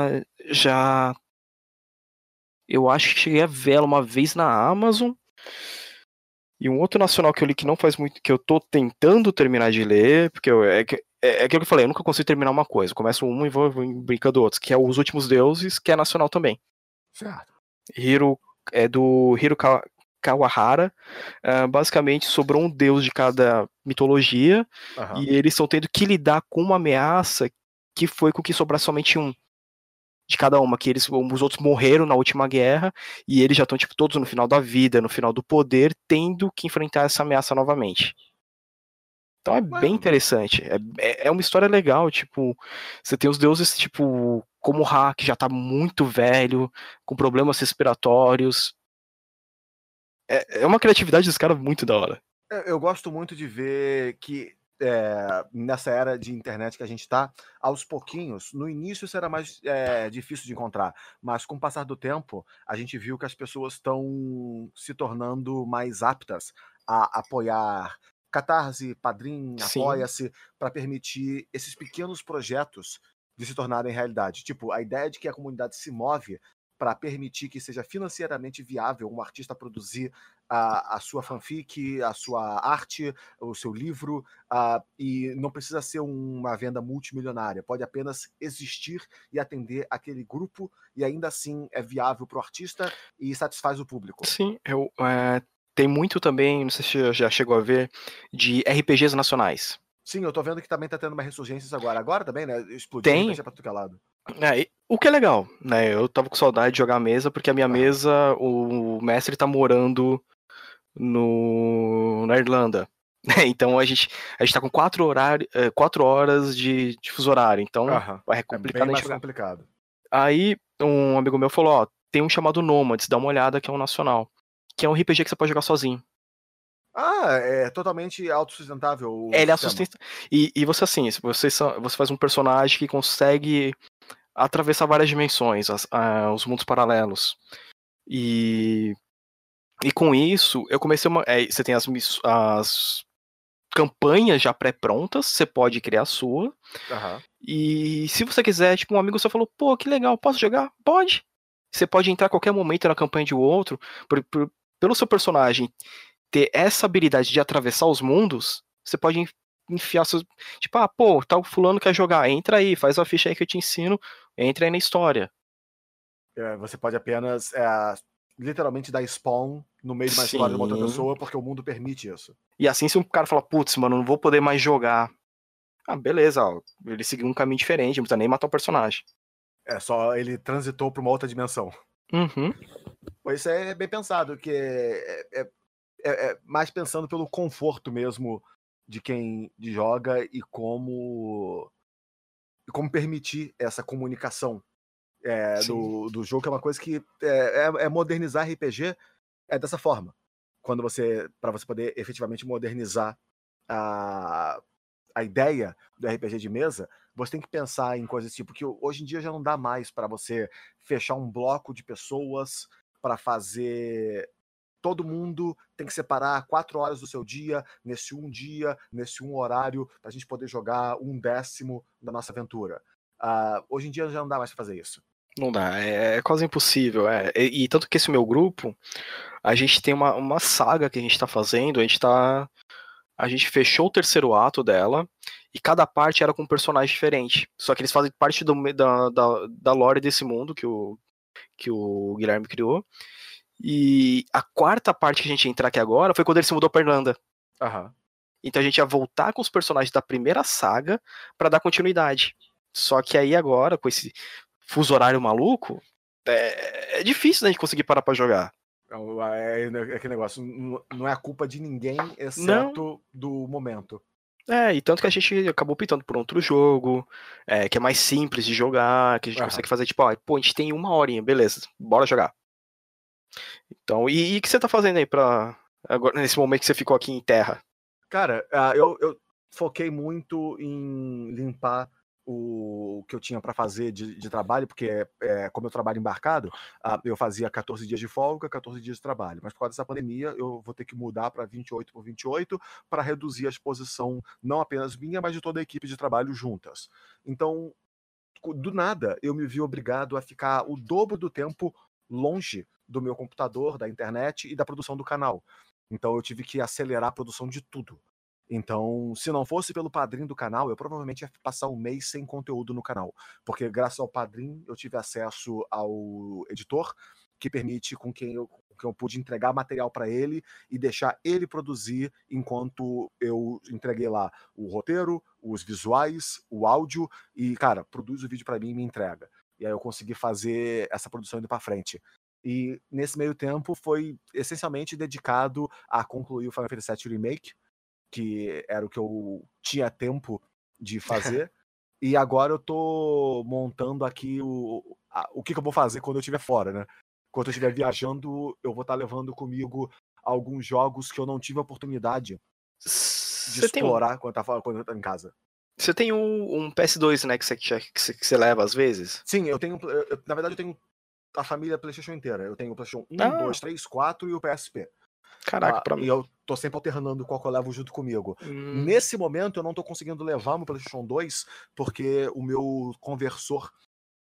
eu acho que cheguei a ver ela uma vez na Amazon. E um outro nacional que eu li que não faz muito, que eu tô tentando terminar de ler, porque é aquilo que eu falei, eu nunca consigo terminar uma coisa. Eu começo uma e vou brincando outros, que é Os Últimos Deuses, que é nacional também. Certo. É do Hiro Kawahara. Basicamente, sobrou um deus de cada mitologia, e eles estão tendo que lidar com uma ameaça que foi com que sobrar somente um de cada uma, que os outros morreram na última guerra, e eles já estão, tipo, todos no final da vida, no final do poder, tendo que enfrentar essa ameaça novamente. Então é bem interessante. É uma história legal, tipo, você tem os deuses, tipo, como Ra, que já tá muito velho, com problemas respiratórios. É uma criatividade dos caras muito da hora. Eu gosto muito de ver que nessa era de internet que a gente está, aos pouquinhos, no início isso era mais difícil de encontrar, mas com o passar do tempo, a gente viu que as pessoas estão se tornando mais aptas a apoiar Catarse, Padrim, Apoia-se, para permitir esses pequenos projetos de se tornarem realidade. Tipo, a ideia de que a comunidade se move para permitir que seja financeiramente viável um artista produzir a sua fanfic, a sua arte, o seu livro, e não precisa ser uma venda multimilionária, pode apenas existir e atender aquele grupo, e ainda assim é viável para o artista e satisfaz o público. Sim, tem muito também, não sei se já chegou a ver, de RPGs nacionais. Sim, eu tô vendo que também tá tendo uma ressurgência agora. Agora também, né? Explodiu RPG pra tudo que é lado. O que é legal, né? Eu tava com saudade de jogar a mesa, porque a minha mesa, o mestre tá morando na Irlanda. Então a gente tá com 4 horas de fuso horário, então é complicado. É bem mais complicado. Aí um amigo meu falou, ó, tem um chamado Nomads, dá uma olhada, que é um nacional, que é um RPG que você pode jogar sozinho. É totalmente autossustentável. Ele é sustentável. E você, assim, você faz um personagem que consegue atravessar várias dimensões, os mundos paralelos. E com isso, eu comecei você tem as campanhas já pré-prontas, você pode criar a sua. E se você quiser, tipo, um amigo seu falou, pô, que legal, posso jogar? Pode. Você pode entrar a qualquer momento na campanha de outro, pelo seu personagem ter essa habilidade de atravessar os mundos, você pode enfiar seus... Tipo, pô, tal fulano quer jogar, entra aí, faz a ficha aí que eu te ensino, entra aí na história. Você pode apenas, literalmente, dar spawn no meio de uma história de uma outra pessoa, porque o mundo permite isso. E assim, se um cara fala, putz, mano, não vou poder mais jogar. Beleza, ó, ele seguiu um caminho diferente, não precisa nem matar o personagem. Só ele transitou pra uma outra dimensão. Pois isso é bem pensado, que é mais pensando pelo conforto mesmo de quem joga e como permitir essa comunicação do jogo, que é uma coisa que modernizar RPG dessa forma. Para você poder efetivamente modernizar a ideia do RPG de mesa, você tem que pensar em coisas tipo que hoje em dia já não dá mais para você fechar um bloco de pessoas para fazer. Todo mundo tem que separar 4 horas do seu dia, nesse um horário, para a gente poder jogar 1/10 da nossa aventura. Hoje em dia já não dá mais para fazer isso. Não dá, é quase impossível. E tanto que esse meu grupo, a gente tem uma saga que a gente tá fazendo, a gente fechou o terceiro ato dela, e cada parte era com um personagem diferente. Só que eles fazem parte da lore desse mundo que o Guilherme criou. E a quarta parte que a gente ia entrar aqui agora foi quando ele se mudou pra Irlanda. Então a gente ia voltar com os personagens da primeira saga pra dar continuidade. Só que aí agora, fuso horário maluco, é difícil da gente conseguir parar pra jogar. É aquele negócio, não é a culpa de ninguém, Não. exceto do momento. E tanto que a gente acabou optando por outro jogo, que é mais simples de jogar, que a gente consegue fazer, tipo, pô, a gente tem 1 horinha, beleza, bora jogar. Então, e o que você tá fazendo aí agora, nesse momento que você ficou aqui em terra? Cara, eu foquei muito em limpar o que eu tinha para fazer de trabalho, porque como eu trabalho embarcado, eu fazia 14 dias de folga, 14 dias de trabalho. Mas por causa dessa pandemia, eu vou ter que mudar para 28 por 28 para reduzir a exposição, não apenas minha, mas de toda a equipe de trabalho juntas. Então, do nada, eu me vi obrigado a ficar o dobro do tempo longe do meu computador, da internet e da produção do canal. Então eu tive que acelerar a produção de tudo. Então, se não fosse pelo padrinho do canal, eu provavelmente ia passar um mês sem conteúdo no canal. Porque graças ao padrinho eu tive acesso ao editor, que permite com que eu pude entregar material para ele e deixar ele produzir enquanto eu entreguei lá o roteiro, os visuais, o áudio e, cara, produz o vídeo para mim e me entrega. E aí eu consegui fazer essa produção indo para frente. E nesse meio tempo foi essencialmente dedicado a concluir o Final Fantasy VII Remake, que era o que eu tinha tempo de fazer. E agora eu tô montando aqui o que eu vou fazer quando eu estiver fora, né? Quando eu estiver viajando, eu vou estar levando comigo alguns jogos que eu não tive a oportunidade de explorar quando eu tô em casa. Você tem um PS2, né, que você leva às vezes? Sim, eu tenho. Na verdade, eu tenho a família PlayStation inteira. Eu tenho o PlayStation 1, 2, 3, 4 e o PSP. Caraca, pra mim. E eu tô sempre alternando qual que eu levo junto comigo. Nesse momento, eu não tô conseguindo levar meu PlayStation 2 porque o meu conversor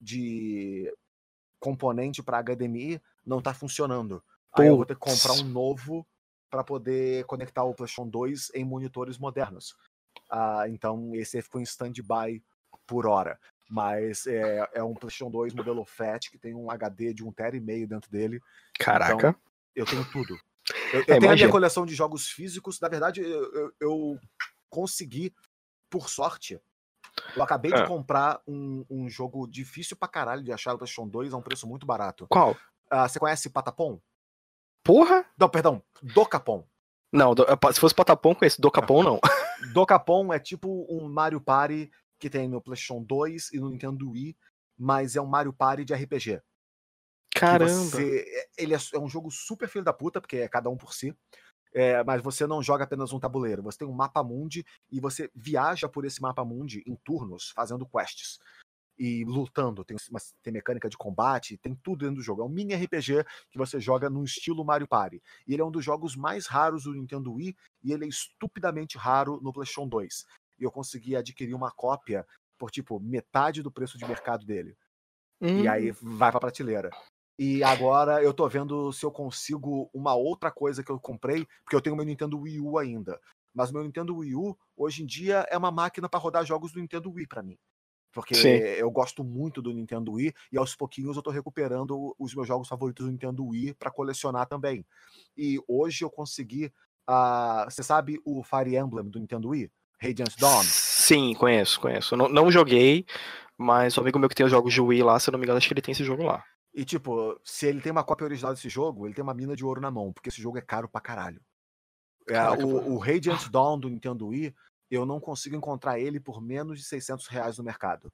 de componente para HDMI não tá funcionando. Aí eu vou ter que comprar um novo para poder conectar o PlayStation 2 em monitores modernos. Então esse ficou em stand-by por hora. Mas é um PlayStation 2 modelo FAT que tem um HD de 1,5 TB dentro dele. Caraca. Então eu tenho tudo. Eu tenho a minha coleção de jogos físicos. Na verdade, eu consegui, por sorte, eu acabei de comprar um jogo difícil pra caralho de achar no PlayStation 2 a um preço muito barato. Qual? Você conhece Patapom? Porra! Não, perdão, Dokapon. Não, se fosse Patapom, conheço. Dokapon, não. Dokapon é tipo um Mario Party que tem no PlayStation 2 e no Nintendo Wii, mas é um Mario Party de RPG. Caramba! Ele é um jogo super filho da puta, porque é cada um por si. Mas você não joga apenas um tabuleiro, você tem um mapa mundi e você viaja por esse mapa mundi em turnos, fazendo quests e lutando. Tem mecânica de combate, tem tudo dentro do jogo. É um mini RPG que você joga no estilo Mario Party. E ele é um dos jogos mais raros do Nintendo Wii e ele é estupidamente raro no PlayStation 2. E eu consegui adquirir uma cópia por tipo metade do preço de mercado dele. E aí vai pra prateleira. E agora eu tô vendo se eu consigo uma outra coisa que eu comprei, porque eu tenho meu Nintendo Wii U ainda. Mas o meu Nintendo Wii U, hoje em dia, é uma máquina para rodar jogos do Nintendo Wii para mim. Porque eu gosto muito do Nintendo Wii e aos pouquinhos eu tô recuperando os meus jogos favoritos do Nintendo Wii para colecionar também. E hoje eu consegui. Você sabe o Fire Emblem do Nintendo Wii? Radiant Dawn? Sim, conheço. Não joguei, mas o amigo meu que tem os jogos de Wii lá, se eu não me engano, acho que ele tem esse jogo lá. E tipo, se ele tem uma cópia original desse jogo, ele tem uma mina de ouro na mão, porque esse jogo é caro pra caralho. Caraca, O Radiant Dawn do Nintendo Wii, eu não consigo encontrar ele por menos de R$600 no mercado.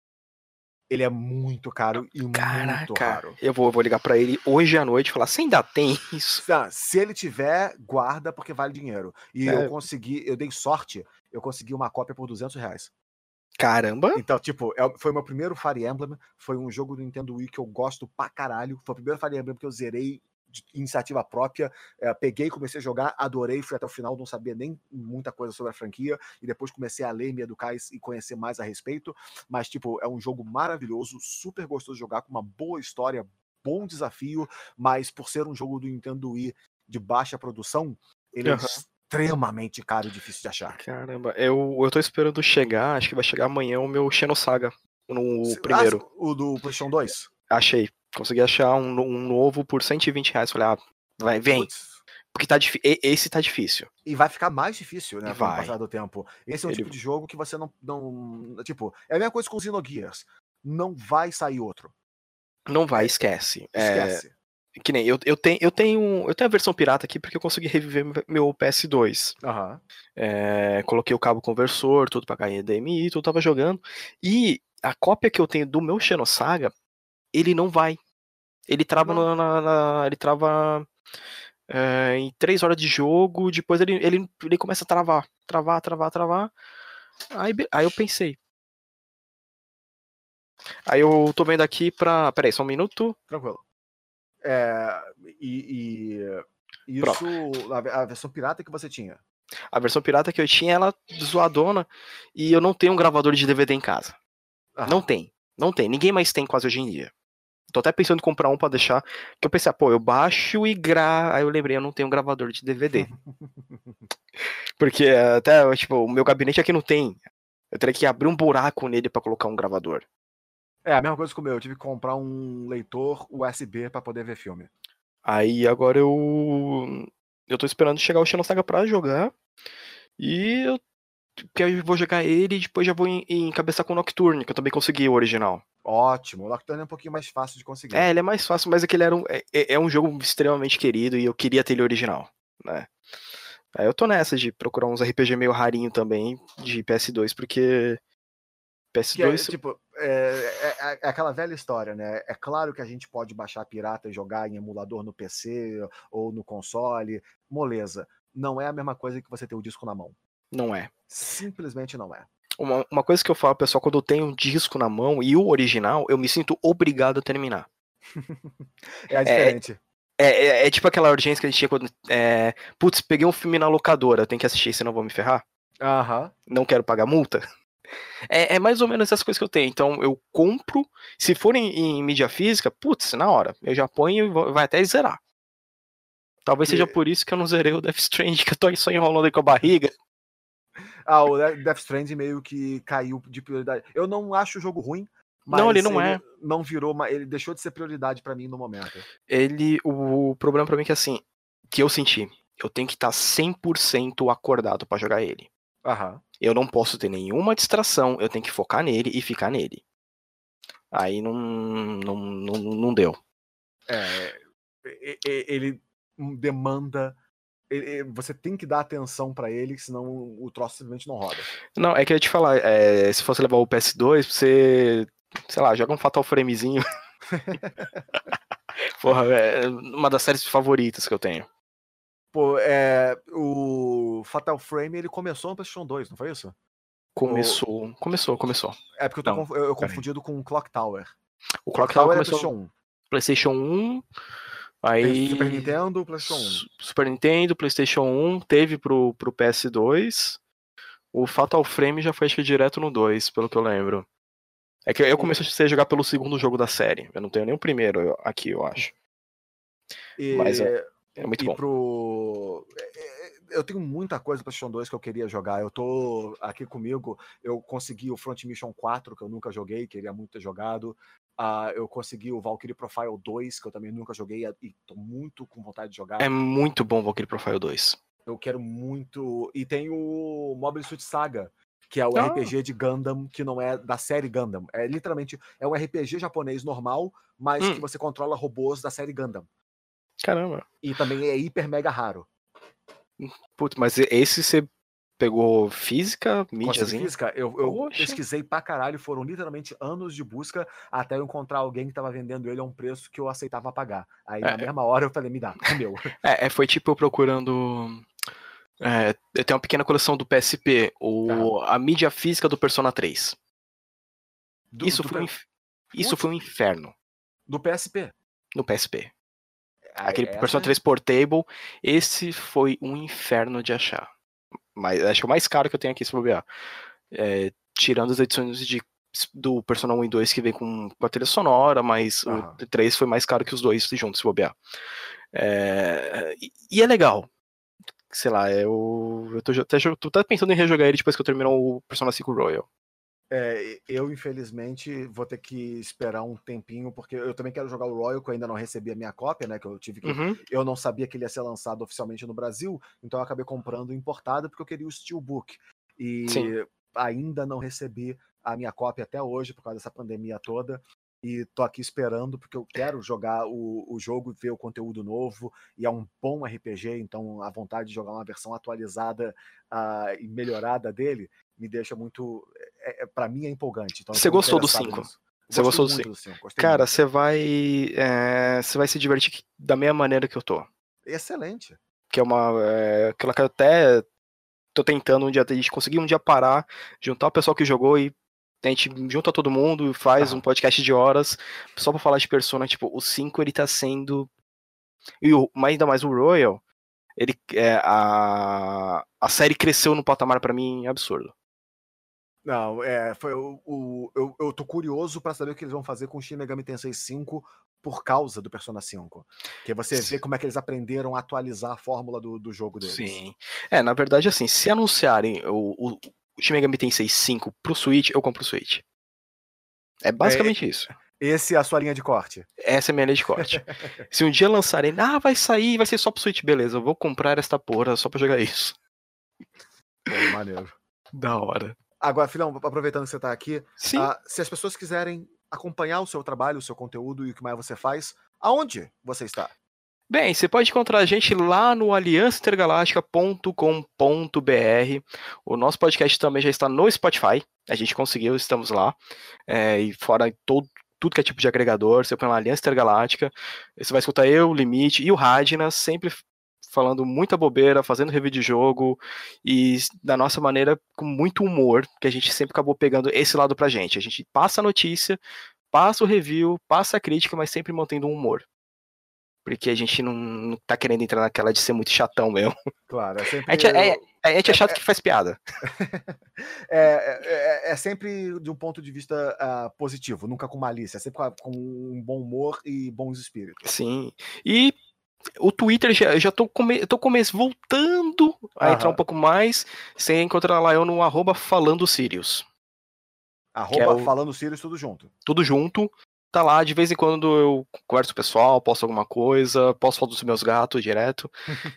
Ele é muito caro e muito raro. Eu vou ligar pra ele hoje à noite e falar, você ainda tem isso? Se ele tiver, guarda porque vale dinheiro. E eu dei sorte, eu consegui uma cópia por R$200. Caramba! Então, tipo, foi o meu primeiro Fire Emblem, foi um jogo do Nintendo Wii que eu gosto pra caralho. Foi o primeiro Fire Emblem que eu zerei de iniciativa própria, peguei, comecei a jogar, adorei, fui até o final, não sabia nem muita coisa sobre a franquia, e depois comecei a ler, me educar e conhecer mais a respeito, mas tipo, é um jogo maravilhoso, super gostoso de jogar, com uma boa história, bom desafio, mas por ser um jogo do Nintendo Wii de baixa produção, ele é extremamente caro e difícil de achar. Caramba, eu tô esperando chegar, acho que vai chegar amanhã o meu Xenosaga, no primeiro. O do PlayStation 2? Achei. Consegui achar um novo por R$120. Falei, vem. Puts. Porque esse tá difícil. E vai ficar mais difícil, né, com o passar do tempo. Esse é um tipo de jogo que você não. Tipo, é a mesma coisa com o Xenogears. não vai sair outro. Não vai, esquece. Esquece. Que nem eu tenho a versão pirata aqui porque eu consegui reviver meu PS2. Aham. Coloquei o cabo conversor, tudo pra HDMI, tudo tava jogando. E a cópia que eu tenho do meu Xenosaga, ele não vai. Ele trava ele trava em 3 horas de jogo, depois ele começa a travar. Aí eu pensei. Aí eu tô vendo aqui pra. Peraí, só um minuto. Tranquilo. Pronto. Isso, a versão pirata que você tinha. A versão pirata que eu tinha, ela zoadona, e eu não tenho um gravador de DVD em casa. Aham. Não tem. Ninguém mais tem quase hoje em dia. Tô até pensando em comprar um pra deixar. Que eu pensei, pô, eu baixo e Aí eu lembrei, eu não tenho um gravador de DVD. Porque até, tipo, o meu gabinete aqui não tem. Eu teria que abrir um buraco nele pra colocar um gravador. A mesma coisa que o meu. Eu tive que comprar um leitor USB pra poder ver filme. Aí agora eu tô esperando chegar o Xenosaga pra jogar. E eu vou jogar ele e depois já vou encabeçar com o Nocturne, que eu também consegui o original. Ótimo. O Nocturne é um pouquinho mais fácil de conseguir. Ele é mais fácil, mas aquele é um jogo extremamente querido e eu queria ter ele original, né? Aí eu tô nessa de procurar uns RPG meio rarinho também de PS2, porque PS2... É aquela velha história, né? É claro que a gente pode baixar pirata e jogar em emulador no PC ou no console, moleza. Não é a mesma coisa que você ter o disco na mão. Não é. Simplesmente não é. Uma coisa que eu falo, pessoal, quando eu tenho um disco na mão e o original, eu me sinto obrigado a terminar. É diferente. É tipo aquela urgência que a gente tinha quando... putz, peguei um filme na locadora, eu tenho que assistir, senão eu vou me ferrar. Aham. Não quero pagar multa. É mais ou menos essas coisas que eu tenho. Então eu compro, se for em mídia física, putz, na hora. Eu já ponho e vai até zerar. Talvez seja por isso que eu não zerei o Death Stranding, que eu tô só enrolando aí com a barriga. O Death Stranding meio que caiu de prioridade. Eu não acho o jogo ruim, mas Não, ele não é. não virou, ele deixou de ser prioridade pra mim no momento. O problema pra mim é que assim, que eu senti, eu tenho que estar 100% acordado pra jogar ele. Aham. Eu não posso ter nenhuma distração, eu tenho que focar nele e ficar nele. Aí não deu. Ele demanda. Você tem que dar atenção pra ele, senão o troço simplesmente não roda. Não, é que eu ia te falar, se fosse levar o PS2, você, sei lá, joga um Fatal Framezinho. Porra, é uma das séries favoritas que eu tenho. Pô, o Fatal Frame ele começou no PlayStation 2, não foi isso? Começou. É porque eu confundido com o Clock Tower. O Clock Tower começou começou PlayStation 1, aí Super Nintendo, PlayStation 1. Super Nintendo, PlayStation 1, teve pro PS2. O Fatal Frame já foi acho que direto no 2, pelo que eu lembro. É que eu comecei a jogar pelo segundo jogo da série. Eu não tenho nem o primeiro aqui, eu acho. Mas é muito bom. Eu tenho muita coisa para PlayStation 2 que eu queria jogar. Eu tô aqui comigo, eu consegui o Front Mission 4, que eu nunca joguei, queria muito ter jogado. Eu consegui o Valkyrie Profile 2, que eu também nunca joguei e tô muito com vontade de jogar. É muito bom o Valkyrie Profile 2. Eu quero muito. E tem o Mobile Suit Saga, que é o RPG de Gundam, que não é da série Gundam. Literalmente um RPG japonês normal, mas que você controla robôs da série Gundam. Caramba. E também é hiper mega raro. Putz, mas esse você pegou física, mídiazinha? Física? Eu pesquisei pra caralho, foram literalmente anos de busca até eu encontrar alguém que tava vendendo ele a um preço que eu aceitava pagar. Aí na mesma hora eu falei, me dá, é meu. Foi tipo eu procurando... eu tenho uma pequena coleção do PSP, a mídia física do Persona 3. Isso foi um inferno. Do PSP? No PSP. Aquele Persona 3 Portable, esse foi um inferno de achar. Mas acho que o mais caro que eu tenho aqui, se bobear. Tirando as edições do Persona 1 e 2 que vem com a trilha sonora, mas o 3 foi mais caro que os dois juntos, se bobear. E é legal. Sei lá, eu tô até pensando em rejogar ele depois que eu terminar o Persona 5 Royal. Eu infelizmente vou ter que esperar um tempinho, porque eu também quero jogar o Royal, que eu ainda não recebi a minha cópia, né? Que eu tive que. Eu não sabia que ele ia ser lançado oficialmente no Brasil, então eu acabei comprando importado porque eu queria o Steelbook. E ainda não recebi a minha cópia até hoje, por causa dessa pandemia toda. E tô aqui esperando, porque eu quero jogar o jogo, ver o conteúdo novo, e é um bom RPG, então a vontade de jogar uma versão atualizada e melhorada dele me deixa muito... Pra mim é empolgante. Então, Você gostou do 5? Você gostou do 5? Cara, você vai se divertir da mesma maneira que eu tô. Excelente. Que é aquela que eu até tô tentando a gente conseguir um dia parar, juntar o pessoal que jogou e a gente junta todo mundo, faz um podcast de horas só pra falar de Persona. Tipo, o 5 ele tá sendo... E ainda mais o Royal, a série cresceu no patamar pra mim absurdo. Não, eu tô curioso pra saber o que eles vão fazer com o Shin Megami Tensei 5 por causa do Persona 5. Que você vê como é que eles aprenderam a atualizar a fórmula do jogo deles. Sim. Na verdade, assim, se anunciarem o Shin Megami Tensei 5 pro Switch, eu compro o Switch. É basicamente isso. Essa é a sua linha de corte? Essa é a minha linha de corte. Se um dia lançarem, vai sair, vai ser só pro Switch, beleza, eu vou comprar esta porra só pra jogar isso. Pô, maneiro. Da hora. Agora, filhão, aproveitando que você tá aqui, Sim. Se as pessoas quiserem acompanhar o seu trabalho, o seu conteúdo e o que mais você faz, aonde você está? Bem, você pode encontrar a gente lá no aliançaintergaláctica.com.br. O nosso podcast também já está no Spotify. A gente conseguiu, estamos lá. E fora tudo que é tipo de agregador, você põe lá Aliança Intergaláctica. Você vai escutar eu, o Limite e o Radna, sempre falando muita bobeira, fazendo review de jogo e da nossa maneira com muito humor, que a gente sempre acabou pegando esse lado pra gente. A gente passa a notícia, passa o review, passa a crítica, mas sempre mantendo um humor. Porque a gente não tá querendo entrar naquela de ser muito chatão mesmo. Claro, é sempre... A gente é chato que faz piada. É sempre de um ponto de vista positivo, nunca com malícia, sempre com um bom humor e bons espíritos. Sim. E o Twitter já tô voltando a entrar um pouco mais. Você encontrar lá eu no @FalandoSirius. @FalandoSirius, tudo junto. Tudo junto. Tá lá, de vez em quando eu converso com o pessoal, posto alguma coisa, posto foto dos meus gatos direto.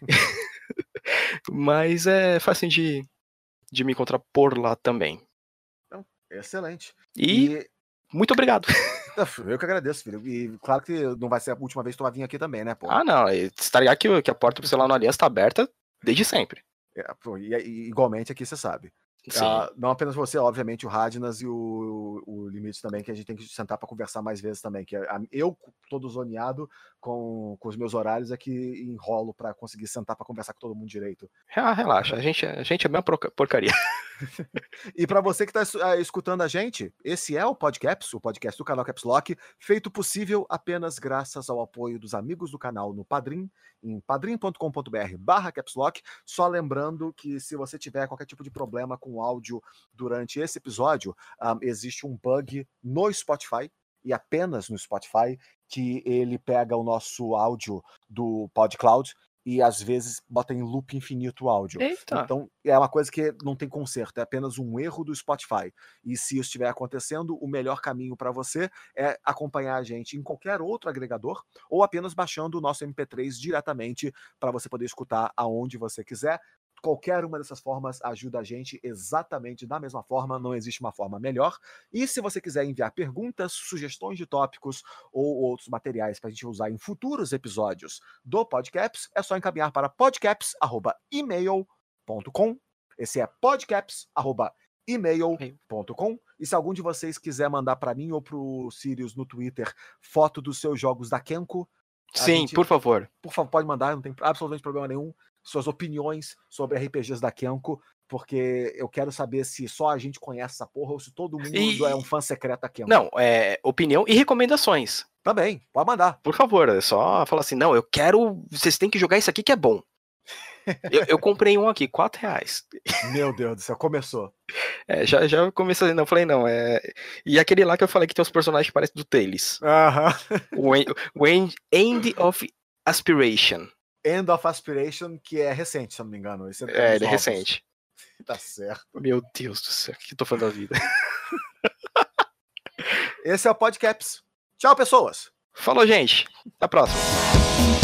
Mas é fácil de me encontrar por lá também. Então, excelente. E muito obrigado. Eu que agradeço, filho. E claro que não vai ser a última vez que tu vai vir aqui também, né, pô? Não. Você tá ligado que a porta pro celular no Aliança tá aberta desde sempre. E igualmente aqui, você sabe. Não apenas você, obviamente, o Radnas e o Limite também, que a gente tem que sentar para conversar mais vezes também. Que eu, todo zoneado com os meus horários, é que enrolo para conseguir sentar para conversar com todo mundo direito. Relaxa, a gente é bem porcaria. E para você que está escutando a gente, esse é o Podcaps, o podcast do canal Caps Lock, feito possível apenas graças ao apoio dos amigos do canal no Padrim, em padrim.com.br/capslock. Só lembrando que se você tiver qualquer tipo de problema com o áudio durante esse episódio, existe um bug no Spotify, e apenas no Spotify, que ele pega o nosso áudio do PodCloud e às vezes bota em loop infinito o áudio. Eita. Então é uma coisa que não tem conserto, é apenas um erro do Spotify. E se isso estiver acontecendo, o melhor caminho para você é acompanhar a gente em qualquer outro agregador ou apenas baixando o nosso MP3 diretamente para você poder escutar aonde você quiser. Qualquer uma dessas formas ajuda a gente exatamente da mesma forma, não existe uma forma melhor. E se você quiser enviar perguntas, sugestões de tópicos ou outros materiais para a gente usar em futuros episódios do Podcaps, é só encaminhar para podcaps@email.com. Esse é podcaps@email.com. E se algum de vocês quiser mandar para mim ou para o Sirius no Twitter foto dos seus jogos da Kenko, sim, por favor. Por favor, pode mandar, não tem absolutamente problema nenhum. Suas opiniões sobre RPGs da Kenko, porque eu quero saber se só a gente conhece essa porra ou se todo mundo é um fã secreto da Kenko. Não, opinião e recomendações. Também, pode mandar. Por favor, é só falar assim, não, eu quero, vocês têm que jogar isso aqui que é bom. eu comprei um aqui, R$4. Meu Deus do céu, começou. Já comecei, não, falei não, E aquele lá que eu falei que tem uns personagens que parecem do Tails. O End of Aspiration. End of Aspiration, que é recente, se eu não me engano. Esse ele é recente. Tá certo. Meu Deus do céu, o que eu tô falando da vida? Esse é o Podcaps. Tchau, pessoas. Falou, gente. Até a próxima.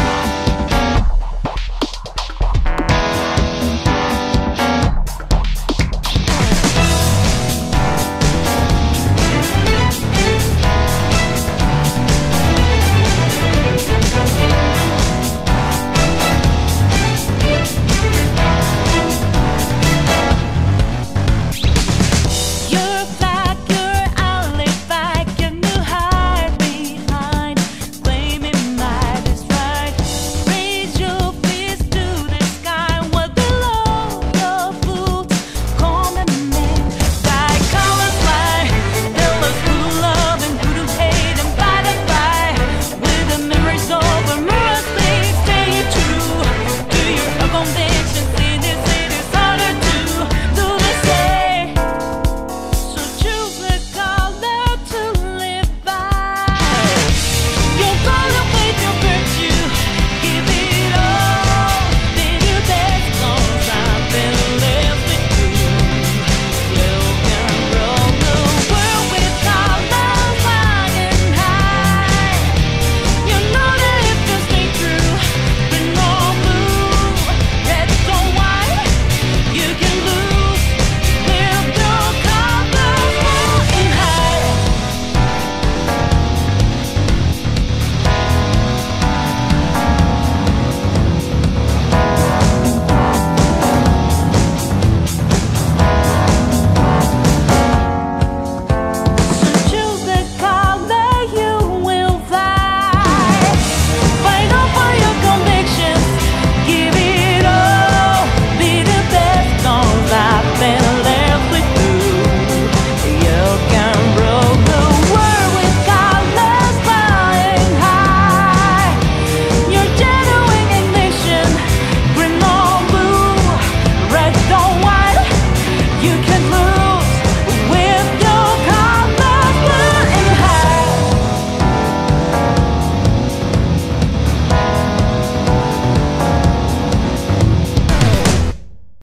You can